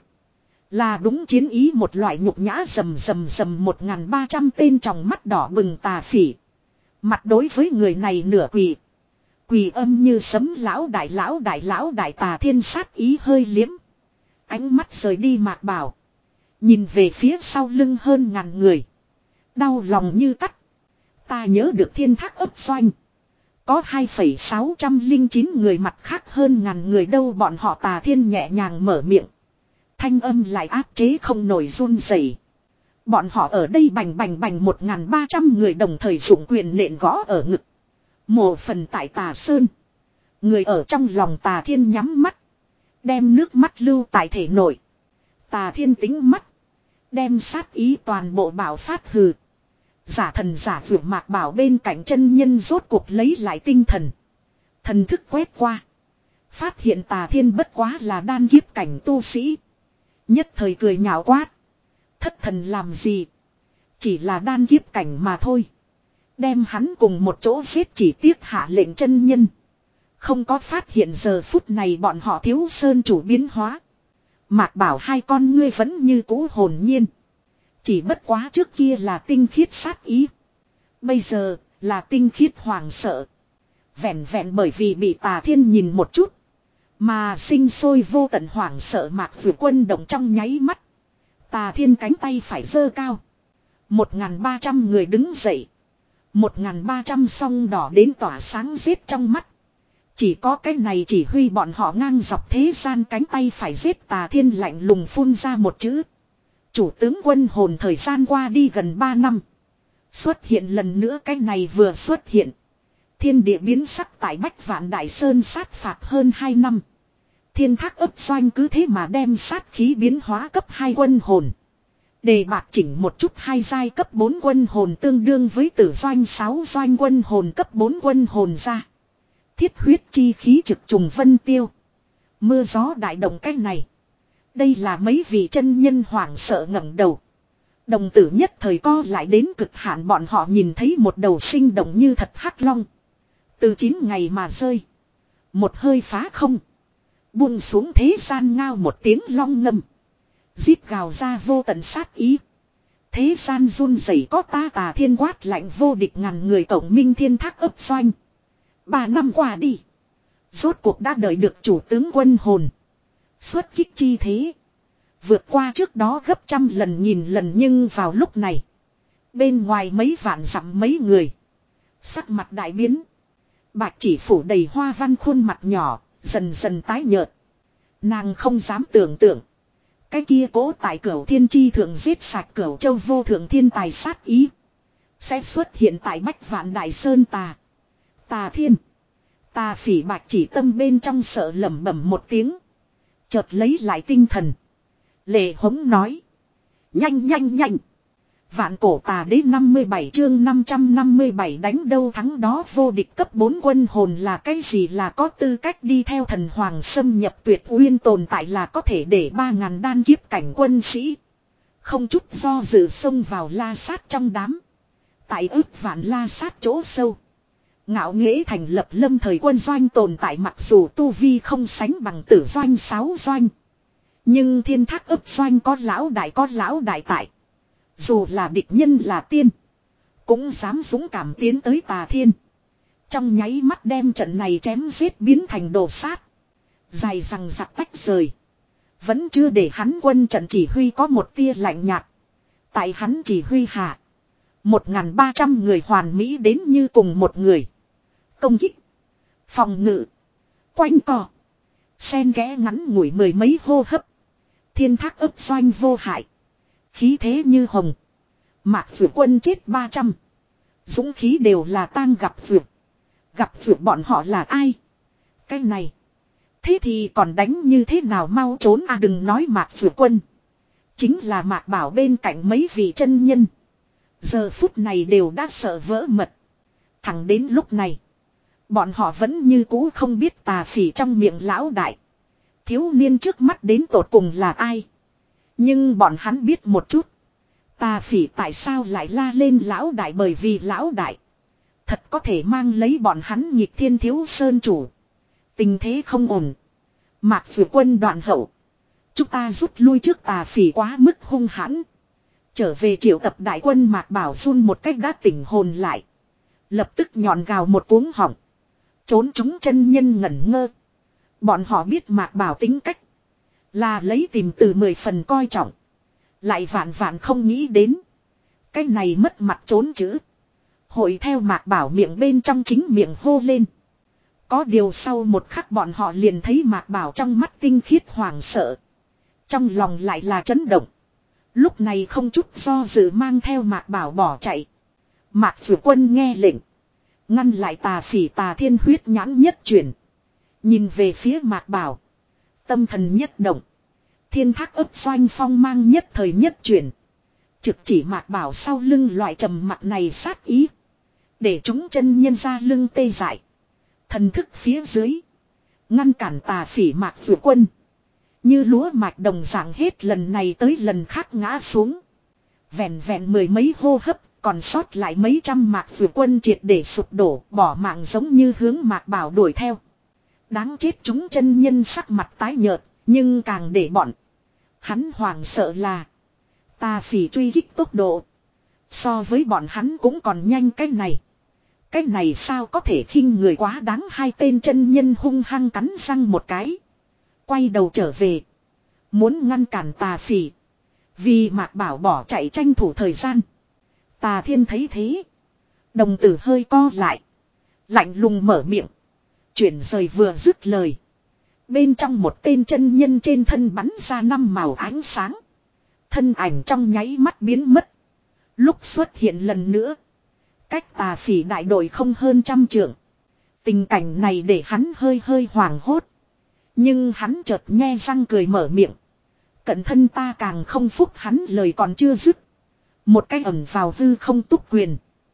Là đúng chiến ý một loại nhục nhã rầm rầm rầm một nghìn ba trăm tên trong mắt đỏ bừng tà phỉ. Mặt đối với người này nửa quỳ. Quỳ âm như sấm lão đại lão đại lão đại tà thiên sát ý hơi liếm. Ánh mắt rời đi Mạc Bảo. Nhìn về phía sau lưng hơn ngàn người. Đau lòng như cắt. Ta nhớ được thiên thác ấp doanh. Có hai phẩy sáu không chín người mặt khác hơn ngàn người đâu bọn họ tà thiên nhẹ nhàng mở miệng. Thanh âm lại áp chế không nổi run rẩy. Bọn họ ở đây bành bành bành một nghìn ba trăm người đồng thời dụng quyền nện gõ ở ngực. Mộ phần tại tà sơn. Người ở trong lòng tà thiên nhắm mắt. Đem nước mắt lưu tại thể nội. Tà thiên tính mắt. Đem sát ý toàn bộ bảo phát hừ. Giả thần giả vượt Mạc Bảo bên cạnh chân nhân rốt cuộc lấy lại tinh thần. Thần thức quét qua. Phát hiện tà thiên bất quá là đan kiếp cảnh tu sĩ. Nhất thời cười nhạo quát. Thất thần làm gì? Chỉ là đan kiếp cảnh mà thôi. Đem hắn cùng một chỗ giết chỉ tiếc hạ lệnh chân nhân. Không có phát hiện giờ phút này bọn họ thiếu sơn chủ biến hóa. Mạc Bảo hai con ngươi vẫn như cũ hồn nhiên. Chỉ bất quá trước kia là tinh khiết sát ý. Bây giờ là tinh khiết hoàng sợ. Vẹn vẹn bởi vì bị tà thiên nhìn một chút. Mà sinh sôi vô tận hoảng sợ Mạc Vượt Quân động trong nháy mắt. Tà thiên cánh tay phải giơ cao. Một nghìn ba trăm người đứng dậy. Một nghìn ba trăm song đỏ đến tỏa sáng giết trong mắt. Chỉ có cái này chỉ huy bọn họ ngang dọc thế gian cánh tay phải giết tà thiên lạnh lùng phun ra một chữ. Chủ tướng quân hồn thời gian qua đi gần ba năm. Xuất hiện lần nữa cái này vừa xuất hiện. Thiên địa biến sắc tại Bách Vạn Đại Sơn sát phạt hơn hai năm. Thiên thác ấp doanh cứ thế mà đem sát khí biến hóa cấp hai quân hồn. Đề bạt chỉnh một chút hai giai cấp bốn quân hồn tương đương với tử doanh sáu doanh quân hồn cấp bốn quân hồn ra. Thiết huyết chi khí trực trùng vân tiêu. Mưa gió đại động cách này. Đây là mấy vị chân nhân hoảng sợ ngẩng đầu. Đồng tử nhất thời co lại đến cực hạn bọn họ nhìn thấy một đầu sinh động như thật hắc long. Từ chín ngày mà rơi. Một hơi phá không. Buông xuống thế gian ngao một tiếng long ngâm. Giết gào ra vô tận sát ý. Thế gian run rẩy có ta tà thiên quát lạnh vô địch ngàn người tổng minh thiên thác ấp doanh. Ba năm qua đi. Rốt cuộc đã đợi được chủ tướng quân hồn. Xuất kích chi thế. Vượt qua trước đó gấp trăm lần nghìn lần nhưng vào lúc này. Bên ngoài mấy vạn dặm mấy người. Sắc mặt đại biến. Bạch chỉ phủ đầy hoa văn khuôn mặt nhỏ. Dần dần tái nhợt. Nàng không dám tưởng tượng. Cái kia cố tại cửu thiên chi thượng giết sạch cửu châu vô thượng thiên tài sát ý. Sẽ xuất hiện tại Bách Vạn Đại Sơn tà. Tà thiên. Tà phỉ bạch chỉ tâm bên trong sợ lẩm bẩm một tiếng. Chợt lấy lại tinh thần. Lệ hống nói. Nhanh nhanh nhanh. Vạn cổ tà đế năm mươi bảy chương năm trăm năm mươi bảy đánh đâu thắng đó vô địch cấp bốn quân hồn là cái gì là có tư cách đi theo thần hoàng xâm nhập tuyệt uyên tồn tại là có thể để ba ngàn đan kiếp cảnh quân sĩ. Không chút do dự xông vào la sát trong đám. Tại ức vạn la sát chỗ sâu. Ngạo nghễ thành lập lâm thời quân doanh tồn tại mặc dù tu vi không sánh bằng tử doanh sáu doanh. Nhưng thiên thác ấp doanh có lão đại có lão đại tại. Dù là địch nhân là tiên. Cũng dám dũng cảm tiến tới tà thiên. Trong nháy mắt đem trận này chém giết biến thành đồ sát. Dài rằng giặc tách rời. Vẫn chưa để hắn quân trận chỉ huy có một tia lạnh nhạt. Tại hắn chỉ huy hạ. Một ngàn ba trăm người hoàn mỹ đến như cùng một người. Công kích. Phòng ngự. Quanh cò. Xen ghé ngắn ngủi mười mấy hô hấp. Thiên thác ấp doanh vô hại. Khí thế như hồng. Mạc Vượt Quân chết ba trăm. Dũng khí đều là tang gặp vượt. Gặp vượt bọn họ là ai? Cái này. Thế thì còn đánh như thế nào mau trốn à đừng nói Mạc Vượt Quân. Chính là Mạc Bảo bên cạnh mấy vị chân nhân. Giờ phút này đều đã sợ vỡ mật. Thẳng đến lúc này. Bọn họ vẫn như cũ không biết tà phỉ trong miệng lão đại. Thiếu niên trước mắt đến tột cùng là ai. Nhưng bọn hắn biết một chút. Tà phỉ tại sao lại la lên lão đại bởi vì lão đại. Thật có thể mang lấy bọn hắn nhịp thiên thiếu sơn chủ. Tình thế không ổn. Mạc Vượt Quân đoạn hậu. Chúng ta rút lui trước tà phỉ quá mức hung hãn. Trở về triệu tập đại quân Mạc Bảo run một cách đã tỉnh hồn lại. Lập tức nhọn gào một cuống họng. Trốn chúng chân nhân ngẩn ngơ. Bọn họ biết Mạc Bảo tính cách. Là lấy tìm từ mười phần coi trọng. Lại vạn vạn không nghĩ đến. Cái này mất mặt trốn chữ. Hội theo Mạc Bảo miệng bên trong chính miệng hô lên. Có điều sau một khắc bọn họ liền thấy Mạc Bảo trong mắt tinh khiết hoảng sợ. Trong lòng lại là chấn động. Lúc này không chút do dự mang theo Mạc Bảo bỏ chạy. Mạc Vượt Quân nghe lệnh. Ngăn lại tà phỉ Tà Thiên huyết nhãn nhất chuyển. Nhìn về phía Mạc Bảo. Tâm thần nhất động. Thiên thác ấp doanh phong mang nhất thời nhất chuyển. Trực chỉ Mạc Bảo sau lưng loại trầm mặc này sát ý. Để chúng chân nhân ra lưng tê dại. Thần thức phía dưới. Ngăn cản tà phỉ Mạc Vượt Quân. Như lúa mạch đồng dạng hết lần này tới lần khác ngã xuống. Vẹn vẹn mười mấy hô hấp. Còn sót lại mấy trăm Mạc Vượt Quân triệt để sụp đổ. Bỏ mạng giống như hướng Mạc Bảo đuổi theo. Đáng chết chúng chân nhân sắc mặt tái nhợt. Nhưng càng để bọn. Hắn hoảng sợ là. Tà phỉ truy kích tốc độ. So với bọn hắn cũng còn nhanh cái này. Cái này sao có thể khinh người quá đáng. Hai tên chân nhân hung hăng cắn răng một cái. Quay đầu trở về. Muốn ngăn cản tà phỉ. Vì Mạc Bảo bỏ chạy tranh thủ thời gian. Tà Thiên thấy thế. Đồng tử hơi co lại. Lạnh lùng mở miệng. Chuyển rời vừa dứt lời. Bên trong một tên chân nhân trên thân bắn ra năm màu ánh sáng. Thân ảnh trong nháy mắt biến mất. Lúc xuất hiện lần nữa. Cách tà phỉ đại đội không hơn trăm trượng. Tình cảnh này để hắn hơi hơi hoảng hốt. Nhưng hắn chợt nhe răng cười mở miệng. Cận thân ta càng không phúc hắn lời còn chưa dứt. Một cái ẩn vào hư không túc quyền.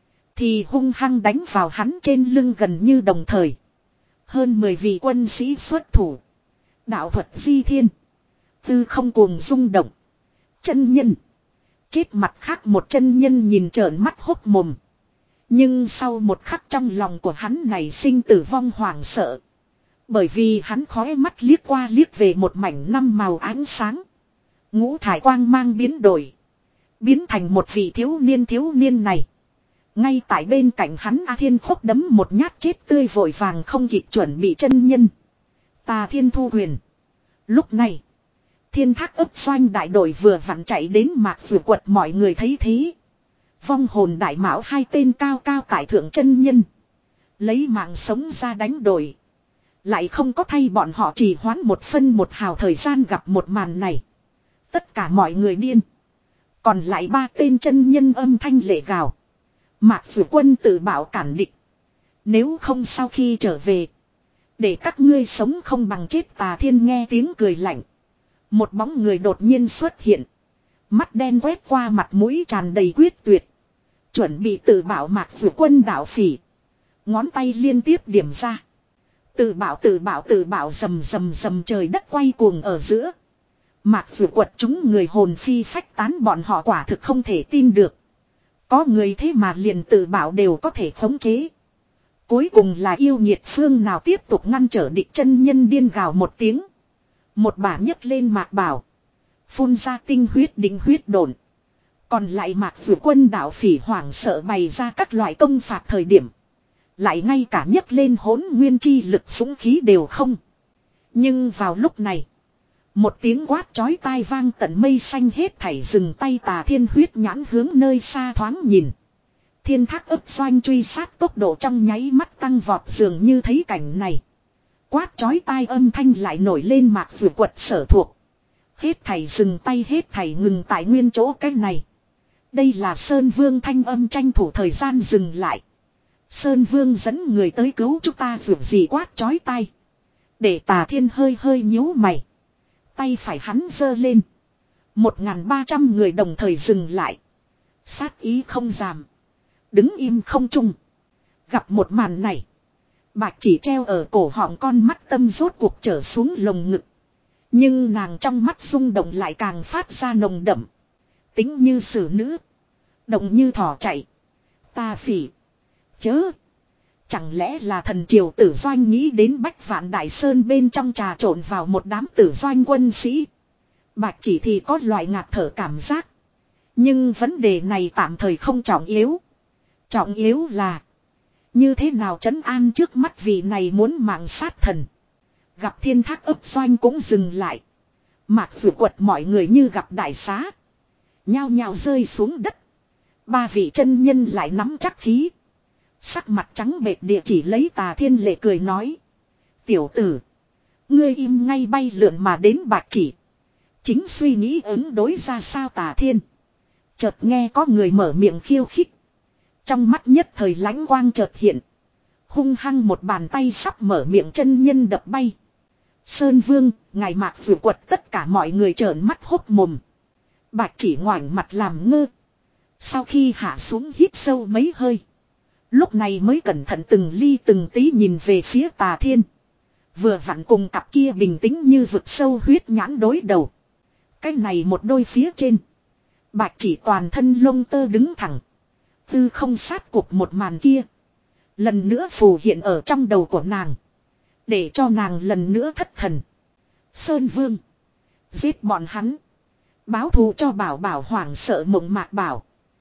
Thì hung hăng đánh vào hắn trên lưng gần như đồng thời. Hơn mười vị quân sĩ xuất thủ. Đạo thuật di thiên. Tư không cuồng rung động. Chân nhân. Chết mặt khác một chân nhân nhìn trợn mắt hốc mồm. Nhưng sau một khắc trong lòng của hắn này sinh tử vong hoảng sợ. Bởi vì hắn khói mắt liếc qua liếc về một mảnh năm màu ánh sáng. Ngũ thải quang mang biến đổi. Biến thành một vị thiếu niên thiếu niên này. Ngay tại bên cạnh hắn A Thiên Khốc đấm một nhát chết tươi vội vàng không kịp chuẩn bị chân nhân. Tà Thiên thu huyền. Lúc này. Thiên thác ấp doanh đại đội vừa vặn chạy đến Mạc Vượt Quật mọi người thấy thế. Vong hồn đại mão hai tên cao cao tại thượng chân nhân. Lấy mạng sống ra đánh đổi. Lại không có thay bọn họ trì hoãn một phân một hào thời gian gặp một màn này. Tất cả mọi người điên. Còn lại ba tên chân nhân âm thanh lệ gào. Mạc Vượt Quân tự bảo cản địch. Nếu không sau khi trở về. Để các ngươi sống không bằng chết. Tà Thiên nghe tiếng cười lạnh. Một bóng người đột nhiên xuất hiện. Mắt đen quét qua mặt mũi tràn đầy quyết tuyệt. Chuẩn bị tự bảo Mạc Vượt Quân đạo phỉ. Ngón tay liên tiếp điểm ra. Tự bảo tự bảo tự bảo rầm rầm rầm trời đất quay cuồng ở giữa. Mạc Vượt Quật chúng người hồn phi phách tán bọn họ quả thực không thể tin được. Có người thế mà liền tự bảo đều có thể khống chế. Cuối cùng là yêu nhiệt phương nào tiếp tục ngăn trở địch chân nhân điên gào một tiếng. Một bà nhấc lên Mạc Bảo. Phun ra tinh huyết đỉnh huyết đồn. Còn lại Mạc Vượt Quân đạo phỉ hoảng sợ bày ra các loại công phạt thời điểm. Lại ngay cả nhấc lên hỗn nguyên chi lực súng khí đều không. Nhưng vào lúc này. Một tiếng quát chói tai vang tận mây xanh hết thảy dừng tay. Tà Thiên huyết nhãn hướng nơi xa thoáng nhìn. Thiên thác ấp doanh truy sát tốc độ trong nháy mắt tăng vọt dường như thấy cảnh này. Quát chói tai âm thanh lại nổi lên Mạc Vượt Quật sở thuộc. Hết thảy dừng tay hết thảy ngừng tại nguyên chỗ cái này. Đây là Sơn Vương thanh âm tranh thủ thời gian dừng lại. Sơn Vương dẫn người tới cứu chúng ta vượt gì quát chói tai. Để Tà Thiên hơi hơi nhíu mày. Tay phải hắn giơ lên. Một ngàn ba trăm người đồng thời dừng lại. Sát ý không giảm. Đứng im không trung. Gặp một màn này. Bạch chỉ treo ở cổ họng con mắt tâm rốt cuộc trở xuống lồng ngực. Nhưng nàng trong mắt rung động lại càng phát ra nồng đậm. Tính như xử nữ. Động như thỏ chạy. Ta phỉ. Chớ. Chẳng lẽ là thần triều tử doanh nghĩ đến Bách Vạn Đại Sơn bên trong trà trộn vào một đám tử doanh quân sĩ. Bạch chỉ thì có loại ngạt thở cảm giác. Nhưng vấn đề này tạm thời không trọng yếu. Trọng yếu là. Như thế nào trấn an trước mắt vị này muốn mạng sát thần. Gặp thiên thác ấp doanh cũng dừng lại. Mạc vừa quật mọi người như gặp đại xá. Nhao nhao rơi xuống đất. Ba vị chân nhân lại nắm chắc khí. Sắc mặt trắng bệch địa chỉ lấy Tà Thiên lệ cười nói. Tiểu tử. Ngươi im ngay bay lượn mà đến Bạch chỉ. Chính suy nghĩ ứng đối ra sao Tà Thiên. Chợt nghe có người mở miệng khiêu khích. Trong mắt nhất thời lãnh quang chợt hiện. Hung hăng một bàn tay sắp mở miệng chân nhân đập bay. Sơn Vương, ngài Mạc vừa quật tất cả mọi người trợn mắt hốt mồm. Bạch chỉ ngoảnh mặt làm ngơ. Sau khi hạ xuống hít sâu mấy hơi. Lúc này mới cẩn thận từng ly từng tí nhìn về phía Tà Thiên. Vừa vặn cùng cặp kia bình tĩnh như vực sâu huyết nhãn đối đầu. Cái này một đôi phía trên. Bạch chỉ toàn thân lông tơ đứng thẳng. Tư không sát cuộc một màn kia. Lần nữa phù hiện ở trong đầu của nàng. Để cho nàng lần nữa thất thần. Sơn Vương. Giết bọn hắn. Báo thù cho Bảo Bảo hoảng sợ mộng mạc Bảo.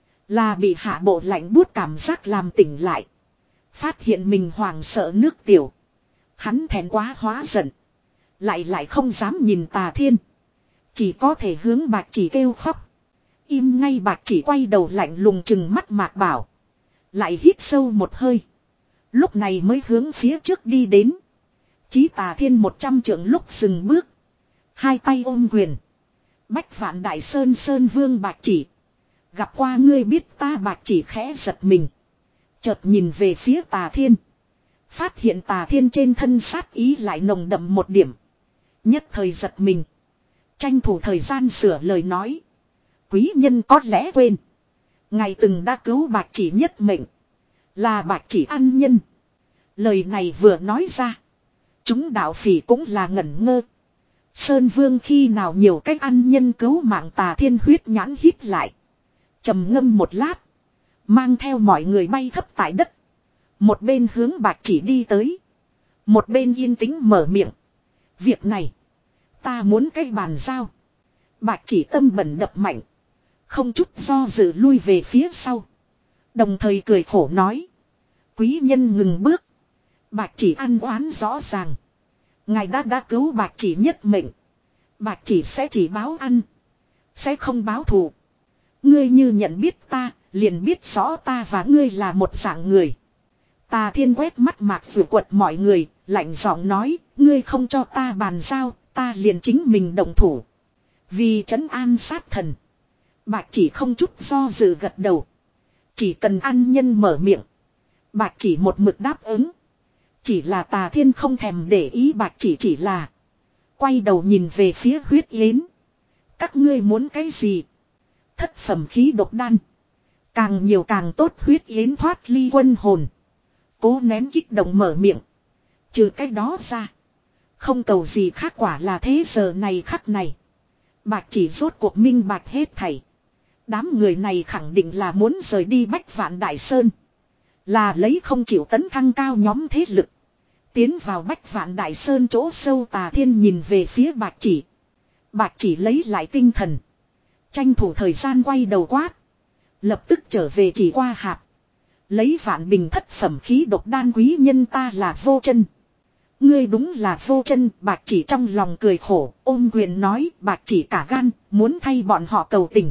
Là bị hạ bộ lạnh buốt cảm giác làm tỉnh lại. Phát hiện mình hoảng sợ nước tiểu. Hắn thẹn quá hóa giận. Lại lại không dám nhìn Tà Thiên. Chỉ có thể hướng Bạch chỉ kêu khóc. Im ngay Bạch chỉ quay đầu lạnh lùng chừng mắt Mạc Bảo. Lại hít sâu một hơi. Lúc này mới hướng phía trước đi đến. Chí Tà Thiên một trăm trượng lúc dừng bước. Hai tay ôm quyền. Bách Vạn Đại Sơn Sơn Vương Bạch chỉ. Gặp qua ngươi biết ta Bạch chỉ khẽ giật mình. Chợt nhìn về phía Tà Thiên. Phát hiện Tà Thiên trên thân sát ý lại nồng đậm một điểm. Nhất thời giật mình. Tranh thủ thời gian sửa lời nói. Quý nhân có lẽ quên. Ngài từng đã cứu Bạch chỉ nhất mệnh. Là Bạch chỉ ăn nhân. Lời này vừa nói ra. Chúng đạo phỉ cũng là ngẩn ngơ. Sơn Vương khi nào nhiều cách ăn nhân cứu mạng Tà Thiên huyết nhãn híp lại. Trầm ngâm một lát. Mang theo mọi người bay thấp tại đất. Một bên hướng Bạch chỉ đi tới. Một bên yên tĩnh mở miệng. Việc này. Ta muốn cái bàn giao. Bạch chỉ tâm bẩn đập mạnh. Không chút do dự lui về phía sau. Đồng thời cười khổ nói. Quý nhân ngừng bước. Bạch chỉ ăn oán rõ ràng. Ngài đã đã cứu Bạch chỉ nhất mệnh. Bạch chỉ sẽ chỉ báo ăn. Sẽ không báo thù. Ngươi như nhận biết ta. Liền biết rõ ta và ngươi là một dạng người. Tà Thiên quét mắt Mạc vừa quật mọi người. Lạnh giọng nói. Ngươi không cho ta bàn giao. Ta liền chính mình động thủ. Vì trấn an sát thần. Bạch chỉ không chút do dự gật đầu. Chỉ cần ăn nhân mở miệng. Bạch chỉ một mực đáp ứng. Chỉ là Tà Thiên không thèm để ý Bạch chỉ chỉ là. Quay đầu nhìn về phía huyết yến. Các ngươi muốn cái gì? Thất phẩm khí độc đan. Càng nhiều càng tốt huyết yến thoát ly quân hồn. Cố nén kích động mở miệng. Trừ cái đó ra. Không cầu gì khác quả là thế giờ này khắc này. Bạch chỉ rốt cuộc minh bạch hết thảy. Đám người này khẳng định là muốn rời đi Bách Vạn Đại Sơn. Là lấy không chịu tấn thăng cao nhóm thế lực. Tiến vào Bách Vạn Đại Sơn chỗ sâu. Tà Thiên nhìn về phía Bạch chỉ. Bạch chỉ lấy lại tinh thần. Tranh thủ thời gian quay đầu quát. Lập tức trở về chỉ qua hạp. Lấy vạn bình thất phẩm khí độc đan quý nhân ta là vô chân. Ngươi đúng là vô chân. Bạch chỉ trong lòng cười khổ. Ôm quyền nói Bạch chỉ cả gan. Muốn thay bọn họ cầu tình.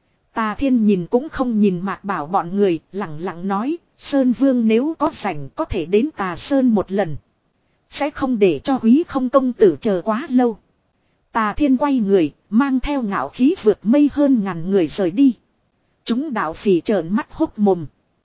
Tà Thiên nhìn cũng không nhìn Mạc Bảo bọn người. Lặng lặng nói. Sơn Vương nếu có rảnh có thể đến Tà Sơn một lần. Sẽ không để cho quý không công tử chờ quá lâu. Tà Thiên quay người. Mang theo ngạo khí vượt mây hơn ngàn người rời đi. Chúng đạo phỉ trợn mắt hốc mồm.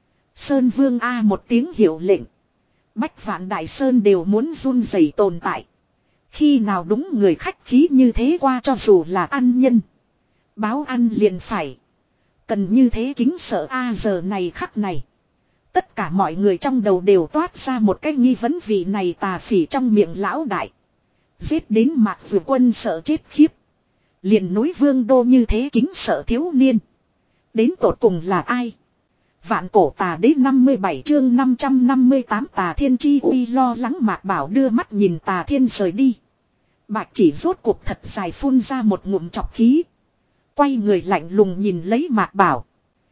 Sơn Vương A một tiếng hiệu lệnh. Bách vạn đại sơn đều muốn run rẩy tồn tại. Khi nào đúng người khách khí như thế qua cho dù là ăn nhân. Báo ăn liền phải. Cần như thế kính sợ A giờ này khắc này. Tất cả mọi người trong đầu đều toát ra một cái nghi vấn vị này tà phỉ trong miệng lão đại. Giết đến Mạc Vừa Quân sợ chết khiếp. Liền núi Vương Đô như thế kính sợ thiếu niên. Đến tột cùng là ai? Vạn cổ tà đế năm mươi bảy chương năm trăm năm mươi tám Tà Thiên chi uy lo lắng Mạc Bảo đưa mắt nhìn Tà Thiên rời đi. Bạch chỉ rốt cuộc thật dài phun ra một ngụm chọc khí. Quay người lạnh lùng nhìn lấy Mạc Bảo.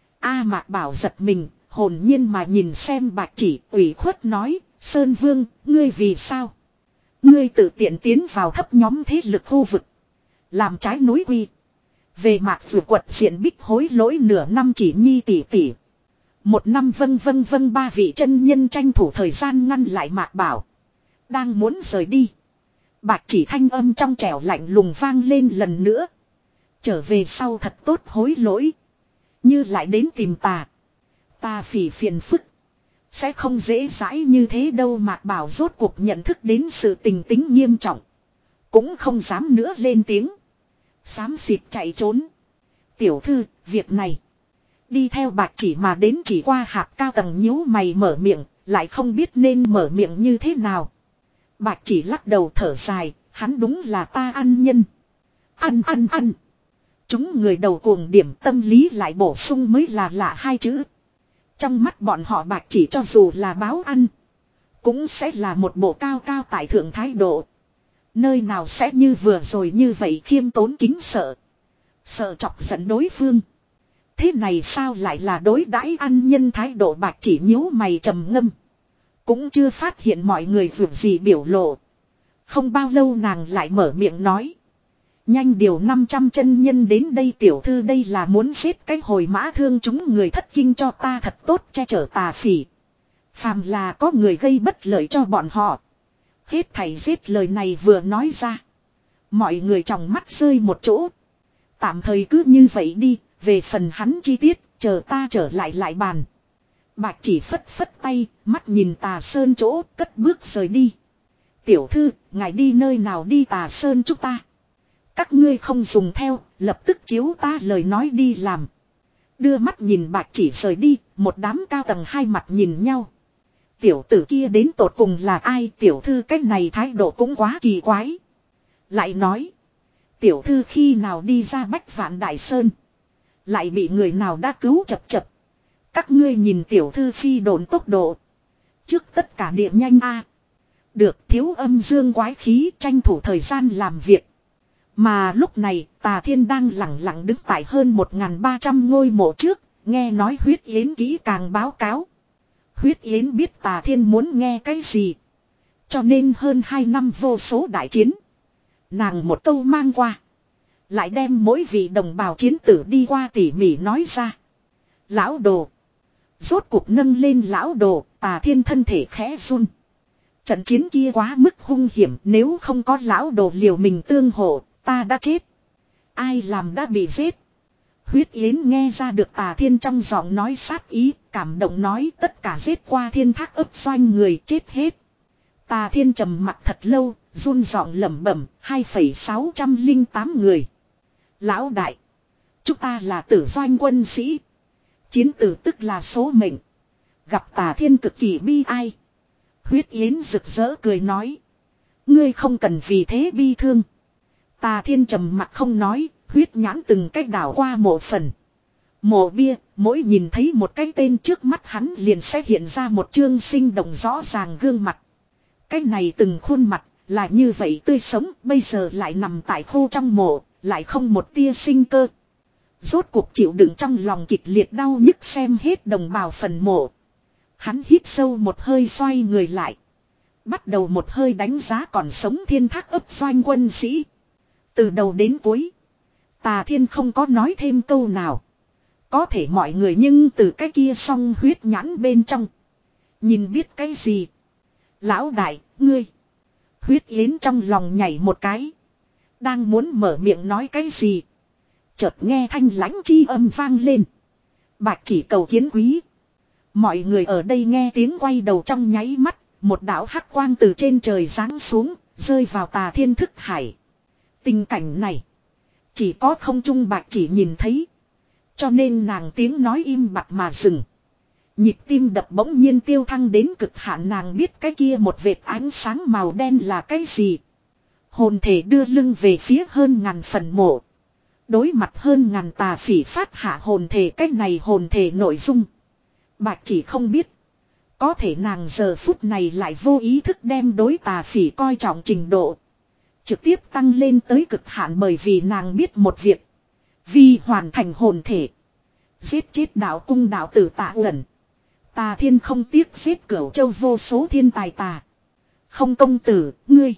A Mạc Bảo giật mình, hồn nhiên mà nhìn xem Bạch chỉ ủy khuất nói, Sơn Vương, ngươi vì sao? Ngươi tự tiện tiến vào thấp nhóm thế lực khu vực. Làm trái núi quy. Về Mạc Vừa quật diện bích hối lỗi nửa năm chỉ nhi tỷ tỷ. Một năm vân vân vân ba vị chân nhân tranh thủ thời gian ngăn lại Mạc Bảo. Đang muốn rời đi. Bạch chỉ thanh âm trong trẻo lạnh lùng vang lên lần nữa. Trở về sau thật tốt hối lỗi. Như lại đến tìm ta. Ta phỉ phiền phức. Sẽ không dễ dãi như thế đâu. Mạc Bảo rốt cuộc nhận thức đến sự tình tính nghiêm trọng. Cũng không dám nữa lên tiếng. Xám xịt chạy trốn. Tiểu thư, việc này. Đi theo Bạch chỉ mà đến chỉ qua hạp cao tầng nhíu mày mở miệng. Lại không biết nên mở miệng như thế nào. Bạch chỉ lắc đầu thở dài. Hắn đúng là ta ăn nhân. Ăn ăn ăn. Chúng người đầu cuồng điểm tâm lý lại bổ sung mới là lạ hai chữ. Trong mắt bọn họ Bạch chỉ cho dù là báo ăn. Cũng sẽ là một bộ cao cao tại thượng thái độ. Nơi nào sẽ như vừa rồi như vậy khiêm tốn kính sợ. Sợ chọc giận đối phương. Thế này sao lại là đối đãi ăn nhân thái độ Bạch chỉ nhíu mày trầm ngâm. Cũng chưa phát hiện mọi người vượt gì biểu lộ. Không bao lâu nàng lại mở miệng nói. Nhanh điều năm trăm chân nhân đến đây tiểu thư đây là muốn giết cái hồi mã thương chúng người thất kinh cho ta thật tốt che chở tà phỉ. Phàm là có người gây bất lợi cho bọn họ. Hết thảy giết lời này vừa nói ra. Mọi người trong mắt rơi một chỗ. Tạm thời cứ như vậy đi, về phần hắn chi tiết, chờ ta trở lại lại bàn. Bạch chỉ phất phất tay, mắt nhìn Tà Sơn chỗ, cất bước rời đi. Tiểu thư, ngài đi nơi nào đi Tà Sơn chúng ta. Các ngươi không dùng theo, lập tức chiếu ta lời nói đi làm. Đưa mắt nhìn Bạch chỉ rời đi, một đám cao tầng hai mặt nhìn nhau. Tiểu tử kia đến tột cùng là ai tiểu thư cách này thái độ cũng quá kỳ quái. Lại nói. Tiểu thư khi nào đi ra Bách Vạn Đại Sơn. Lại bị người nào đã cứu chập chập. Các ngươi nhìn tiểu thư phi độn tốc độ. Trước tất cả địa nhanh a. Được thiếu âm dương quái khí tranh thủ thời gian làm việc. Mà lúc này Tà Thiên đang lặng lặng đứng tại hơn một nghìn ba trăm ngôi mộ trước. Nghe nói Huyết Yến kỹ càng báo cáo. Huyết Yến biết Tà Thiên muốn nghe cái gì. Cho nên hơn hai năm vô số đại chiến. Nàng một câu mang qua. Lại đem mỗi vị đồng bào chiến tử đi qua tỉ mỉ nói ra. Lão đồ. Rốt cuộc nâng lên lão đồ, Tà Thiên thân thể khẽ run. Trận chiến kia quá mức hung hiểm, nếu không có lão đồ liều mình tương hộ, ta đã chết. Ai làm đã bị giết. Huyết Yến nghe ra được Tà Thiên trong giọng nói sát ý, cảm động nói tất cả giết qua thiên thác ấp doanh người chết hết. Tà Thiên trầm mặt thật lâu, run giọng lẩm bẩm, hai phẩy sáu trăm linh tám người. Lão đại, chúng ta là tử doanh quân sĩ. Chiến tử tức là số mệnh. Gặp Tà Thiên cực kỳ bi ai. Huyết Yến rực rỡ cười nói. Ngươi không cần vì thế bi thương. Tà Thiên trầm mặt không nói, huyết nhãn từng cách đảo qua mộ phần. Mộ bia, mỗi nhìn thấy một cái tên trước mắt hắn liền sẽ hiện ra một chương sinh động rõ ràng gương mặt. Cái này từng khuôn mặt, là như vậy tươi sống, bây giờ lại nằm tại khô trong mộ, lại không một tia sinh cơ. Rốt cuộc chịu đựng trong lòng kịch liệt đau nhức xem hết đồng bào phần mộ. Hắn hít sâu một hơi xoay người lại. Bắt đầu một hơi đánh giá còn sống thiên thác ấp doanh quân sĩ. Từ đầu đến cuối. Tà Thiên không có nói thêm câu nào. Có thể mọi người nhưng từ cái kia song huyết nhãn bên trong. Nhìn biết cái gì. Lão đại, ngươi. Huyết Yến trong lòng nhảy một cái. Đang muốn mở miệng nói cái gì. Chợt nghe thanh lãnh chi âm vang lên. Bạch chỉ cầu kiến quý. Mọi người ở đây nghe tiếng quay đầu trong nháy mắt. Một đạo hắc quang từ trên trời giáng xuống. Rơi vào Tà Thiên thức hải. Tình cảnh này. Chỉ có không trung Bạch chỉ nhìn thấy. Cho nên nàng tiếng nói im bặt mà dừng. Nhịp tim đập bỗng nhiên tiêu thăng đến cực hạn, nàng biết cái kia một vệt ánh sáng màu đen là cái gì. Hồn thể đưa lưng về phía hơn ngàn phần mộ. Đối mặt hơn ngàn tà phỉ phát hạ hồn thể, cái này hồn thể nội dung. Bạch chỉ không biết. Có thể nàng giờ phút này lại vô ý thức đem đối tà phỉ coi trọng trình độ. Trực tiếp tăng lên tới cực hạn, bởi vì nàng biết một việc. Vì hoàn thành hồn thể. Giết chết đạo cung đạo tử Tạ Uẩn. Tà Thiên không tiếc giết Cửu Châu vô số thiên tài tà. Không công tử, ngươi.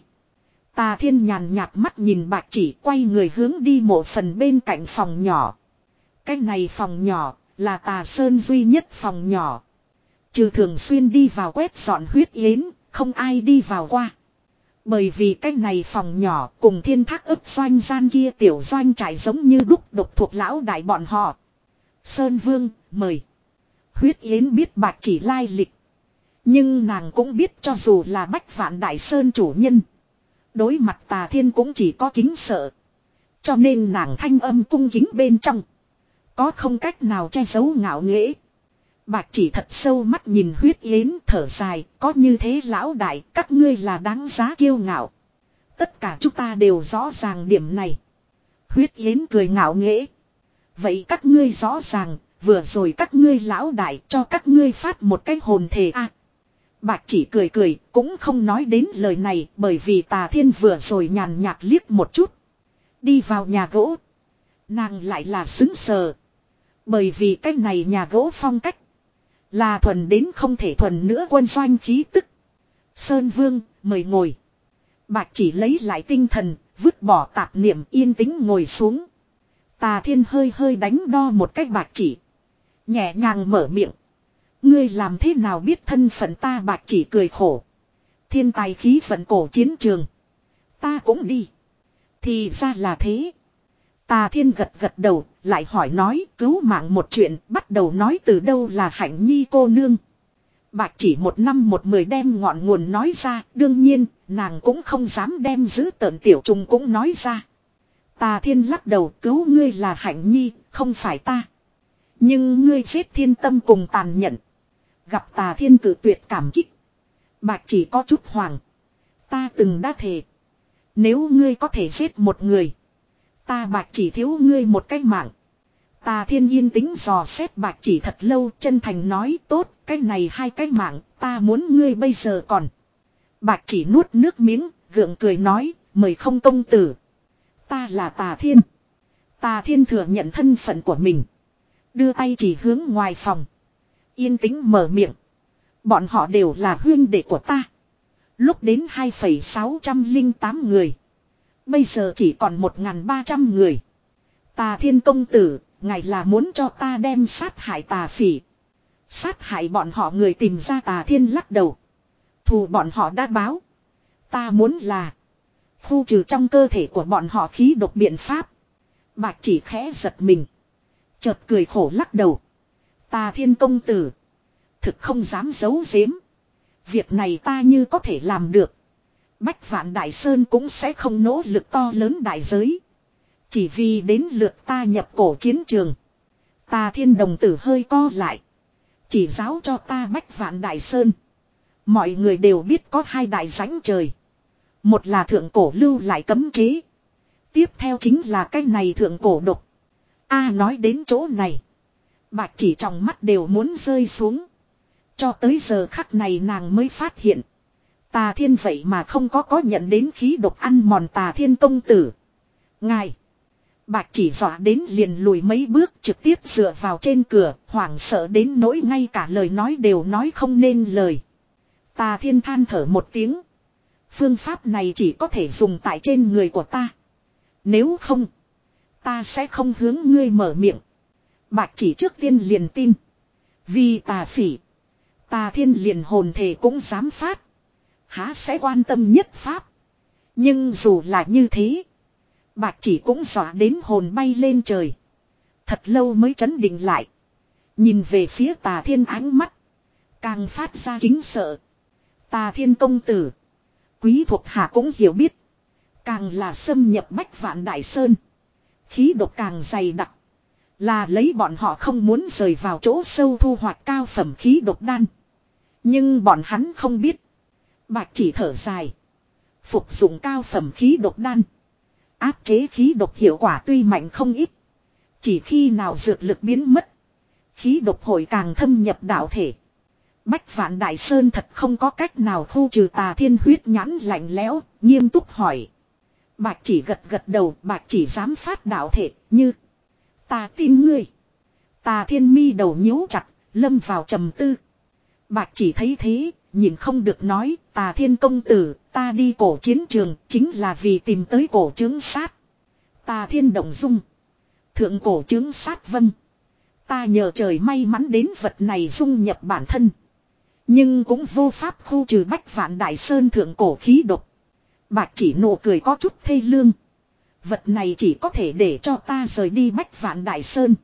Tà Thiên nhàn nhạt mắt nhìn Bạch chỉ, quay người hướng đi một phần bên cạnh phòng nhỏ. Cái này phòng nhỏ là Tà Sơn duy nhất phòng nhỏ. Trừ thường xuyên đi vào quét dọn huyết yến, không ai đi vào qua. Bởi vì cái này phòng nhỏ cùng Thiên Thác ấp doanh gian kia tiểu doanh trải giống như đúc độc thuộc lão đại bọn họ. Sơn Vương, mời. Huyết Yến biết Bạch chỉ lai lịch. Nhưng nàng cũng biết cho dù là Bách Vạn Đại Sơn chủ nhân. Đối mặt Tà Thiên cũng chỉ có kính sợ. Cho nên nàng thanh âm cung kính bên trong. Có không cách nào che giấu ngạo nghễ. Bạch chỉ thật sâu mắt nhìn Huyết Yến thở dài. Có như thế lão đại, các ngươi là đáng giá kiêu ngạo. Tất cả chúng ta đều rõ ràng điểm này. Huyết Yến cười ngạo nghễ. Vậy các ngươi rõ ràng. Vừa rồi các ngươi lão đại cho các ngươi phát một cái hồn thể a. À, Bạch chỉ cười cười, cũng không nói đến lời này, bởi vì Tà Thiên vừa rồi nhàn nhạt liếc một chút. Đi vào nhà gỗ. Nàng lại là xứng sờ. Bởi vì cái này nhà gỗ phong cách. Là thuần đến không thể thuần nữa quân doanh khí tức. Sơn Vương, mời ngồi. Bạch chỉ lấy lại tinh thần, vứt bỏ tạp niệm, yên tĩnh ngồi xuống. Tà Thiên hơi hơi đánh đo một cách Bạch chỉ. Nhẹ nhàng mở miệng. Ngươi làm thế nào biết thân phận ta? Bạch chỉ cười khổ. Thiên tài khí vận cổ chiến trường. Ta cũng đi. Thì ra là thế. Tà Thiên gật gật đầu, lại hỏi nói cứu mạng một chuyện, bắt đầu nói từ đâu là Hạnh Nhi cô nương. Bạch chỉ một năm một mười đem ngọn nguồn nói ra, đương nhiên, nàng cũng không dám đem giữ tợn tiểu trùng cũng nói ra. Tà Thiên lắc đầu, cứu ngươi là Hạnh Nhi, không phải ta. Nhưng ngươi giết Thiên Tâm cùng tàn nhẫn. Gặp Tà Thiên cử tuyệt cảm kích. Bạch chỉ có chút hoàng. Ta từng đã thề. Nếu ngươi có thể giết một người. Ta Bạch chỉ thiếu ngươi một cái mạng. Tà Thiên yên tĩnh dò xét Bạch chỉ thật lâu, chân thành nói tốt, cái này hai cái mạng, ta muốn ngươi bây giờ còn. Bạch chỉ nuốt nước miếng, gượng cười nói, mời không công tử. Ta là Tà Thiên. Tà Thiên thừa nhận thân phận của mình. Đưa tay chỉ hướng ngoài phòng. Yên tĩnh mở miệng. Bọn họ đều là huynh đệ của ta. Lúc đến hai phẩy sáu trăm linh tám người. Bây giờ chỉ còn một nghìn ba trăm người. Tà Thiên công tử, ngài là muốn cho ta đem sát hại tà phỉ. Sát hại bọn họ người tìm ra. Tà Thiên lắc đầu. Thù bọn họ đã báo. Ta muốn là khu trừ trong cơ thể của bọn họ khí độc biện pháp. Bạch chỉ khẽ giật mình. Chợt cười khổ lắc đầu. Tà Thiên công tử. Thực không dám giấu giếm. Việc này ta như có thể làm được. Bách Vạn Đại Sơn cũng sẽ không nỗ lực to lớn đại giới. Chỉ vì đến lượt ta nhập cổ chiến trường. Tà Thiên đồng tử hơi co lại. Chỉ giáo cho ta Bách Vạn Đại Sơn. Mọi người đều biết có hai đại rãnh trời. Một là thượng cổ lưu lại cấm chế. Tiếp theo chính là cái này thượng cổ độc. A nói đến chỗ này. Bạch chỉ trong mắt đều muốn rơi xuống. Cho tới giờ khắc này nàng mới phát hiện. Tà Thiên vậy mà không có có nhận đến khí độc ăn mòn. Tà Thiên công tử. Ngài. Bạch chỉ dọa đến liền lùi mấy bước, trực tiếp dựa vào trên cửa, hoảng sợ đến nỗi ngay cả lời nói đều nói không nên lời. Tà Thiên than thở một tiếng. Phương pháp này chỉ có thể dùng tại trên người của ta. Nếu không, ta sẽ không hướng ngươi mở miệng. Bạch chỉ trước tiên liền tin. Vì tà phỉ, Tà Thiên liền hồn thể cũng dám phát. Há sẽ quan tâm nhất pháp. Nhưng dù là như thế, Bạch chỉ cũng dọa đến hồn bay lên trời. Thật lâu mới trấn định lại. Nhìn về phía Tà Thiên ánh mắt. Càng phát ra kính sợ. Tà Thiên công tử. Quý thuộc hạ cũng hiểu biết. Càng là xâm nhập Bách Vạn Đại Sơn. Khí độc càng dày đặc. Là lấy bọn họ không muốn rời vào chỗ sâu thu hoạch cao phẩm khí độc đan. Nhưng bọn hắn không biết. Bạch chỉ thở dài. Phục dụng cao phẩm khí độc đan. Áp chế khí độc hiệu quả tuy mạnh không ít. Chỉ khi nào dược lực biến mất. Khí độc hội càng thâm nhập đạo thể. Bách Vạn Đại Sơn thật không có cách nào khu trừ Tà Thiên huyết nhãn lạnh lẽo, nghiêm túc hỏi. Bạch chỉ gật gật đầu, bạch chỉ dám phát đạo thể, như. Ta tin ngươi. Tà Thiên mi đầu nhíu chặt, lâm vào trầm tư. Bạch chỉ thấy thế, nhìn không được nói, Tà Thiên công tử, ta đi cổ chiến trường, chính là vì tìm tới cổ chứng sát. Tà Thiên động dung. Thượng cổ chứng sát vâng. Ta nhờ trời may mắn đến vật này dung nhập bản thân. Nhưng cũng vô pháp khu trừ Bách Vạn Đại Sơn thượng cổ khí độc. Bạch chỉ nụ cười có chút thê lương. Vật này chỉ có thể để cho ta rời đi Bách Vạn Đại Sơn.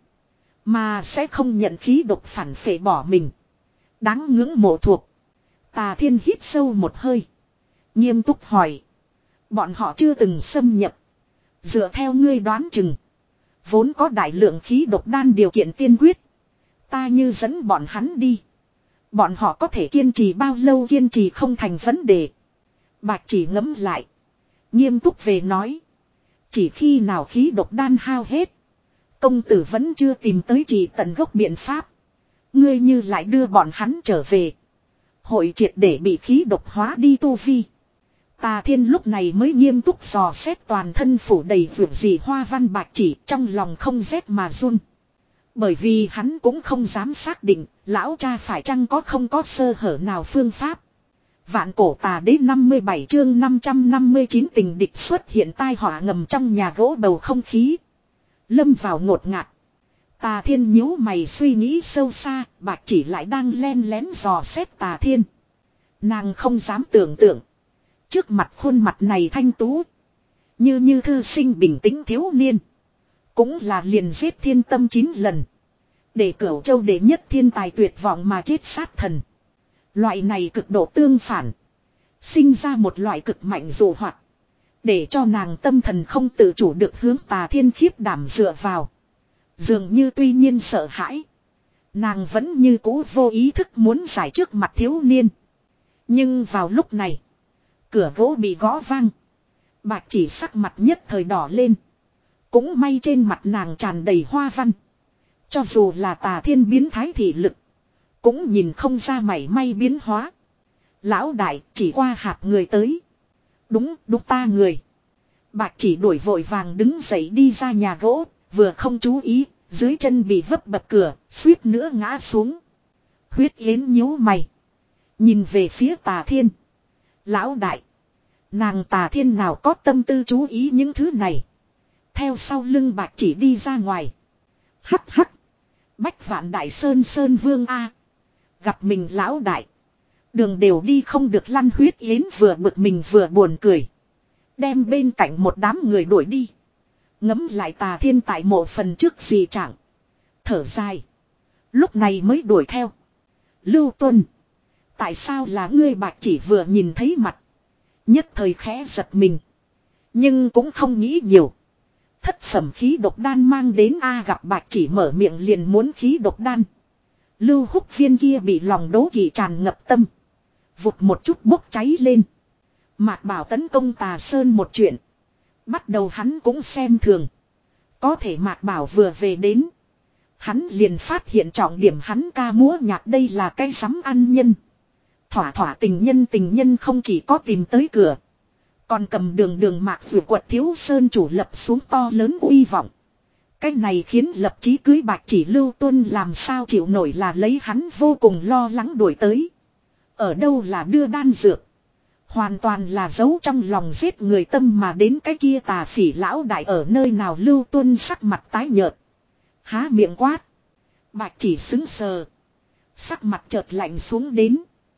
Mà sẽ không nhận khí độc phản phệ bỏ mình. Đáng ngưỡng mộ thuộc. Tà Thiên hít sâu một hơi. Nghiêm túc hỏi. Bọn họ chưa từng xâm nhập. Dựa theo ngươi đoán chừng. Vốn có đại lượng khí độc đan điều kiện tiên quyết. Ta như dẫn bọn hắn đi. Bọn họ có thể kiên trì bao lâu kiên trì không thành vấn đề. Bạch chỉ ngẫm lại. Nghiêm túc về nói. Chỉ khi nào khí độc đan hao hết. Công tử vẫn chưa tìm tới trị tận gốc biện pháp. Ngươi như lại đưa bọn hắn trở về. Hội triệt để bị khí độc hóa đi tu vi. Tà Thiên lúc này mới nghiêm túc dò xét toàn thân phủ đầy vượt gì hoa văn bạch chỉ trong lòng không rét mà run. Bởi vì hắn cũng không dám xác định lão cha phải chăng có không có sơ hở nào phương pháp. Vạn cổ tà đế năm mươi bảy chương năm trăm năm mươi chín tình địch xuất hiện tai họa ngầm trong nhà gỗ bầu không khí. Lâm vào ngột ngạt. Tà Thiên nhíu mày suy nghĩ sâu xa, bạch chỉ lại đang len lén dò xét Tà Thiên. Nàng không dám tưởng tượng. Trước mặt khuôn mặt này thanh tú. Như như thư sinh bình tĩnh thiếu niên. Cũng là liền giết thiên tâm chín lần. Để Cửu Châu đệ nhất thiên tài tuyệt vọng mà chết sát thần. Loại này cực độ tương phản. Sinh ra một loại cực mạnh dụ hoạt. Để cho nàng tâm thần không tự chủ được hướng Tà Thiên khiếp đảm dựa vào. Dường như tuy nhiên sợ hãi. Nàng vẫn như cũ vô ý thức muốn giải trước mặt thiếu niên. Nhưng vào lúc này. Cửa gỗ bị gõ vang. Bạch chỉ sắc mặt nhất thời đỏ lên. Cũng may trên mặt nàng tràn đầy hoa văn. Cho dù là Tà Thiên biến thái thị lực. Cũng nhìn không ra mảy may biến hóa. Lão đại chỉ qua hạt người tới. Đúng đúng ta người. Bạch chỉ đuổi vội vàng đứng dậy đi ra nhà gỗ. Vừa không chú ý. Dưới chân bị vấp bập cửa. Suýt nữa ngã xuống. Huyết Yến nhíu mày. Nhìn về phía Tà Thiên. Lão đại. Nàng Tà Thiên nào có tâm tư chú ý những thứ này. Theo sau lưng Bạch chỉ đi ra ngoài. Hắc hắc. Bách Vạn Đại Sơn Sơn Vương A. Gặp mình lão đại. Đường đều đi không được lăn. Huyết Yến vừa bực mình vừa buồn cười. Đem bên cạnh một đám người đuổi đi. Ngấm lại Tà Thiên tại mộ phần trước gì chẳng. Thở dài. Lúc này mới đuổi theo. Lưu Tuân. Tại sao là ngươi? Bạch chỉ vừa nhìn thấy mặt. Nhất thời khẽ giật mình. Nhưng cũng không nghĩ nhiều. Thất phẩm khí độc đan mang đến A. Gặp Bạch chỉ mở miệng liền muốn khí độc đan. Lưu Húc Viên kia bị lòng đố kỵ tràn ngập tâm. Vụt một chút bốc cháy lên. Mạc Bảo tấn công Tà Sơn một chuyện. Bắt đầu hắn cũng xem thường. Có thể Mạc Bảo vừa về đến. Hắn liền phát hiện trọng điểm hắn ca múa nhạc đây là cái sắm ăn nhân. Thỏa thỏa tình nhân tình nhân không chỉ có tìm tới cửa. Còn cầm đường đường Mạc vừa quật thiếu sơn chủ lập xuống to lớn uy vọng. Cái này khiến lập chí cưới Bạch chỉ Lưu Tuân làm sao chịu nổi là lấy hắn vô cùng lo lắng đuổi tới. Ở đâu là đưa đan dược. Hoàn toàn là giấu trong lòng giết người tâm mà đến cái kia Tà Phỉ lão đại ở nơi nào. Lưu Tuân sắc mặt tái nhợt. Há miệng quát. Bạch chỉ sững sờ. Sắc mặt chợt lạnh xuống đến.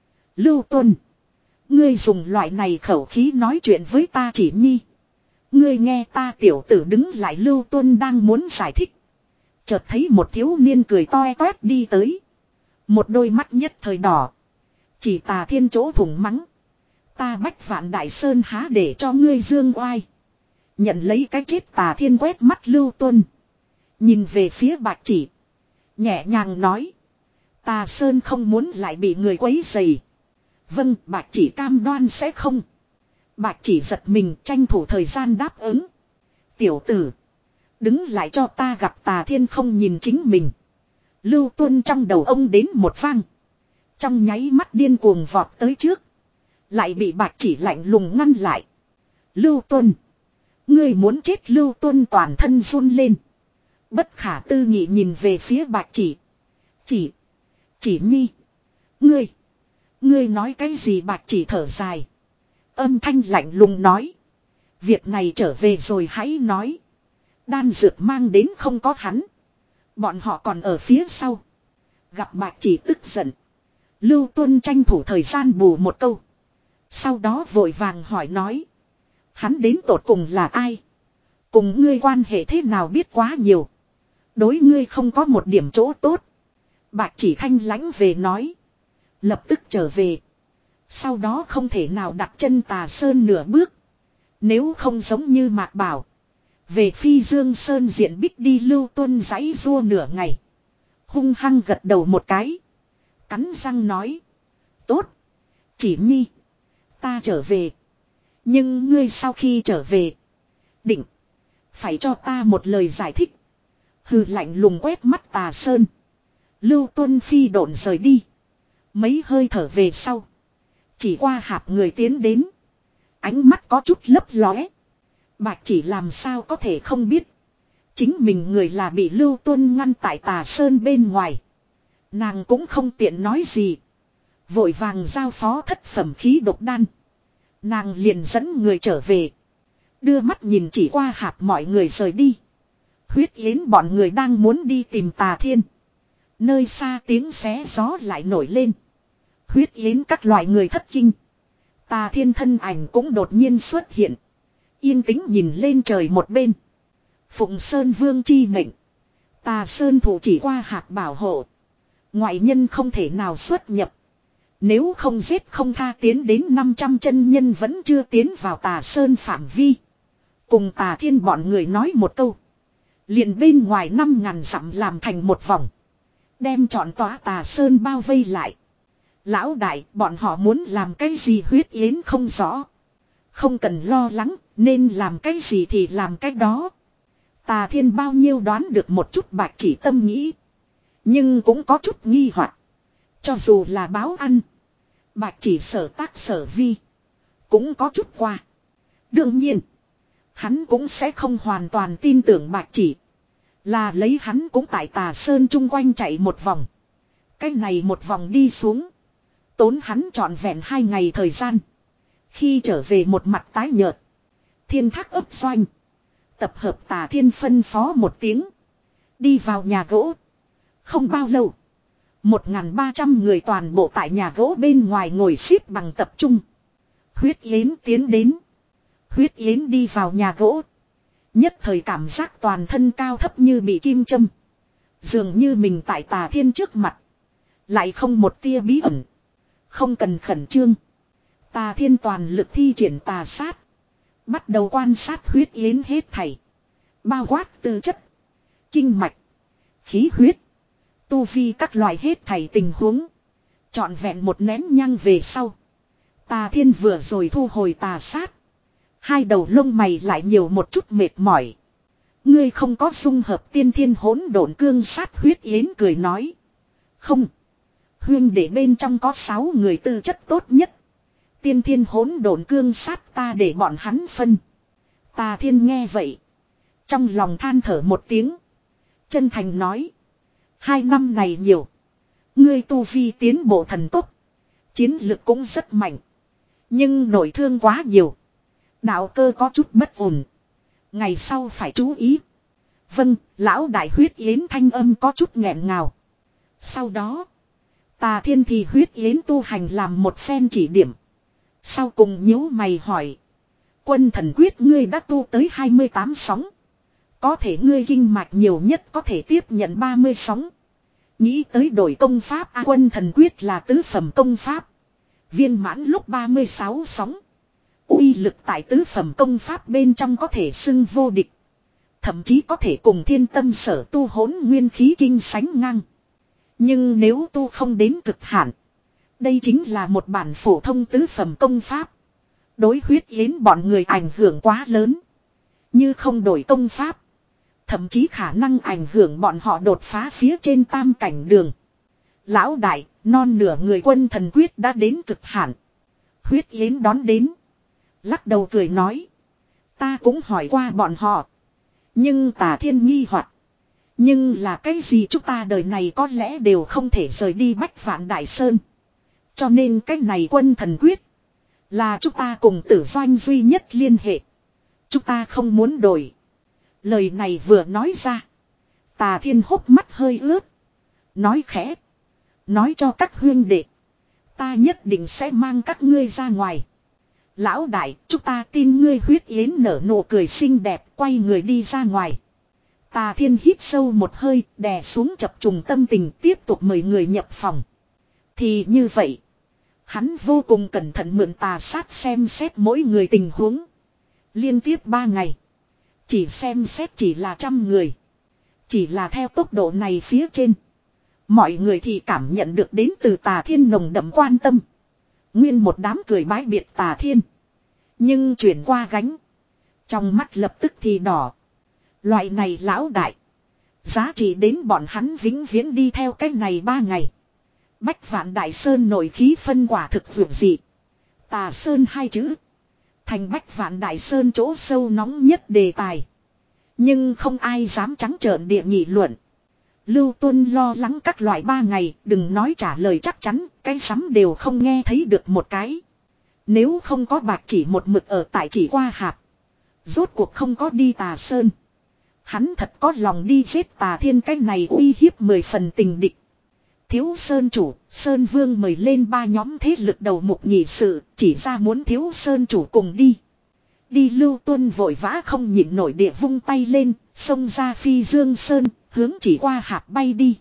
Lưu Tuân. Ngươi dùng loại này khẩu khí nói chuyện với ta chỉ nhi. Ngươi nghe ta tiểu tử đứng lại. Lưu Tuân đang muốn giải thích. Chợt thấy một thiếu niên cười toe toét đi tới. Một đôi mắt nhất thời đỏ. Chỉ Tà Thiên chỗ thủng mắng. Ta Bách Vạn Đại Sơn há để cho ngươi dương oai. Nhận lấy cái chết Tà Thiên quét mắt Lưu Tuân. Nhìn về phía Bạch Chỉ. Nhẹ nhàng nói. Tà Sơn không muốn lại bị người quấy rầy. Vâng, Bạch Chỉ cam đoan sẽ không. Bạch Chỉ giật mình tranh thủ thời gian đáp ứng. Tiểu tử. Đứng lại cho ta gặp Tà Thiên không nhìn chính mình. Lưu Tuân trong đầu ông đến một vang. Trong nháy mắt điên cuồng vọt tới trước. Lại bị Bạch Chỉ lạnh lùng ngăn lại. Lưu Tuân. Ngươi muốn chết. Lưu Tuân toàn thân run lên. Bất khả tư nghị nhìn về phía Bạch Chỉ. Chỉ. Chỉ nhi. Ngươi. Ngươi nói cái gì? Bạch Chỉ thở dài. Âm thanh lạnh lùng nói. Việc này trở về rồi hãy nói. Đan dược mang đến không có hắn. Bọn họ còn ở phía sau. Gặp Bạch Chỉ tức giận. Lưu Tuân tranh thủ thời gian bù một câu. Sau đó vội vàng hỏi nói. Hắn đến tột cùng là ai? Cùng ngươi quan hệ thế nào biết quá nhiều. Đối ngươi không có một điểm chỗ tốt. Bạch Chỉ thanh lãnh về nói. Lập tức trở về. Sau đó không thể nào đặt chân Tà Sơn nửa bước. Nếu không giống như Mạc Bảo. Về Phi Dương Sơn diện bích đi. Lưu Tuân giãy giụa nửa ngày. Hung hăng gật đầu một cái. Cắn răng nói. Tốt. Chỉ nhi. Ta trở về. Nhưng ngươi sau khi trở về. Định. Phải cho ta một lời giải thích. Hừ lạnh lùng quét mắt Tà Sơn. Lưu Tuân phi độn rời đi. Mấy hơi thở về sau. Chỉ qua hạp người tiến đến. Ánh mắt có chút lấp lóe. Bạch Chỉ làm sao có thể không biết. Chính mình người là bị Lưu Tuân ngăn tại Tà Sơn bên ngoài. Nàng cũng không tiện nói gì. Vội vàng giao phó thất phẩm khí độc đan. Nàng liền dẫn người trở về. Đưa mắt nhìn chỉ qua hạp mọi người rời đi. Huyết Yến bọn người đang muốn đi tìm Tà Thiên. Nơi xa tiếng xé gió lại nổi lên. Huyết Yến các loại người thất kinh. Tà Thiên thân ảnh cũng đột nhiên xuất hiện. Yên tĩnh nhìn lên trời một bên. Phụng Sơn Vương chi mệnh. Tà Sơn thủ chỉ qua hạt bảo hộ. Ngoại nhân không thể nào xuất nhập. Nếu không giết không tha. Tiến đến năm trăm chân nhân vẫn chưa tiến vào Tà Sơn phạm vi. Cùng Tà Thiên bọn người nói một câu. Liền bên ngoài năm ngàn dặm làm thành một vòng. Đem trọn tòa Tà Sơn bao vây lại. Lão đại, bọn họ muốn làm cái gì? Huyết Yến không rõ. Không cần lo lắng, nên làm cái gì thì làm cái đó. Tà Thiên bao nhiêu đoán được một chút Bạch Chỉ tâm nghĩ. Nhưng cũng có chút nghi hoặc. Cho dù là báo ăn. Bạch Chỉ sở tác sở vi. Cũng có chút qua. Đương nhiên. Hắn cũng sẽ không hoàn toàn tin tưởng Bạch Chỉ. Là lấy hắn cũng tại Tà Sơn chung quanh chạy một vòng. Cái này một vòng đi xuống. Tốn hắn trọn vẹn hai ngày thời gian. Khi trở về một mặt tái nhợt. Thiên Thác ấp doanh. Tập hợp Tà Thiên phân phó một tiếng. Đi vào nhà gỗ. Không bao lâu. Một ngàn ba trăm người toàn bộ tại nhà gỗ bên ngoài ngồi xếp bằng tập trung. Huyết Yến tiến đến. Huyết Yến đi vào nhà gỗ. Nhất thời cảm giác toàn thân cao thấp như bị kim châm. Dường như mình tại Tà Thiên trước mặt. Lại không một tia bí ẩn. Không cần khẩn trương. Tà Thiên toàn lực thi triển tà sát. Bắt đầu quan sát Huyết Yến hết thảy. Bao quát tư chất. Kinh mạch. Khí huyết. Tu vi các loại hết thảy tình huống. Trọn vẹn một nén nhang về sau. Tà Thiên vừa rồi thu hồi tà sát. Hai đầu lông mày lại nhiều một chút mệt mỏi. Ngươi không có dung hợp tiên thiên hỗn độn cương sát. Huyết Yến cười nói. Không. Huyên để bên trong có sáu người tư chất tốt nhất. Tiên thiên hỗn độn cương sát ta để bọn hắn phân. Tà Thiên nghe vậy. Trong lòng than thở một tiếng. Chân thành nói. Hai năm này nhiều. Ngươi tu vi tiến bộ thần tốc. Chiến lực cũng rất mạnh. Nhưng nội thương quá nhiều. Đạo cơ có chút bất ổn. Ngày sau phải chú ý. Vâng, lão đại. Huyết Yến thanh âm có chút nghẹn ngào. Sau đó. Tà Thiên thì Huyết Yến tu hành làm một phen chỉ điểm. Sau cùng nhíu mày hỏi. Quân thần quyết ngươi đã tu tới hai mươi tám sóng. Có thể ngươi kinh mạch nhiều nhất có thể tiếp nhận ba mươi sóng. Nghĩ tới đổi công pháp A Quân Thần Quyết là tứ phẩm công pháp. Viên mãn lúc ba mươi sáu sóng. Uy lực tại tứ phẩm công pháp bên trong có thể xưng vô địch. Thậm chí có thể cùng Thiên Tâm Sở tu hỗn nguyên khí kinh sánh ngang. Nhưng nếu tu không đến cực hạn. Đây chính là một bản phổ thông tứ phẩm công pháp. Đối huyết yến bọn người ảnh hưởng quá lớn. Như không đổi công pháp. Thậm chí khả năng ảnh hưởng bọn họ đột phá phía trên tam cảnh đường. Lão đại, non nửa người Quân Thần Quyết đã đến cực hạn. Huyết yến đón đến. Lắc đầu cười nói. Ta cũng hỏi qua bọn họ. Nhưng Tà Thiên nghi hoặc. Nhưng là cái gì chúng ta đời này có lẽ đều không thể rời đi Bách Vạn Đại Sơn. Cho nên cái này Quân Thần Quyết. Là chúng ta cùng Tử Doanh duy nhất liên hệ. Chúng ta không muốn đổi. Lời này vừa nói ra. Tà Thiên hốc mắt hơi ướt. Nói khẽ. Nói cho các huyên đệ. Ta nhất định sẽ mang các ngươi ra ngoài. Lão đại, chúng ta tin ngươi. Huyết yến nở nụ cười xinh đẹp, quay người đi ra ngoài. Tà Thiên hít sâu một hơi, đè xuống chập trùng tâm tình, tiếp tục mời người nhập phòng. Thì như vậy, hắn vô cùng cẩn thận mượn tà sát xem xét mỗi người tình huống. Liên tiếp ba ngày, chỉ xem xét chỉ là trăm người. Chỉ là theo tốc độ này phía trên, mọi người thì cảm nhận được đến từ Tà Thiên nồng đậm quan tâm. Nguyên một đám cười bái biệt Tà Thiên. Nhưng chuyển qua gánh. Trong mắt lập tức thì đỏ. Loại này lão đại. Giá trị đến bọn hắn vĩnh viễn đi theo cách này ba ngày. Bách Vạn Đại Sơn nổi khí phân quả thực vượt dị. Tà Sơn hai chữ. Thành Bách Vạn Đại Sơn chỗ sâu nóng nhất đề tài. Nhưng không ai dám trắng trợn địa nghị luận. Lưu Tuân lo lắng các loại ba ngày, đừng nói trả lời chắc chắn, cái sắm đều không nghe thấy được một cái. Nếu không có bạc chỉ một mực ở tại chỉ qua hạp. Rốt cuộc không có đi Tà Sơn. Hắn thật có lòng đi giết Tà Thiên, cái này uy hiếp mười phần tình địch. Thiếu Sơn Chủ, Sơn Vương mời lên ba nhóm thế lực đầu mục nhị sự, chỉ ra muốn Thiếu Sơn Chủ cùng đi. Đi. Lưu Tuân vội vã không nhịn nổi địa vung tay lên, xông ra Phi Dương Sơn, hướng chỉ qua hạp bay đi.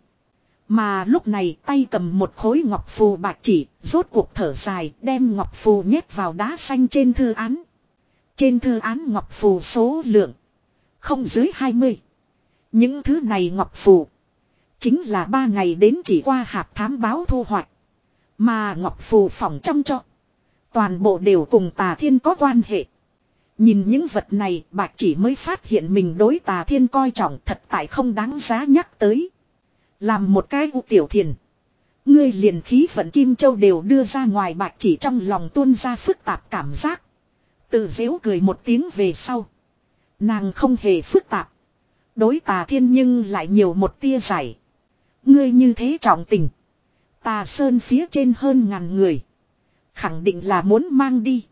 Mà lúc này tay cầm một khối ngọc phù bạc chỉ, rốt cuộc thở dài, đem ngọc phù nhét vào đá xanh trên thư án. Trên thư án ngọc phù số lượng không dưới hai mươi. Những thứ này ngọc phù chính là ba ngày đến chỉ qua hạp thám báo thu hoạch. Mà ngọc phù phỏng trong cho toàn bộ đều cùng Tà Thiên có quan hệ. Nhìn những vật này, bạc chỉ mới phát hiện mình đối Tà Thiên coi trọng thật tại không đáng giá nhắc tới. Làm một cái u tiểu thiền. Ngươi liền khí vận Kim Châu đều đưa ra ngoài, bạc chỉ trong lòng tuôn ra phức tạp cảm giác. Tự dễu cười một tiếng về sau. Nàng không hề phức tạp. Đối Tà Thiên nhưng lại nhiều một tia giải. Ngươi như thế trọng tình. Tà Sơn phía trên hơn ngàn người. Khẳng định là muốn mang đi.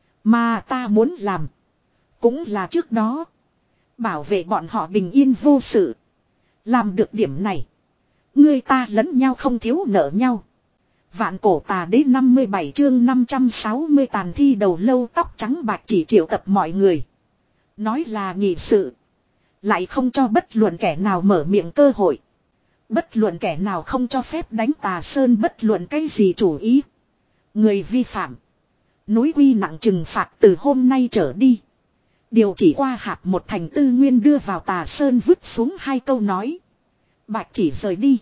Mà ta muốn làm. Cũng là trước đó. Bảo vệ bọn họ bình yên vô sự. Làm được điểm này. Ngươi ta lẫn nhau không thiếu nợ nhau. Vạn Cổ Tà Đế năm mươi bảy chương năm trăm sáu mươi tàn thi đầu lâu tóc trắng bạc chỉ triệu tập mọi người. Nói là nghị sự. Lại không cho bất luận kẻ nào mở miệng cơ hội. Bất luận kẻ nào không cho phép đánh Tà Sơn bất luận cái gì chủ ý. Người vi phạm. Núi quy nặng trừng phạt từ hôm nay trở đi. Điều chỉ qua hạp một thành tư nguyên đưa vào Tà Sơn vứt xuống hai câu nói. Bạch chỉ rời đi.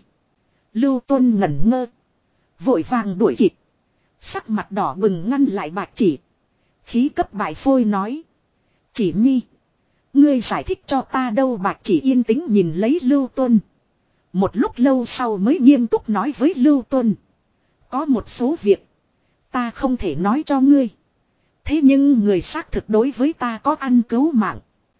Lưu Tuân ngẩn ngơ. Vội vàng đuổi kịp. Sắc mặt đỏ bừng ngăn lại Bạch chỉ. Khí cấp bại phôi nói. Chỉ nhi. Ngươi giải thích cho ta đâu. Bạch chỉ yên tĩnh nhìn lấy Lưu Tuân. Một lúc lâu sau mới nghiêm túc nói với Lưu Tuân. Có một số việc. Ta không thể nói cho ngươi. Thế nhưng người xác thực đối với ta có ăn cứu mạng.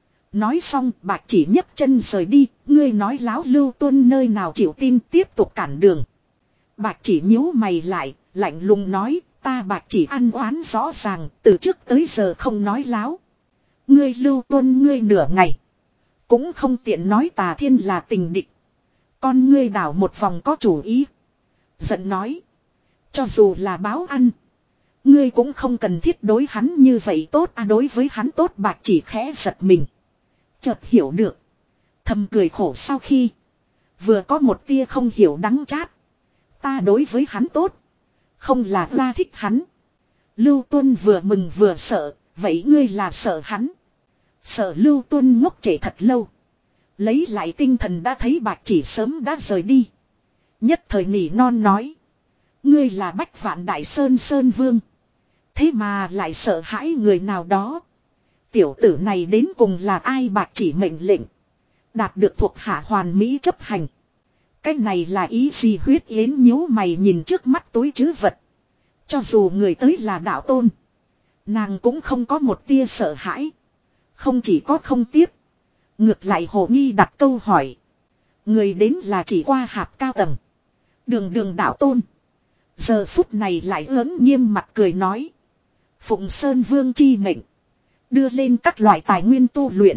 Nói xong Bạch chỉ nhấc chân rời đi. Ngươi nói láo. Lưu Tuân nơi nào chịu tin tiếp tục cản đường. Bạch chỉ nhíu mày lại. Lạnh lùng nói. Ta Bạch chỉ ăn oán rõ ràng. Từ trước tới giờ không nói láo. Ngươi Lưu Tuân ngươi nửa ngày. Cũng không tiện nói Tà Thiên là tình địch. Con ngươi đảo một vòng có chủ ý. Giận nói. Cho dù là báo ăn. Ngươi cũng không cần thiết đối hắn như vậy tốt. À đối với hắn tốt Bạch chỉ khẽ giật mình. Chợt hiểu được. Thầm cười khổ sau khi. Vừa có một tia không hiểu đắng chát. Ta đối với hắn tốt. Không là ta thích hắn. Lưu Tuân vừa mừng vừa sợ. Vậy ngươi là sợ hắn. Sợ Lưu Tuân ngốc trễ thật lâu. Lấy lại tinh thần đã thấy Bạch Chỉ sớm đã rời đi. Nhất thời nỉ non nói. Ngươi là Bách Vạn Đại Sơn Sơn Vương. Thế mà lại sợ hãi người nào đó. Tiểu tử này đến cùng là ai? Bạch Chỉ mệnh lệnh. Đạt được thuộc hạ hoàn mỹ chấp hành. Cái này là ý gì? Huyết Yến nhíu mày nhìn trước mắt túi trữ vật. Cho dù người tới là đạo tôn. Nàng cũng không có một tia sợ hãi. Không chỉ có không tiếp. Ngược lại hồ nghi đặt câu hỏi. Người đến là chỉ qua hạp cao tầng. Đường đường đạo tôn. Giờ phút này lại lớn nghiêm mặt cười nói. Phụng Sơn Vương chi mệnh. Đưa lên các loại tài nguyên tu luyện.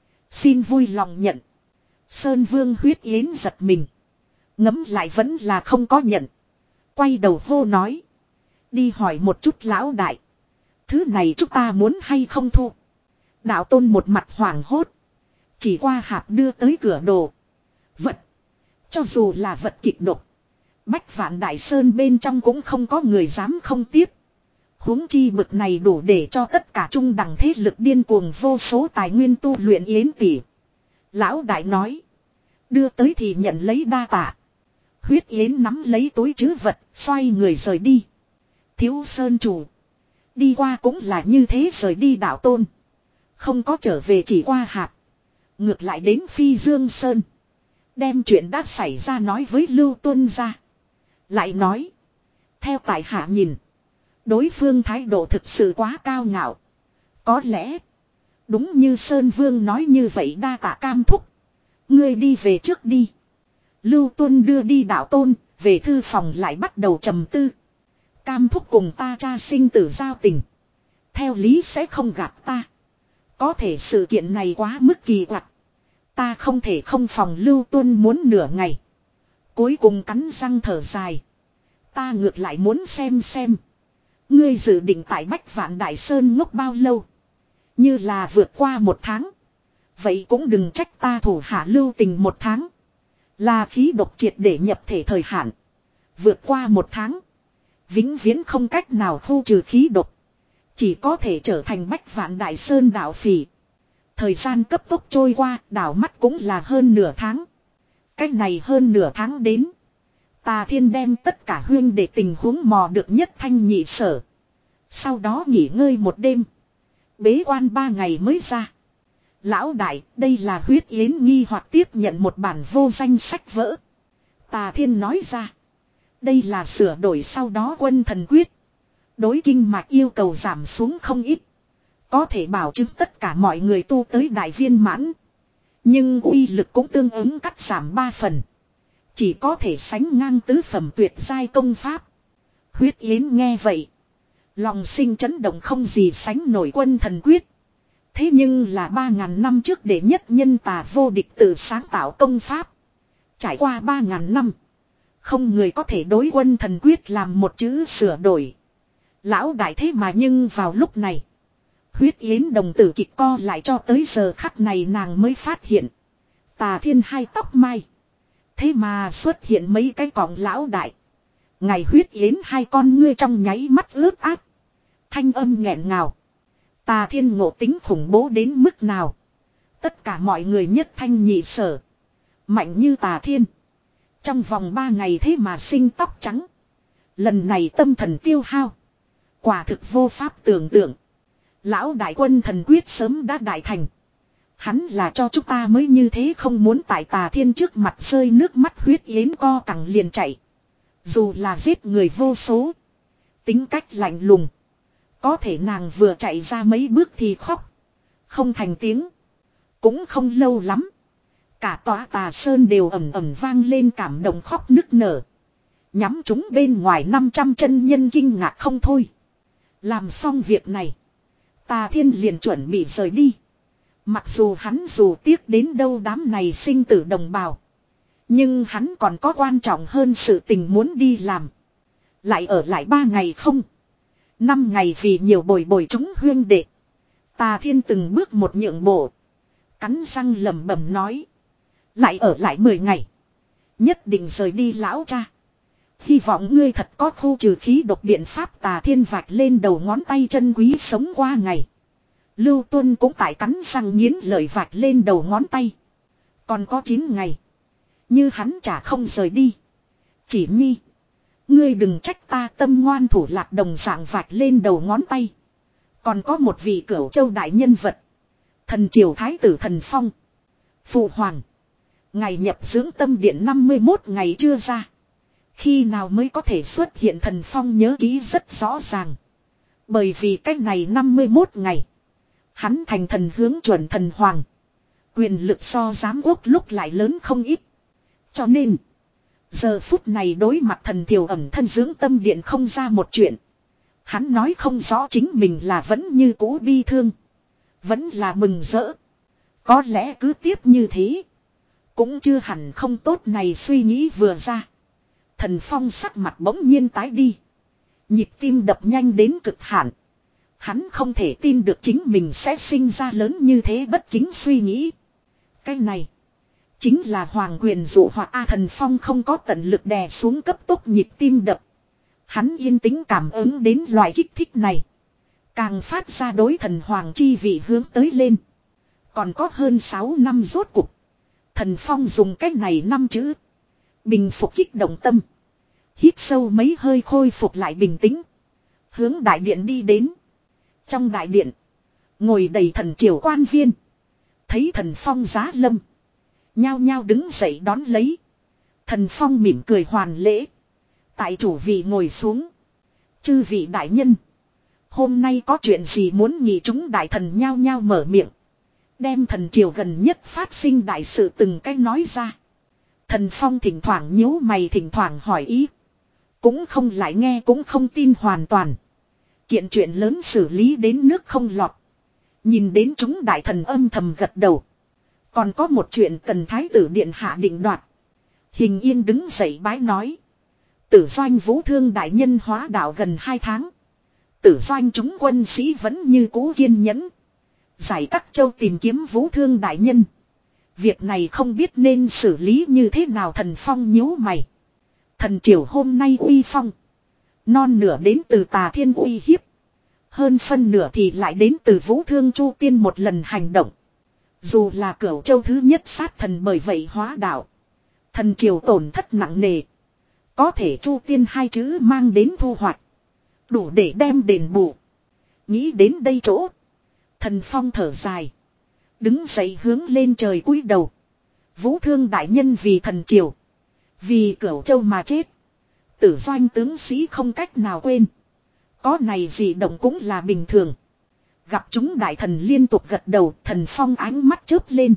Xin vui lòng nhận. Sơn Vương Huyết Yến giật mình. Ngấm lại vẫn là không có nhận. Quay đầu hô nói. Đi hỏi một chút lão đại. Thứ này chúng ta muốn hay không thu. Đạo tôn một mặt hoảng hốt. Chỉ qua hạp đưa tới cửa đồ. Vật. Cho dù là vật kịch độc. Bách Vạn Đại Sơn bên trong cũng không có người dám không tiếp. Huống chi bực này đủ để cho tất cả trung đẳng thế lực điên cuồng vô số tài nguyên tu luyện. Yến tỷ. Lão đại nói. Đưa tới thì nhận lấy đa tạ. Huyết Yến nắm lấy túi trữ vật. Xoay người rời đi. Thiếu Sơn chủ. Đi qua cũng là như thế rời đi. Đạo tôn. Không có trở về chỉ qua hạt. Ngược lại đến Phi Dương Sơn. Đem chuyện đã xảy ra nói với Lưu Tuân ra. Lại nói. Theo tại hạ nhìn. Đối phương thái độ thực sự quá cao ngạo. Có lẽ. Đúng như Sơn Vương nói như vậy. Đa tạ Cam thúc. Ngươi đi về trước đi. Lưu Tuân đưa đi đạo tôn. Về thư phòng lại bắt đầu trầm tư. Cam thúc cùng ta cha sinh tử giao tình. Theo lý sẽ không gạt ta. Có thể sự kiện này quá mức kỳ quặc. Ta không thể không phòng. Lưu Tuân muốn nửa ngày. Cuối cùng cắn răng thở dài. Ta ngược lại muốn xem xem. Ngươi dự định tại Bách Vạn Đại Sơn ngốc bao lâu? Như là vượt qua một tháng. Vậy cũng đừng trách ta thủ hạ lưu tình một tháng. Là khí độc triệt để nhập thể thời hạn. Vượt qua một tháng. Vĩnh viễn không cách nào khu trừ khí độc. Chỉ có thể trở thành Bách Vạn Đại Sơn đạo phỉ. Thời gian cấp tốc trôi qua, đảo mắt cũng là hơn nửa tháng. Cách này hơn nửa tháng đến. Tà Thiên đem tất cả huyên để tình huống mò được nhất thanh nhị sở. Sau đó nghỉ ngơi một đêm. Bế quan ba ngày mới ra. Lão đại, đây là Huyết Yến nghi hoặc tiếp nhận một bản vô danh sách vỡ. Tà Thiên nói ra. Đây là sửa đổi sau đó quân thần quyết. Đối kinh mạch yêu cầu giảm xuống không ít. Có thể bảo chứng tất cả mọi người tu tới đại viên mãn. Nhưng uy lực cũng tương ứng cắt giảm ba phần. Chỉ có thể sánh ngang tứ phẩm tuyệt giai công pháp. Huyết Yến nghe vậy. Lòng sinh chấn động không gì sánh nổi quân thần quyết. Thế nhưng là ba ngàn năm trước để nhất nhân tà vô địch tự sáng tạo công pháp. Trải qua ba ngàn năm. Không người có thể đối quân thần quyết làm một chữ sửa đổi. Lão đại thế mà nhưng vào lúc này. Huyết Yến đồng tử kịch co lại cho tới giờ khắc này nàng mới phát hiện. Tà Thiên hai tóc mai. Thế mà xuất hiện mấy cái cọng lão đại. Ngày Huyết Yến hai con ngươi trong nháy mắt ướt át. Thanh âm nghẹn ngào. Tà Thiên ngộ tính khủng bố đến mức nào. Tất cả mọi người nhất thanh nhị sở. Mạnh như Tà Thiên. Trong vòng ba ngày thế mà sinh tóc trắng. Lần này tâm thần tiêu hao. Quả thực vô pháp tưởng tượng. Lão đại quân thần quyết sớm đã đại thành. Hắn là cho chúng ta mới như thế không muốn tại Tà Thiên trước mặt rơi nước mắt. Huyết Yến co cẳng liền chạy. Dù là giết người vô số. Tính cách lạnh lùng. Có thể nàng vừa chạy ra mấy bước thì khóc. Không thành tiếng. Cũng không lâu lắm. Cả tòa Tà Sơn đều ầm ầm vang lên cảm động khóc nức nở. Nhắm chúng bên ngoài năm trăm chân nhân kinh ngạc không thôi. Làm xong việc này. Tà Thiên liền chuẩn bị rời đi. Mặc dù hắn dù tiếc đến đâu đám này sinh tử đồng bào. Nhưng hắn còn có quan trọng hơn sự tình muốn đi làm. Lại ở lại ba ngày không. Năm ngày vì nhiều bồi bồi chúng huyên đệ. Tà Thiên từng bước một nhượng bộ. Cắn răng lẩm bẩm nói. Lại ở lại mười ngày. Nhất định rời đi lão cha. Hy vọng ngươi thật có khu trừ khí độc biện pháp. Tà Thiên vạch lên đầu ngón tay chân quý sống qua ngày. Lưu Tuân cũng tại cắn răng nghiến lợi vạch lên đầu ngón tay. Còn có chín ngày. Như hắn chả không rời đi. Chỉ nhi. Ngươi đừng trách ta tâm ngoan thủ lạc đồng dạng vạch lên đầu ngón tay. Còn có một vị Cửu Châu đại nhân vật. Thần triều thái tử Thần Phong. Phụ hoàng. Ngày nhập dưỡng tâm điện năm mươi mốt ngày chưa ra. Khi nào mới có thể xuất hiện? Thần Phong nhớ kỹ rất rõ ràng. Bởi vì cách này năm mươi mốt ngày. Hắn thành thần hướng chuẩn thần hoàng. Quyền lực so giám quốc lúc lại lớn không ít. Cho nên. Giờ phút này đối mặt thần thiều ẩm thân dưỡng tâm điện không ra một chuyện. Hắn nói không rõ chính mình là vẫn như cũ bi thương. Vẫn là mừng rỡ. Có lẽ cứ tiếp như thế. Cũng chưa hẳn không tốt này suy nghĩ vừa ra. Thần Phong sắc mặt bỗng nhiên tái đi. Nhịp tim đập nhanh đến cực hạn. Hắn không thể tin được chính mình sẽ sinh ra lớn như thế bất kính suy nghĩ. Cái này. Chính là hoàng quyền dụ hoặc A. Thần Phong không có tận lực đè xuống cấp tốc nhịp tim đập. Hắn yên tĩnh cảm ứng đến loại kích thích này. Càng phát ra đối thần hoàng chi vị hướng tới lên. Còn có hơn sáu năm rốt cục. Thần Phong dùng cách này năm chữ. Bình phục kích động tâm. Hít sâu mấy hơi khôi phục lại bình tĩnh. Hướng đại điện đi đến. Trong đại điện. Ngồi đầy thần triều quan viên. Thấy thần Phong giá lâm. Nhao nhao đứng dậy đón lấy. Thần Phong mỉm cười hoàn lễ. Tại chủ vị ngồi xuống. Chư vị đại nhân. Hôm nay có chuyện gì muốn nghị chúng đại thần nhao nhao mở miệng. Đem thần triều gần nhất phát sinh đại sự từng cách nói ra. Thần Phong thỉnh thoảng nhíu mày thỉnh thoảng hỏi ý. Cũng không lại nghe cũng không tin hoàn toàn. Kiện chuyện lớn xử lý đến nước không lọt. Nhìn đến chúng đại thần âm thầm gật đầu. Còn có một chuyện cần thái tử điện hạ định đoạt. Hình Yên đứng dậy bái nói. Tử doanh Vũ Thương đại nhân hóa đạo gần hai tháng. Tử doanh chúng quân sĩ vẫn như cũ kiên nhẫn. Giải các châu tìm kiếm Vũ Thương đại nhân. Việc này không biết nên xử lý như thế nào. Thần Phong nhíu mày. Thần triều hôm nay uy phong. Non nửa đến từ Tà Thiên uy hiếp. Hơn phân nửa thì lại đến từ Vũ Thương Chu Tiên một lần hành động. Dù là Cửu Châu thứ nhất sát thần bởi vậy hóa đạo. Thần triều tổn thất nặng nề. Có thể Chu Tiên hai chữ mang đến thu hoạch. Đủ để đem đền bù. Nghĩ đến đây chỗ. Thần Phong thở dài. Đứng dậy hướng lên trời cúi đầu. Vũ Thương đại nhân vì thần triều. Vì Cửu Châu mà chết. Tử doanh tướng sĩ không cách nào quên. Có này gì động cũng là bình thường. Gặp chúng đại thần liên tục gật đầu. Thần Phong ánh mắt chớp lên.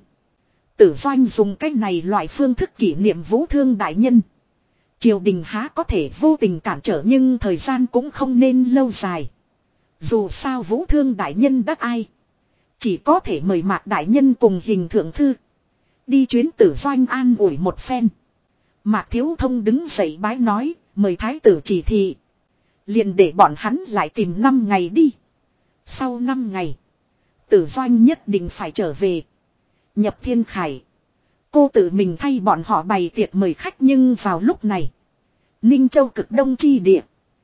Tử doanh dùng cách này loại phương thức kỷ niệm Vũ Thương đại nhân. Triều đình há có thể vô tình cản trở, nhưng thời gian cũng không nên lâu dài. Dù sao Vũ Thương đại nhân đắc ai. Chỉ có thể mời Mạc đại nhân cùng Hình thượng thư. Đi chuyến Tử doanh an ủi một phen. Mạc Thiếu Thông đứng dậy bái nói. Mời thái tử chỉ thị. Liền để bọn hắn lại tìm năm ngày đi. Sau năm ngày. Tử doanh nhất định phải trở về. Nhập Thiên Khải. Cô tự mình thay bọn họ bày tiệc mời khách. Nhưng vào lúc này. Ninh Châu cực đông chi địa.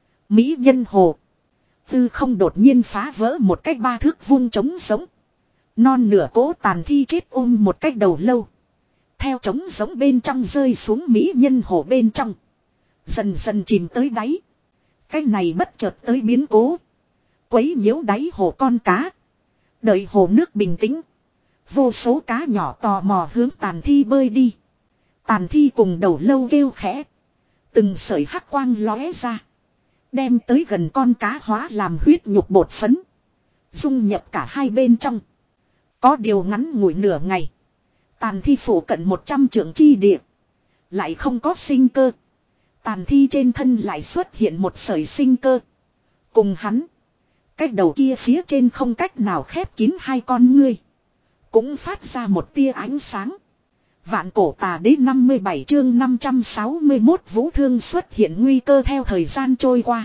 Mỹ Nhân Hồ. Tư không đột nhiên phá vỡ một cách ba thước vuông trống sống. Non nửa cố tàn thi chết ôm một cách đầu lâu. Theo trống sống bên trong rơi xuống Mỹ Nhân Hồ bên trong. Dần dần chìm tới đáy. Cái này bất chợt tới biến cố. Quấy nhiễu đáy hồ con cá. Đợi hồ nước bình tĩnh. Vô số cá nhỏ tò mò hướng tàn thi bơi đi. Tàn thi cùng đầu lâu kêu khẽ. Từng sợi hắc quang lóe ra. Đem tới gần con cá hóa làm huyết nhục bột phấn. Dung nhập cả hai bên trong. Có điều ngắn ngủi nửa ngày. Tàn thi phủ cận một trăm trượng chi địa. Lại không có sinh cơ. Tàn thi trên thân lại xuất hiện một sợi sinh cơ. Cùng hắn. Cách đầu kia phía trên không cách nào khép kín hai con ngươi. Cũng phát ra một tia ánh sáng. Vạn cổ tà đế năm mươi bảy chương năm trăm sáu mươi mốt Vũ Thương xuất hiện nguy cơ. Theo thời gian trôi qua.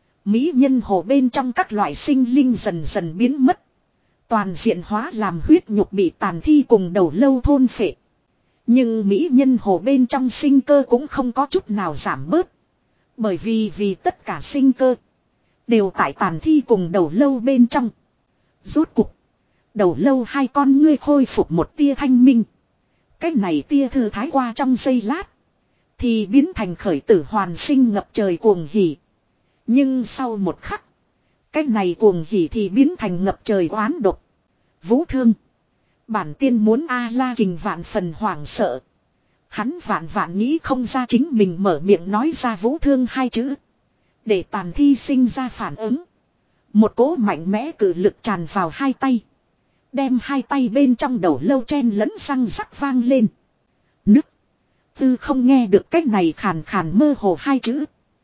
Mỹ Nhân Hồ bên trong các loại sinh linh dần dần biến mất. Toàn diện hóa làm huyết nhục bị tàn thi cùng đầu lâu thôn phệ. Nhưng mỹ nhân hồ bên trong sinh cơ cũng không có chút nào giảm bớt. Bởi vì vì tất cả sinh cơ đều tại tàn thi cùng đầu lâu bên trong. Rốt cục, đầu lâu hai con ngươi khôi phục một tia thanh minh. Cái này tia thư thái qua trong giây lát, thì biến thành khởi tử hoàn sinh ngập trời cuồng hỉ. Nhưng sau một khắc, cái này cuồng hỉ thì biến thành ngập trời oán độc. Vũ Thương, bản tiên muốn A La Kình vạn phần hoảng sợ. Hắn vạn vạn nghĩ không ra chính mình mở miệng nói ra Vũ Thương hai chữ, để tàn thi sinh ra phản ứng. Một cỗ mạnh mẽ cử lực tràn vào hai tay, đem hai tay bên trong đầu lâu chen lẫn răng rắc vang lên. Nức. Tư không nghe được cách này khàn khàn mơ hồ hai chữ.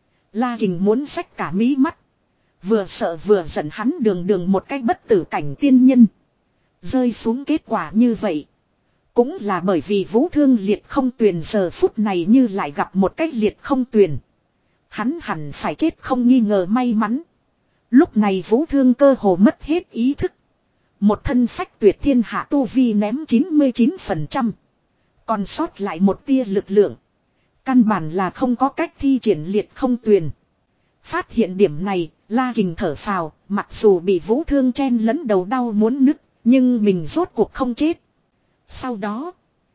La Kình muốn xách cả mí mắt. Vừa sợ vừa giận, hắn đường đường một cách bất tử cảnh tiên nhân, rơi xuống kết quả như vậy. Cũng là bởi vì Vũ Thương liệt không tuyền giờ phút này như lại gặp một cách liệt không tuyền. Hắn hẳn phải chết không nghi ngờ may mắn. Lúc này Vũ Thương cơ hồ mất hết ý thức. Một thân phách tuyệt thiên hạ tu vi ném chín mươi chín phần trăm. Còn sót lại một tia lực lượng. Căn bản là không có cách thi triển liệt không tuyền. Phát hiện điểm này, La Kình thở phào, mặc dù bị Vũ Thương chen lẫn đầu đau muốn nứt, nhưng mình rốt cuộc không chết. Sau đó,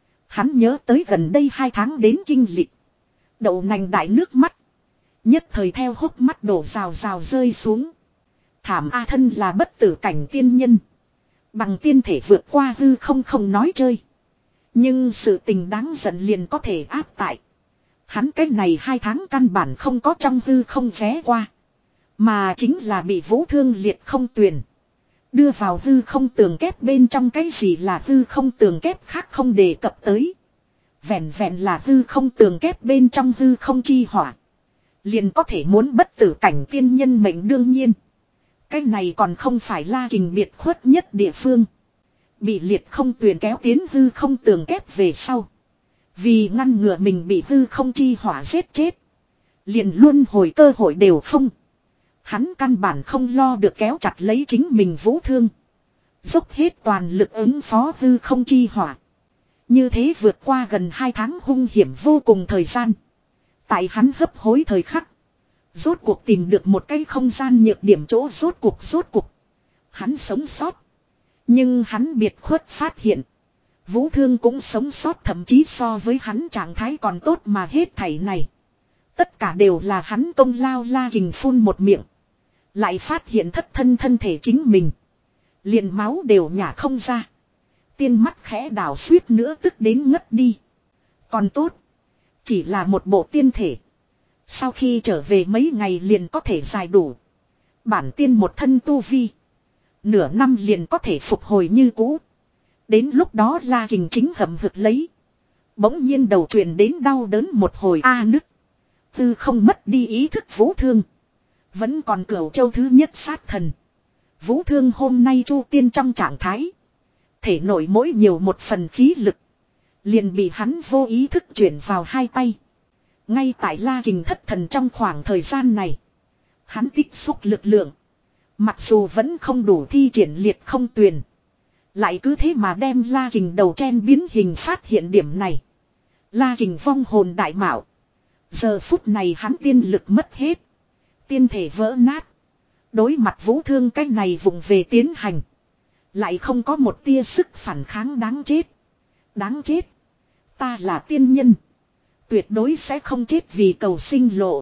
hắn nhớ tới gần đây hai tháng đến kinh lịch. Đậu nành đại nước mắt. Nhất thời theo hốc mắt đổ rào rào rơi xuống. Thảm A, thân là bất tử cảnh tiên nhân. Bằng tiên thể vượt qua hư không không nói chơi. Nhưng sự tình đáng giận liền có thể áp tại. Hắn cái này hai tháng căn bản không có trong hư không vé qua. Mà chính là bị Vũ Thương liệt không tuyền. Đưa vào hư không tường kép bên trong, cái gì là hư không tường kép khác không đề cập tới. Vẹn vẹn là hư không tường kép bên trong hư không chi hỏa. Liền có thể muốn bất tử cảnh tiên nhân mệnh, đương nhiên. Cái này còn không phải La Kình biệt khuất nhất địa phương. Bị liệt không tuyền kéo tiến hư không tường kép về sau. Vì ngăn ngừa mình bị hư không chi hỏa giết chết. Liền luôn hồi cơ hội đều không. Hắn căn bản không lo được kéo chặt lấy chính mình Vũ Thương. Dốc hết toàn lực ứng phó hư không chi hỏa. Như thế vượt qua gần hai tháng hung hiểm vô cùng thời gian. Tại hắn hấp hối thời khắc, rốt cuộc tìm được một cái không gian nhược điểm chỗ, rốt cuộc rốt cuộc. Hắn sống sót. Nhưng hắn biệt khuất phát hiện, Vũ Thương cũng sống sót, thậm chí so với hắn trạng thái còn tốt, mà hết thảy này tất cả đều là hắn công lao. La Kình phun một miệng, lại phát hiện thất thân thân thể chính mình liền máu đều nhả không ra. Tiên mắt khẽ đảo suýt nữa tức đến ngất đi. Còn tốt, chỉ là một bộ tiên thể. Sau khi trở về mấy ngày liền có thể giải đủ. Bản tiên một thân tu vi, nửa năm liền có thể phục hồi như cũ. Đến lúc đó La Kình chính hậm hực lấy. Bỗng nhiên đầu truyền đến đau đớn một hồi a nức. Tư không mất đi ý thức Vũ Thương. Vẫn còn Cửu Châu thứ nhất sát thần. Vũ Thương hôm nay chu tiên trong trạng thái. Thể nội mỗi nhiều một phần khí lực. Liền bị hắn vô ý thức chuyển vào hai tay. Ngay tại La Kình thất thần trong khoảng thời gian này, hắn tích xúc lực lượng. Mặc dù vẫn không đủ thi triển liệt không tuyền, lại cứ thế mà đem La Kình đầu chen biến hình. Phát hiện điểm này, La Kình vong hồn đại mạo. Giờ phút này hắn tiên lực mất hết, tiên thể vỡ nát. Đối mặt Vũ Thương cái này vùng về tiến hành, lại không có một tia sức phản kháng. Đáng chết, đáng chết. Ta là tiên nhân, tuyệt đối sẽ không chết vì cầu sinh lộ.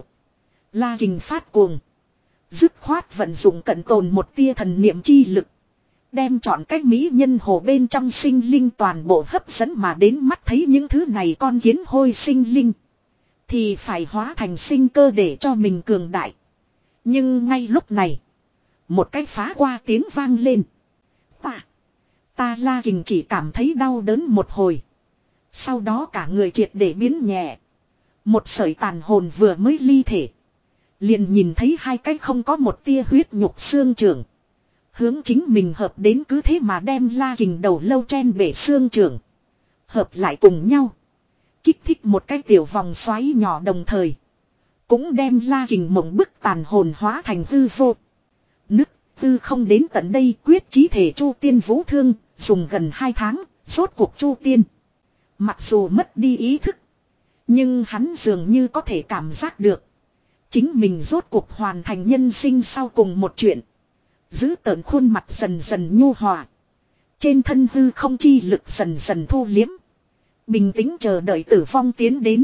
La Kình phát cuồng, dứt khoát vận dụng cận tồn một tia thần niệm chi lực, đem chọn cách mỹ nhân hồ bên trong sinh linh toàn bộ hấp dẫn mà đến. Mắt thấy những thứ này con kiến hôi sinh linh thì phải hóa thành sinh cơ để cho mình cường đại. Nhưng ngay lúc này, một cái phá qua tiếng vang lên. Ta, ta La Kình chỉ cảm thấy đau đớn một hồi. Sau đó cả người triệt để biến nhẹ. Một sợi tàn hồn vừa mới ly thể, liền nhìn thấy hai cái không có một tia huyết nhục xương trưởng hướng chính mình hợp đến, cứ thế mà đem La Kình đầu lâu chen bể xương trưởng hợp lại cùng nhau, kích thích một cái tiểu vòng xoáy nhỏ, đồng thời cũng đem La Kình mộng bức tàn hồn hóa thành hư vô. Nứt tư không đến tận đây quyết chí thể chu tiên Vũ Thương dùng gần hai tháng rốt cuộc chu tiên. Mặc dù mất đi ý thức. Nhưng hắn dường như có thể cảm giác được. Chính mình rốt cuộc hoàn thành nhân sinh sau cùng một chuyện. Giữ tợn khuôn mặt dần dần nhu hòa. Trên thân hư không chi lực dần dần thu liếm. Bình tĩnh chờ đợi tử vong tiến đến.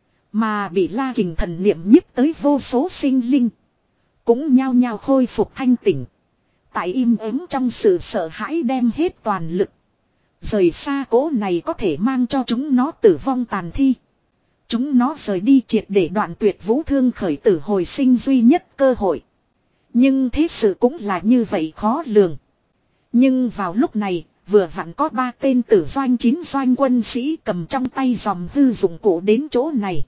Mà bị La Kình thần niệm nhiếp tới vô số sinh linh. Cũng nhao nhao khôi phục thanh tỉnh. Tại im ắng trong sự sợ hãi đem hết toàn lực. Rời xa cỗ này có thể mang cho chúng nó tử vong tàn thi. Chúng nó rời đi triệt để đoạn tuyệt vũ thương khởi tử hồi sinh duy nhất cơ hội. Nhưng thế sự cũng là như vậy khó lường. Nhưng vào lúc này, vừa vặn có ba tên tử doanh chín doanh quân sĩ cầm trong tay dòm hư dụng cụ đến chỗ này.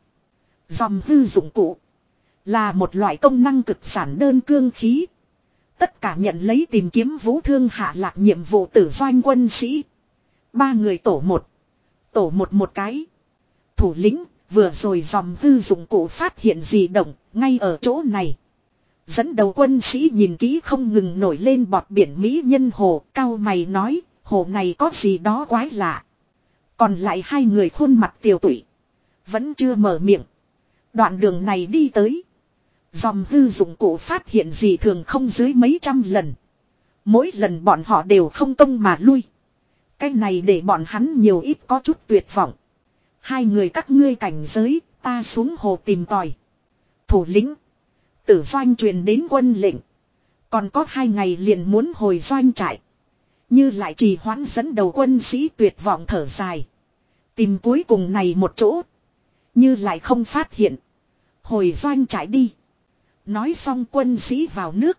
Dòm hư dụng cụ là một loại công năng cực sản đơn cương khí. Tất cả nhận lấy tìm kiếm vũ thương hạ lạc nhiệm vụ tử doanh quân sĩ. Ba người tổ một. Tổ một một cái. Thủ lĩnh, vừa rồi dòm hư dụng cụ phát hiện dị động, ngay ở chỗ này. Dẫn đầu quân sĩ nhìn kỹ không ngừng nổi lên bọt biển Mỹ nhân hồ, cao mày nói, hồ này có gì đó quái lạ. Còn lại hai người khuôn mặt tiều tụy. Vẫn chưa mở miệng. Đoạn đường này đi tới. Dòm hư dụng cụ phát hiện gì thường không dưới mấy trăm lần. Mỗi lần bọn họ đều không công mà lui. Cái này để bọn hắn nhiều ít có chút tuyệt vọng. Hai người các ngươi cảnh giới, ta xuống hồ tìm tòi. Thủ lĩnh. Tử doanh truyền đến quân lệnh. Còn có hai ngày liền muốn hồi doanh trại. Như lại trì hoãn dẫn đầu quân sĩ tuyệt vọng thở dài. Tìm cuối cùng này một chỗ. Như lại không phát hiện. Hồi doanh trại đi. Nói xong quân sĩ vào nước.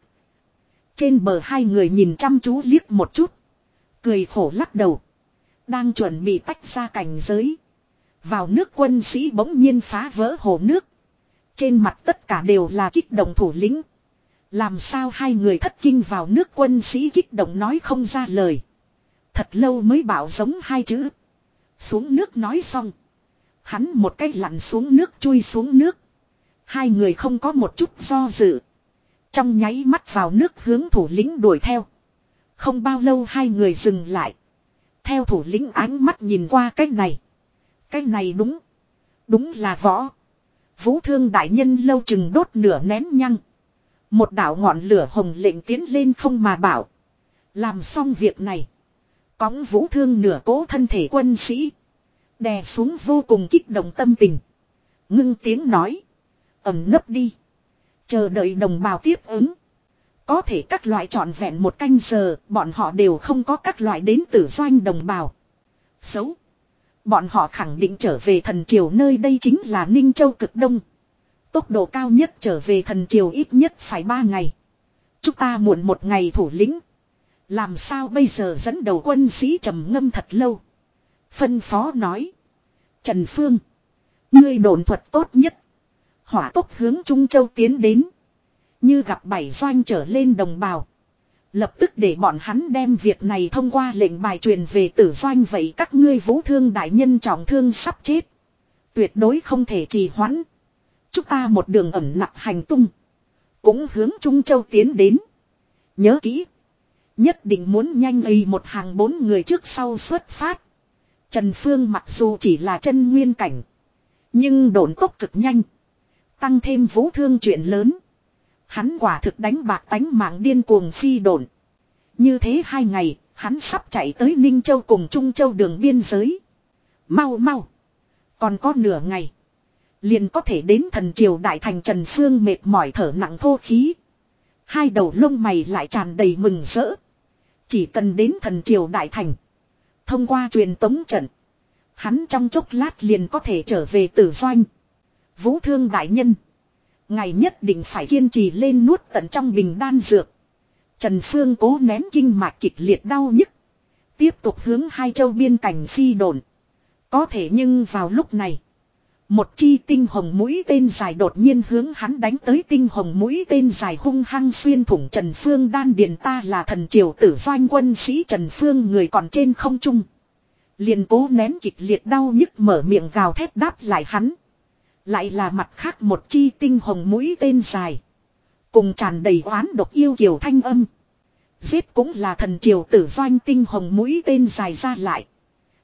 Trên bờ hai người nhìn chăm chú liếc một chút. Cười khổ lắc đầu. Đang chuẩn bị tách ra cảnh giới. Vào nước quân sĩ bỗng nhiên phá vỡ hồ nước. Trên mặt tất cả đều là kích động thủ lĩnh. Làm sao hai người thất kinh vào nước quân sĩ kích động nói không ra lời. Thật lâu mới bảo giống hai chữ. Xuống nước nói xong. Hắn một cái lặn xuống nước chui xuống nước. Hai người không có một chút do dự. Trong nháy mắt vào nước hướng thủ lĩnh đuổi theo. Không bao lâu hai người dừng lại. Theo thủ lĩnh ánh mắt nhìn qua cái này. Cái này đúng. Đúng là võ. Vũ thương đại nhân lâu chừng đốt nửa nén nhăng. Một đạo ngọn lửa hồng lệnh tiến lên không mà bảo. Làm xong việc này. Cõng vũ thương nửa cố thân thể quân sĩ. Đè xuống vô cùng kích động tâm tình. Ngưng tiếng nói. Ẩm nấp đi. Chờ đợi đồng bào tiếp ứng. Có thể các loại trọn vẹn một canh giờ. Bọn họ đều không có các loại đến tử doanh đồng bào. Xấu. Bọn họ khẳng định trở về thần triều nơi đây chính là Ninh Châu cực đông. Tốc độ cao nhất trở về thần triều ít nhất phải ba ngày. Chúng ta muộn một ngày thủ lĩnh. Làm sao bây giờ dẫn đầu quân sĩ trầm ngâm thật lâu. Phân phó nói. Trần Phương. Ngươi đồn thuật tốt nhất. Hỏa tốc hướng Trung Châu tiến đến. Như gặp bảy doanh trở lên đồng bào. Lập tức để bọn hắn đem việc này thông qua lệnh bài truyền về tử doanh vậy các ngươi vũ thương đại nhân trọng thương sắp chết. Tuyệt đối không thể trì hoãn. Chúng ta một đường ẩn nặc hành tung. Cũng hướng Trung Châu tiến đến. Nhớ kỹ. Nhất định muốn nhanh y một hàng bốn người trước sau xuất phát. Trần Phương mặc dù chỉ là chân nguyên cảnh. Nhưng độn tốc cực nhanh. Tăng thêm vũ thương chuyện lớn. Hắn quả thực đánh bạc tánh mạng điên cuồng phi độn. Như thế hai ngày, hắn sắp chạy tới Ninh Châu cùng Trung Châu đường biên giới. Mau mau. Còn có nửa ngày. Liền có thể đến thần triều đại thành. Trần Phương mệt mỏi thở nặng thô khí. Hai đầu lông mày lại tràn đầy mừng rỡ. Chỉ cần đến thần triều đại thành. Thông qua truyền tống trận. Hắn trong chốc lát liền có thể trở về tử doanh. Vũ thương đại nhân. Ngài nhất định phải kiên trì lên nuốt tận trong bình đan dược. Trần Phương cố nén kinh mạch kịch liệt đau nhức. Tiếp tục hướng hai châu biên cảnh phi đồn. Có thể nhưng vào lúc này. Một chi tinh hồng mũi tên dài đột nhiên hướng hắn đánh tới. Tinh hồng mũi tên dài hung hăng xuyên thủng Trần Phương đan điền. Ta là thần triều tử doanh quân sĩ Trần Phương người còn trên không trung. Liền cố nén kịch liệt đau nhức mở miệng gào thét đáp lại hắn. Lại là mặt khác một chi tinh hồng mũi tên dài. Cùng tràn đầy oán độc yêu kiều thanh âm. Giết cũng là thần triều tử doanh tinh hồng mũi tên dài ra lại.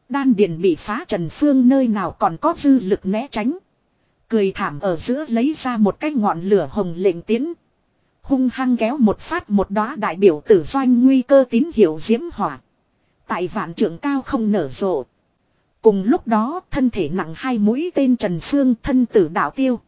Đan điền bị phá Trần Phương nơi nào còn có dư lực né tránh. Cười thảm ở giữa lấy ra một cái ngọn lửa hồng lệnh tiến. Hung hăng kéo một phát một đóa đại biểu tử doanh nguy cơ tín hiệu diễm hỏa. Tại vạn trượng cao không nở rộ. Cùng lúc đó thân thể nặng hai mũi tên Trần Phương thân tử đạo tiêu.